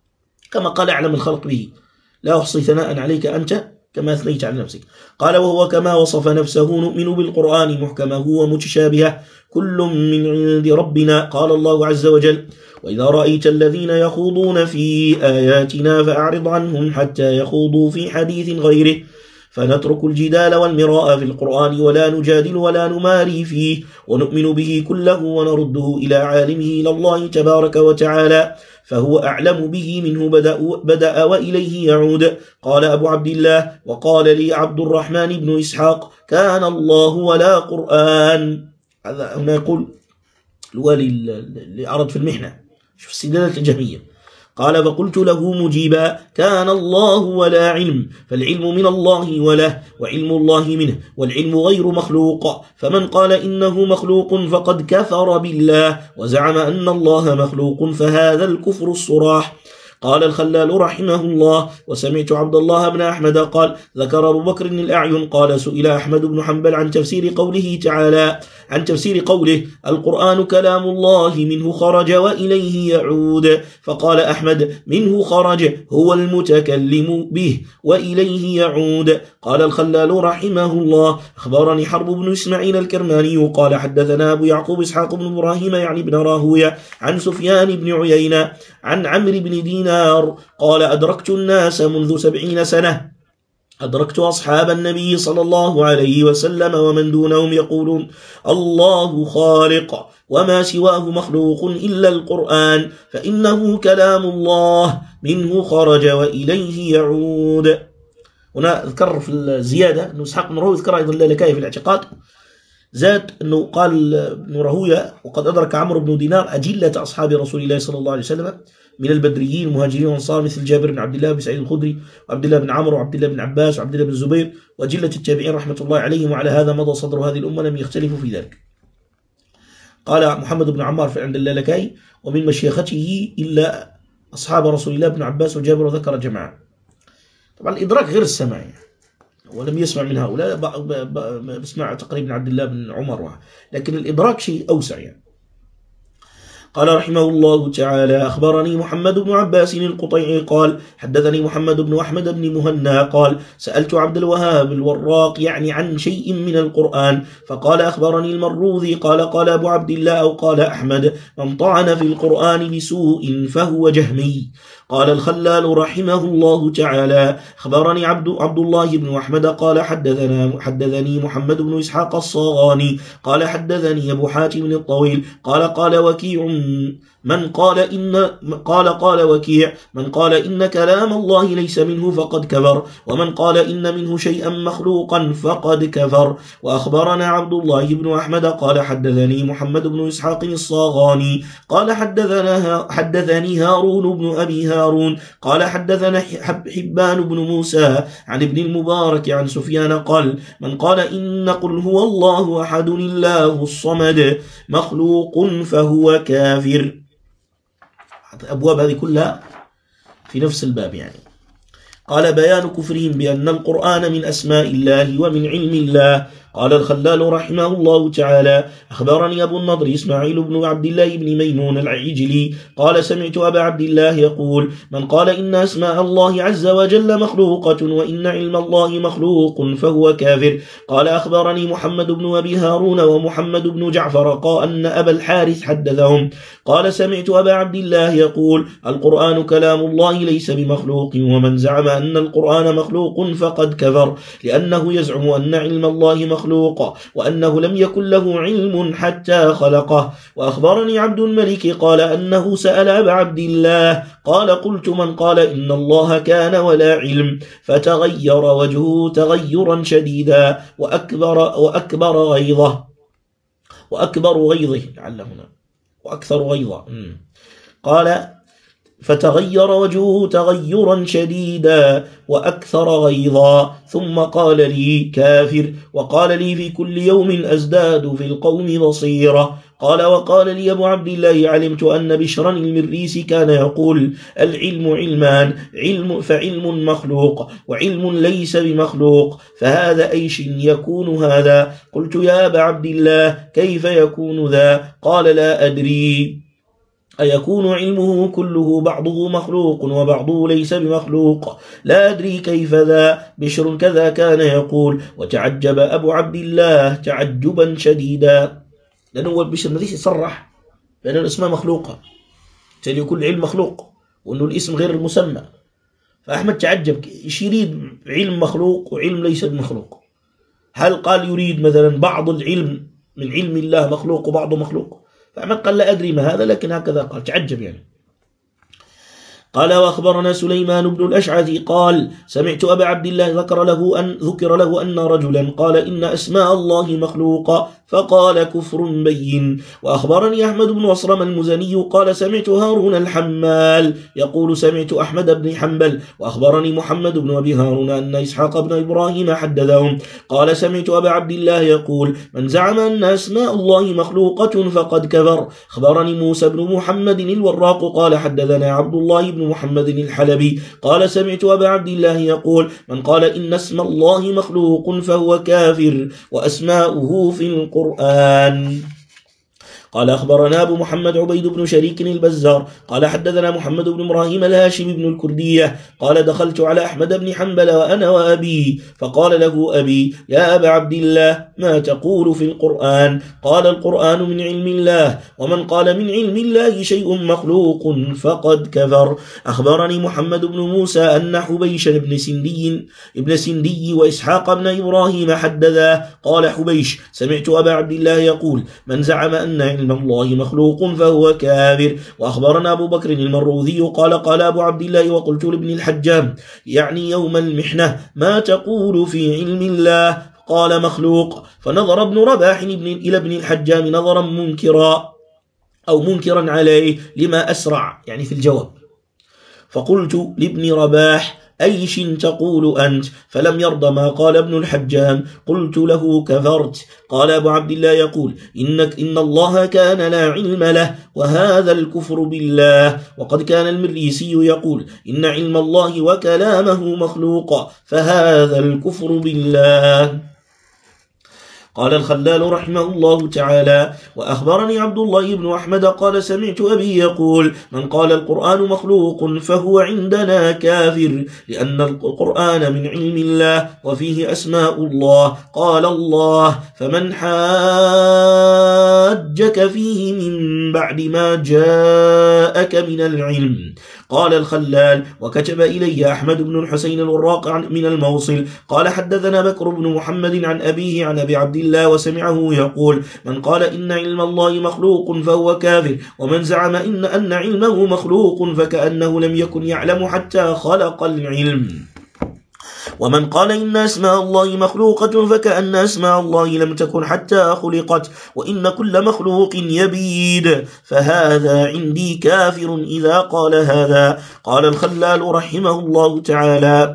كما قال أعلم الخلق به: لا أحصي ثناء عليك أنت كما أثنيت على نفسك. قال وهو كما وصف نفسه نؤمن بالقرآن محكمه ومتشابهه كل من عند ربنا. قال الله عز وجل: وإذا رأيت الذين يخوضون في آياتنا فأعرض عنهم حتى يخوضوا في حديث غيره، فنترك الجدال والمراء في القرآن ولا نجادل ولا نماري فيه، ونؤمن به كله ونرده إلى عالمه إلى الله تبارك وتعالى، فهو أعلم به منه بدأ, بدأ وإليه يعود. قال أبو عبد الله: وقال لي عبد الرحمن بن إسحاق: كان الله ولا قرآن. هذا هنا يقول الوالي اللي عرض في المحنة، شوف استدلالات الجهمية. قال فقلت له مجيبا: كان الله ولا علم، فالعلم من الله وله، وعلم الله منه، والعلم غير مخلوق، فمن قال إنه مخلوق فقد كفر بالله وزعم أن الله مخلوق، فهذا الكفر الصراح. قال الخلال رحمه الله: وسمعت عبد الله بن أحمد قال: ذكر أبو بكر الأعين قال: سئل أحمد بن حنبل عن تفسير قوله تعالى عن تفسير قوله: القرآن كلام الله منه خرج وإليه يعود، فقال أحمد: منه خرج هو المتكلم به وإليه يعود. قال الخلال رحمه الله: أخبرني حرب بن إسماعيل الكرماني قال: حدثنا أبو يعقوب إسحاق بن إبراهيم يعني بن راهوية عن سفيان بن عيينة عن عمرو بن دينار قال: أدركت الناس منذ سبعين سنة، أدركت أصحاب النبي صلى الله عليه وسلم ومن دونهم يقولون: الله خالق وما سواه مخلوق إلا القرآن، فإنه كلام الله منه خرج وإليه يعود. هنا ذكر في الزيادة أنه إسحاق بن راهوية ذكر أيضا اللالكائي في الاعتقاد، زاد أنه قال ابن راهوية: وقد أدرك عمرو بن دينار أجلة أصحاب رسول الله صلى الله عليه وسلم من البدريين المهاجرين والأنصار مثل جابر بن عبد الله بن سعيد الخدري وعبد الله بن عمرو وعبد الله بن عباس وعبد الله بن الزبير وأجلة التابعين رحمة الله عليهم، وعلى هذا مضى صدر هذه الأمة لم يختلفوا في ذلك. قال محمد بن عمار في عند اللالكائي: ومن مشيخته إلا أصحاب رسول الله بن عباس وجابر وذكر جماعة. طبعا الإدراك غير السماع يعني، ولم يسمع من هؤلاء، بسمع تقريبا عبد الله بن عمر، لكن الإدراك شيء أوسع يعني. قال رحمه الله تعالى: أخبرني محمد بن عباس القطيعي قال: حدثني محمد بن أحمد بن مهنا قال: سألت عبد الوهاب الوراق يعني عن شيء من القرآن، فقال: أخبرني المروذي قال: قال أبو عبد الله أو قال أحمد: من طعن في القرآن بسوء فهو جهمي. قال الخلال رحمه الله تعالى: أخبرني عبد, عبد الله بن أحمد قال: حدثنا حدثني محمد بن إسحاق الصاغاني قال: حدثني أبو حاتم الطويل قال: قال وكيع من قال إن قال قال وكيع من قال إن كلام الله ليس منه فقد كفر، ومن قال إن منه شيئا مخلوقا فقد كفر. وأخبرنا عبد الله بن أحمد قال: حدثني محمد بن إسحاق الصاغاني قال: حدثنا حدثني هارون بن أبي هارون قال: حدثنا حبان بن موسى عن ابن المبارك عن سفيان قال: من قال إن قل هو الله أحد الله الصمد مخلوق فهو كافر. الأبواب هذه كلها في نفس الباب يعني. قال: بيان كفرهم بأن القرآن من أسماء الله ومن علم الله. قال الخلال رحمه الله تعالى: أخبرني أبو النضر إسماعيل بن عبد الله بن ميمون العجلي قال: سمعت أبا عبد الله يقول: من قال إن أسماء الله عز وجل مخلوقة وإن علم الله مخلوق فهو كافر. قال: أخبرني محمد بن أبي هارون ومحمد بن جعفر قال أن أبا الحارث حدثهم قال: سمعت أبا عبد الله يقول: القرآن كلام الله ليس بمخلوق، ومن زعم أن القرآن مخلوق فقد كفر، لأنه يزعم أن علم الله مخلوق مخلوق وأنه لم يكن له علم حتى خلقه. وأخبرني عبد الملك قال أنه سأل أبا عبد الله قال: قلت: من قال إن الله كان ولا علم، فتغير وجهه تغيرا شديدا وأكبر, وأكبر غيظه وأكبر غيظه لعلهنا وأكثر غيظه قال: فتغير وجهه تغيرا شديدا وأكثر غيظا، ثم قال لي: كافر. وقال لي: في كل يوم أزداد في القوم بصيرة. قال: وقال لي أبو عبد الله: علمت أن بشرا المريسي كان يقول: العلم علمان، علم فعلم مخلوق وعلم ليس بمخلوق، فهذا أيش يكون هذا؟ قلت: يا أبا عبد الله كيف يكون ذا؟ قال: لا أدري، أيكون علمه كله بعضه مخلوق وبعضه ليس بمخلوق؟ لا أدري كيف ذا. بشر كذا كان يقول. وتعجب أبو عبد الله تعجبا شديدا، لأنه بشر مذيش يصرح بأن الاسماء مخلوقة، تالي كل علم مخلوق وأنه الاسم غير المسمى. فأحمد تعجب، إيش يريد علم مخلوق وعلم ليس بمخلوق؟ هل قال يريد مثلا بعض العلم من علم الله مخلوق وبعضه مخلوق؟ فأحمد قال: لا أدري ما هذا، لكن هكذا قال، تعجب يعني. قال: وأخبرنا سليمان بن الأشعث قال: سمعت أبا عبد الله ذكر له أن ذكر له أن رجلا قال: إن أسماء الله مخلوقة، فقال: كفر بين. وأخبرني أحمد بن وصرم المزني قال: سمعت هارون الحمال يقول: سمعت أحمد بن حنبل. وأخبرني محمد بن أبي هارون أن إسحاق بن إبراهيم حدثهم قال: سمعت أبا عبد الله يقول: من زعم أن أسماء الله مخلوقة فقد كفر. أخبرني موسى بن محمد الوراق قال: حدثنا عبد الله بن محمد الحلبي قال: سمعت أبا عبد الله يقول: من قال إن اسم الله مخلوق فهو كافر، وأسماؤه في القرآن. قال: أخبرنا أبو محمد عبيد بن شريك البزار قال: حدثنا محمد بن إبراهيم الهاشم بن الكردية قال: دخلت على أحمد بن حنبل وأنا وأبي، فقال له أبي: يا أبا عبد الله ما تقول في القرآن؟ قال: القرآن من علم الله، ومن قال من علم الله شيء مخلوق فقد كفر. أخبرني محمد بن موسى أن حبيش بن سندي ابن سندي وإسحاق بن إبراهيم حدثا. قال حبيش: سمعت أبا عبد الله يقول: من زعم أن علم الله مخلوق فهو كافر. وأخبرنا أبو بكر المروذي قال: قال أبو عبد الله: وقلت لابن الحجام يعني يوم المحنة: ما تقول في علم الله؟ قال: مخلوق. فنظر ابن رباح إلى ابن الحجام نظرا منكرا أو منكرا عليه لما أسرع يعني في الجواب. فقلت لابن رباح: أيش تقول أنت؟ فلم يرضى ما قال ابن الحجام. قلت له: كفرت. قال أبو عبد الله يقول: إنك إن الله كان لا علم له، وهذا الكفر بالله. وقد كان المريسي يقول: إن علم الله وكلامه مخلوق، فهذا الكفر بالله. قال الخلال رحمه الله تعالى: وأخبرني عبد الله بن أحمد قال: سمعت أبي يقول: من قال القرآن مخلوق فهو عندنا كافر، لأن القرآن من علم الله وفيه أسماء الله. قال الله: فمن حاجك فيه من بعد ما جاءك من العلم. قال الخلال: وكتب إلي أحمد بن الحسين الوراق من الموصل قال: حدثنا بكر بن محمد عن أبيه عن أبي عبد الله وسمعه يقول: من قال إن علم الله مخلوق فهو كافر، ومن زعم إن أن علمه مخلوق فكأنه لم يكن يعلم حتى خلق العلم. ومن قال إن أسماء الله مخلوقة فكأن أسماء الله لم تكن حتى خلقت، وإن كل مخلوق يبيد، فهذا عندي كافر إذا قال هذا. قال الخلال رحمه الله تعالى: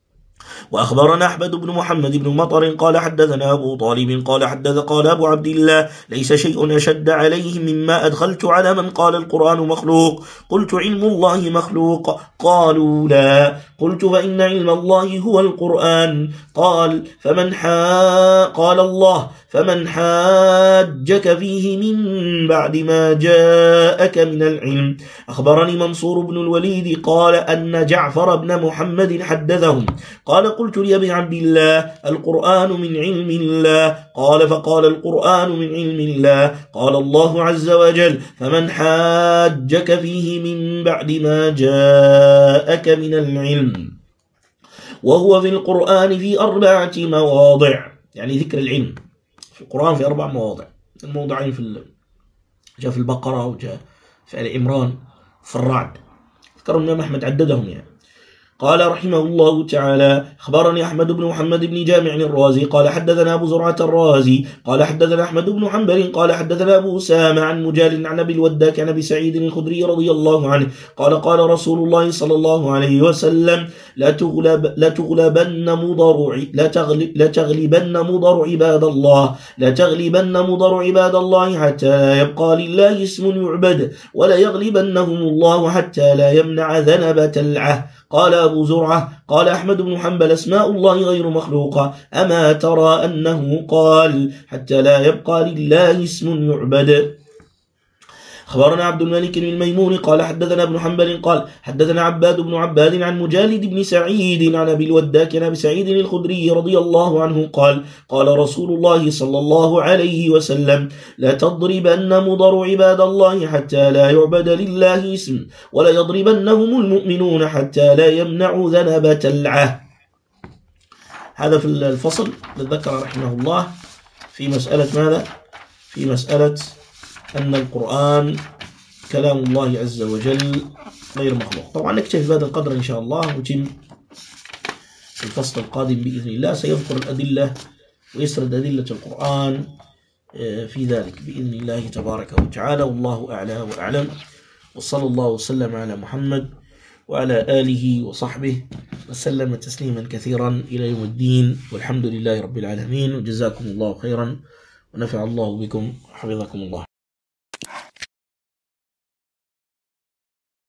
وأخبرنا أحمد بن محمد بن مطر قال: حدثنا أبو طالب قال حدث قال أبو عبد الله: ليس شيء أشد عليه مما أدخلت على من قال القرآن مخلوق. قلت: علم الله مخلوق؟ قالوا: لا. قلت: فإن علم الله هو القرآن. قال: فمن حا قال الله: فمن حاجك فيه من بعد ما جاءك من العلم. أخبرني منصور بن الوليد قال أن جعفر بن محمد حدثهم قال: قلت لأبي عبد الله: القرآن من علم الله. قال: فقال: القرآن من علم الله. قال الله عز وجل: فمن حاجك فيه من بعد ما جاءك من العلم. وهو في القرآن في أربعة مواضع، يعني ذكر العلم في القرآن في أربع مواضع. الموضعين في جاء في البقرة وجاء في آل عمران في الرعد، ذكر الإمام أحمد عددهم يعني. قال رحمه الله تعالى: أخبرني أحمد بن محمد بن جامع الرازي قال: حدثنا أبو زرعة الرازي قال: حدثنا أحمد بن حنبل قال: حدثنا أبو أسامة عن مجال عن أبي الوداك عن أبي سعيد الخدري رضي الله عنه قال: قال رسول الله صلى الله عليه وسلم: لا تغلب لا تغلبن مضر لا تغلب لا تغلبن مضر عباد الله لا تغلبن مضر عباد الله حتى لا يبقى لله اسم يعبد، ولا يغلبنهم الله حتى لا يمنع ذنب تلعه. قال أبو زرعة: قال أحمد بن حنبل: أسماء الله غير مخلوقة. أما ترى أنه قال: حتى لا يبقى لله اسم يعبد. أخبرنا عبد الملك بن الميمون قال: حدثنا ابن حنبل قال: حدثنا عباد بن عباد عن مجالد بن سعيد عن أبي الوداك عن أبي سعيد الخدري رضي الله عنه قال: قال رسول الله صلى الله عليه وسلم: لا تضربن مضر عباد الله حتى لا يعبد لله اسم، ولا يضربنهم المؤمنون حتى لا يمنعوا ذنب تلعه. هذا في الفصل ذكر رحمه الله في مسألة ماذا؟ في مسألة أن القرآن كلام الله عز وجل غير مخلوق. طبعا نكتفي بهذا القدر إن شاء الله، وتم الفصل القادم بإذن الله سيذكر الأدلة ويسرد أدلة القرآن في ذلك بإذن الله تبارك وتعالى. والله أعلى وأعلم، وصلى الله وسلم على محمد وعلى آله وصحبه وسلم تسليما كثيرا إلى يوم الدين، والحمد لله رب العالمين، وجزاكم الله خيرا ونفع الله بكم وحفظكم الله.